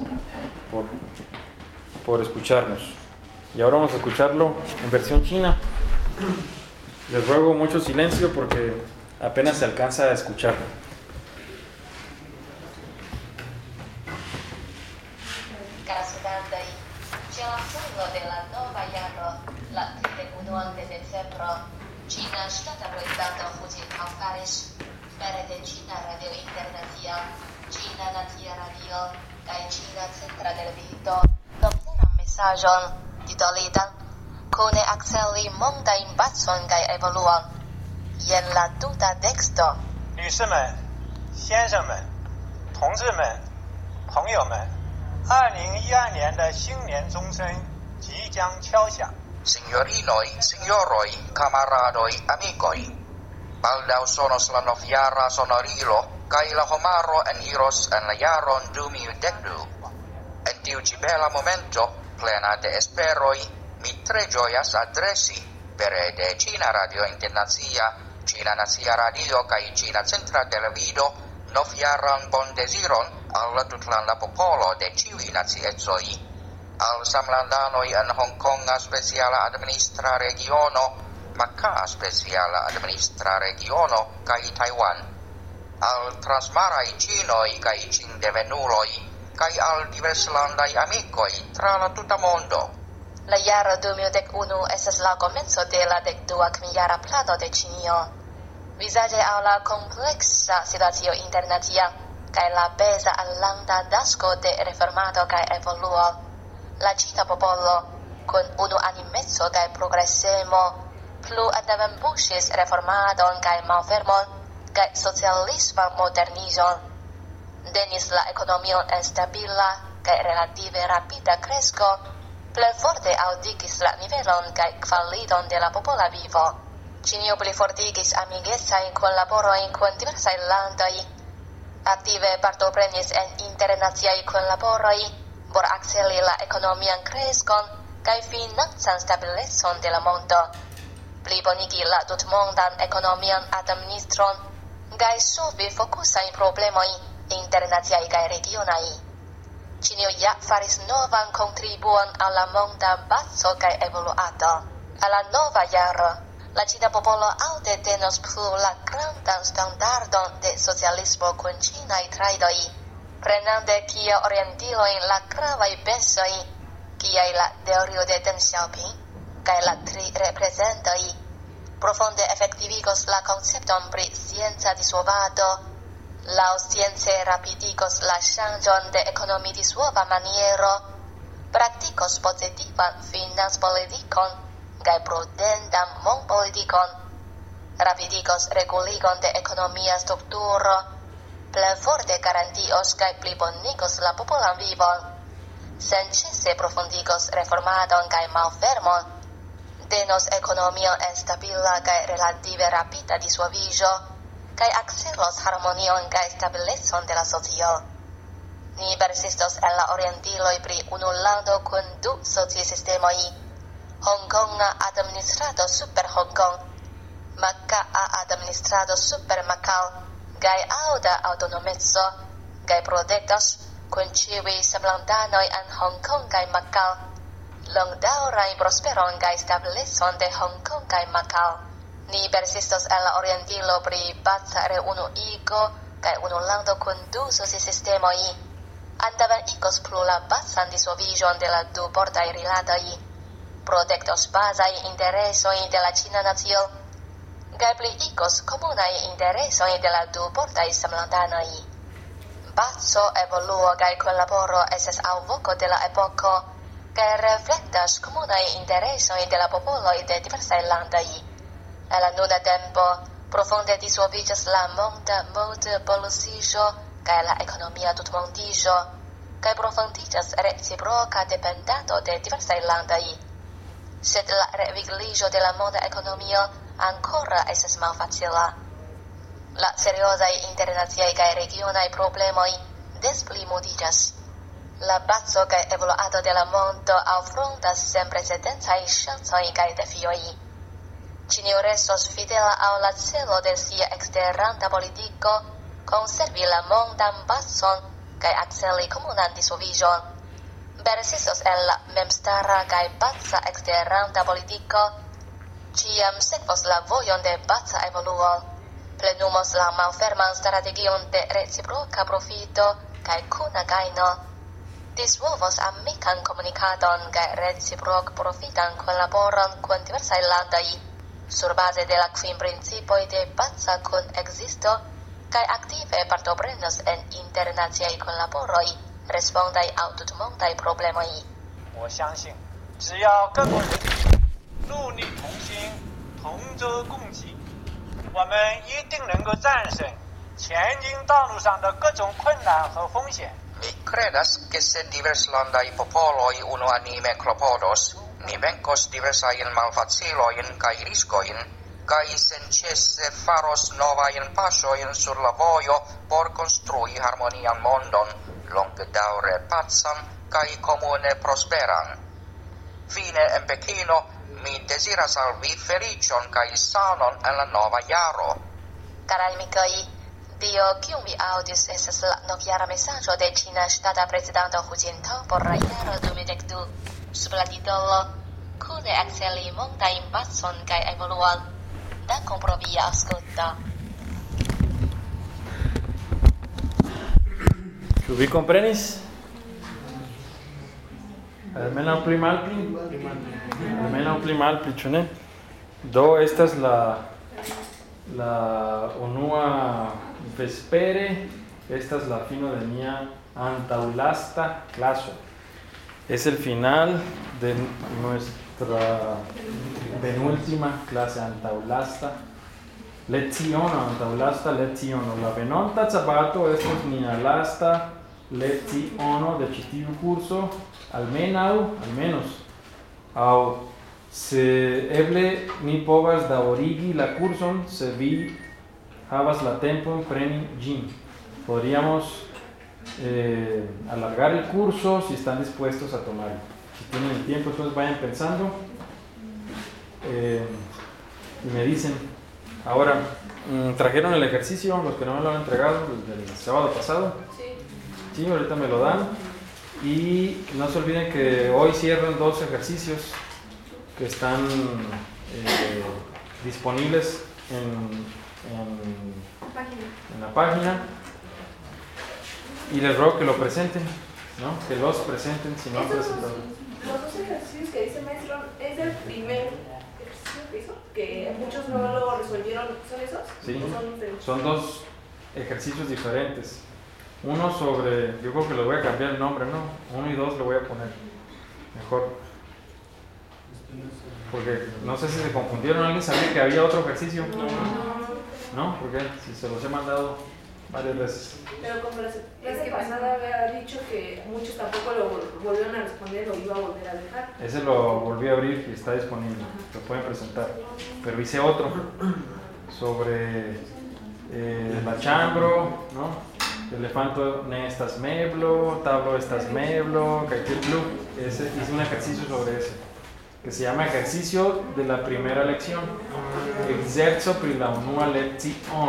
por escucharnos. Y ahora vamos a escucharlo en versión china. Les ruego mucho silencio porque apenas se alcanza a escucharlo. 地道理当，可能 acceli mondajn pacon kaj evoluon. En la tuta teksto. 女士们、先生们、同志们、朋友们，2012年的新年钟声即将敲响。 Signorinoj, signoroj, kamaradoj, amikoj. Baldaŭ sonos la novjara sonorilo, kaj la homaro eniros en la jaron 2012. En tiu ĉi bela momento, plena de esperoj, mi tre ĝojas adresi pere de Ĉina Radio Internacia, Ĉina Nacia Radio kaj Ĉina Centra Televido novjaran bondeziron al la tutlanda popolo de ĉiuj naciecoj, al samlandanoj en Hongkonga speciala administra regiono, Macaa speciala administra regiono kaj Taiwan, al transmaraj ĉinoj kaj ĉindevenuloj, kaj al diverslandaj amikoj tra la tuta mondo. La jaro 2011 estas la komenco de la 12. kvin-jara plano de Ĉinio. Vizaĝe al la kompleksa situacio internacia kaj la peza allanda tasko de reformado kaj evoluo, la ĉina popolo, kun unuanimeco kaj progresemo, plu antaŭenpuŝis reformadon kaj malfermon kaj socialisman modernizon. Denis la ekonomion en stabila kaj relative rapida kresko, plenforte aŭdigis la nivelon kaj kvaliton de la popola vivo. Ĉinio plifortigis amigecajn kunlaborojn kun diversaj landoj, aktive partoprenis en internaciaj kunlaboroj por akceli la ekonomian kreskon kaj financan stabilizon de la mondo, plibonigi la tutmondan ekonomian administron, kaj solvi fokusajn problemojn internaciaj kaj regionaj. Ĉinio ja faris novan kontribuon al la monda bazo kaj evoluado. Al la nova jaro, la ĉina popolo aŭte tenos plu la grandan standardon de socialismo kun ĉinaj trajdoj, prenante kiel orientilojn la gravaj pensoj, kiaj la teorio de Deng Xiaoping kaj la tri reprezentoj, profunde efektivigos la koncepton pri scienca disvolvado, laŭ science rapidigos la ŝanĝon de ekonomi-disvolva maniero, praktikos pozitivan financpolitikon kaj prudentan monpolitikon, rapidigos reguligon de ekonomia strukturo, plenforte garantios kaj plibonigos la popolan vivon, senĉese profundigos reformadon kaj malfermon, denos ekonomion en stabila kaj relative rapida disvolviĝo, kaj akcelos harmonion kaj stabilizon de la socio. Ni persistos en la orientiloj pri unu lando kun du socisistemoj, Hongkonga administrado super Hongkong, Makaa administrado super Macao, kaj aŭda aŭtonomeco, kaj protektos kun ĉiuj semlandanoj en Hongkong kaj Macao, longdaŭrajn prosperon kaj stabilizon de Hongkong kaj Macao. Ni persistos en la orientilo pri paca reunuigo kaj unu lando kun du socisistemoj, antaŭenigos plu la pacan disvolviĝon de la du bordaj rilatoj, protektos bazaj interesoj de la ĉina nacio, kaj pliigos komunaj interesoj de la du bordaj semlandanoj. Paco, evoluo kaj kunlaboro estas alvoko de la epoko, kaj reflektas komunaj interesoj de la popoloj de diversaj landoj. En la nuna tempo, profunde disvolviĝas la monda modpolusiĝo kaj la ekonomia tutmondiĝo, kaj profundiĝas reciproka dependado de diversaj landoj. Sed la revigliĝo de la monda ekonomio ancora estas malfacila. La seriozaj internaciaj kaj regionaj problemoj desplimudiĝas. La bazo kaj evoluado de la mondo alfrontas senprecedencaj ŝancoj kaj defioj. Ĉinio restos fidela al la celo de sia eksterlanda politiko, konservi la mondan bazon kaj akceli komunan disvolviĝon. Persistos en la memstara kaj baza eksterlanda politiko, ĉiam sekvos la vojon de baza evoluo, plenumos la malferman strategion de reciproka profito kaj kuna gajno, disvolvos amikan komunikadon kaj reciprok profitan kunlaboron kun diversaj landoj, surbaze de la kvin principoj de baza kunekzisto, kaj aktive partoprenos en internaciaj kunlaboroj, respondaj al tutmondaj problemoj. 我相信，只要各国人民努力同心，同舟共济，我们一定能够战胜前进道路上的各种困难和风险。 Mi credas ke se diverslandaj popoloj unuanime klopodos, ni venkos diversajn malfacilojn kaj riskojn, kaj senĉese faros novajn paŝojn sur la vojo por konstrui harmonian mondon, longdaŭre pacan kaj komune prosperan. Fine en Pekino, mi deziras al vi feliĉon kaj sanon en la nova jaro. Karaj amikoj, tio kiun vi aŭdis estas la novjara mesaĝo de ĉina ŝtata prezidanto Hu Jintao por la jaro 2012, sub la titolo Kune akceli mondajn bazon kaj evoluon. Dankon pro via aŭskulto. Ĉu vi komprenis? Almenaŭ pli malpli? Almenaŭ pli malpli, ĉu ne? Do estas la unua vespere, estas la fino de mia antaŭlasta klaso. Es el final de nuestra penúltima clase antaŭlasta leciono, antaŭlasta leciono. La venonta sabato estas nia lasta leciono de ĉi tiu kurso, almenos, aŭ se eble ni povas daŭrigi la kurson se vi havas la tempon preni ĝin. Podríamos alargar el curso si están dispuestos a tomarlo. Si tienen el tiempo, entonces vayan pensando y me dicen. Ahora, ¿trajeron el ejercicio los que no me lo han entregado el sábado pasado? Sí, ahorita me lo dan. Y no se olviden que hoy cierran 2 ejercicios que están disponibles en la página. Y les ruego que lo presenten, ¿no? Que los presenten si no han presentado. Los 2 ejercicios que dice maestro, ¿es el primer ejercicio que hizo? Que muchos no lo resolvieron, ¿son esos? Sí, son 2 ejercicios diferentes. Uno sobre, yo creo que les voy a cambiar el nombre, ¿no? 1 y 2 le voy a poner mejor. Porque no sé si se confundieron, ¿alguien sabía que había otro ejercicio? ¿No? ¿Por qué? Si se los he mandado varias veces. Pero como la clase pasada había dicho que muchos tampoco lo volvieron a responder, lo iba a volver a dejar. Ese lo volví a abrir y está disponible, lo pueden presentar. Pero hice otro sobre Bachambro, ¿no? Elefanto ne estas meblo, tablo estas meblo, caipirlu. Hice un ejercicio sobre ese, que se llama ejercicio de la primera lección. Exerzo pri la unua lección.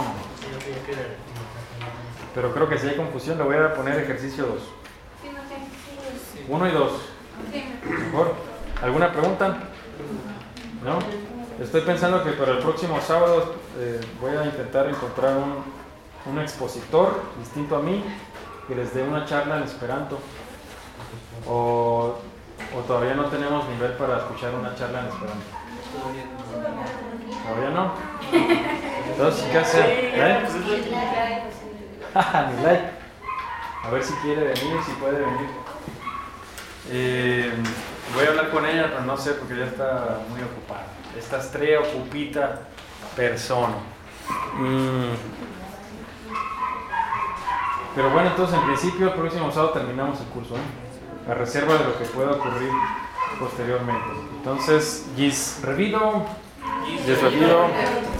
Pero creo que si hay confusión le voy a poner ejercicio 2. 1 y 2. Mejor. ¿Alguna pregunta? ¿No? Estoy pensando que para el próximo sábado voy a intentar encontrar un expositor distinto a mí que les dé una charla en esperanto. O todavía no tenemos nivel para escuchar una charla en esperanto. ¿Todavía no? Entonces, ¿qué hacer? Ni like. A ver si quiere venir, si puede venir. Voy a hablar con ella, pero no sé porque ya está muy ocupada. Esta estrella ocupita persona. Pero bueno, entonces en principio el próximo sábado terminamos el curso, a reserva de lo que pueda ocurrir posteriormente. Entonces, gis revido.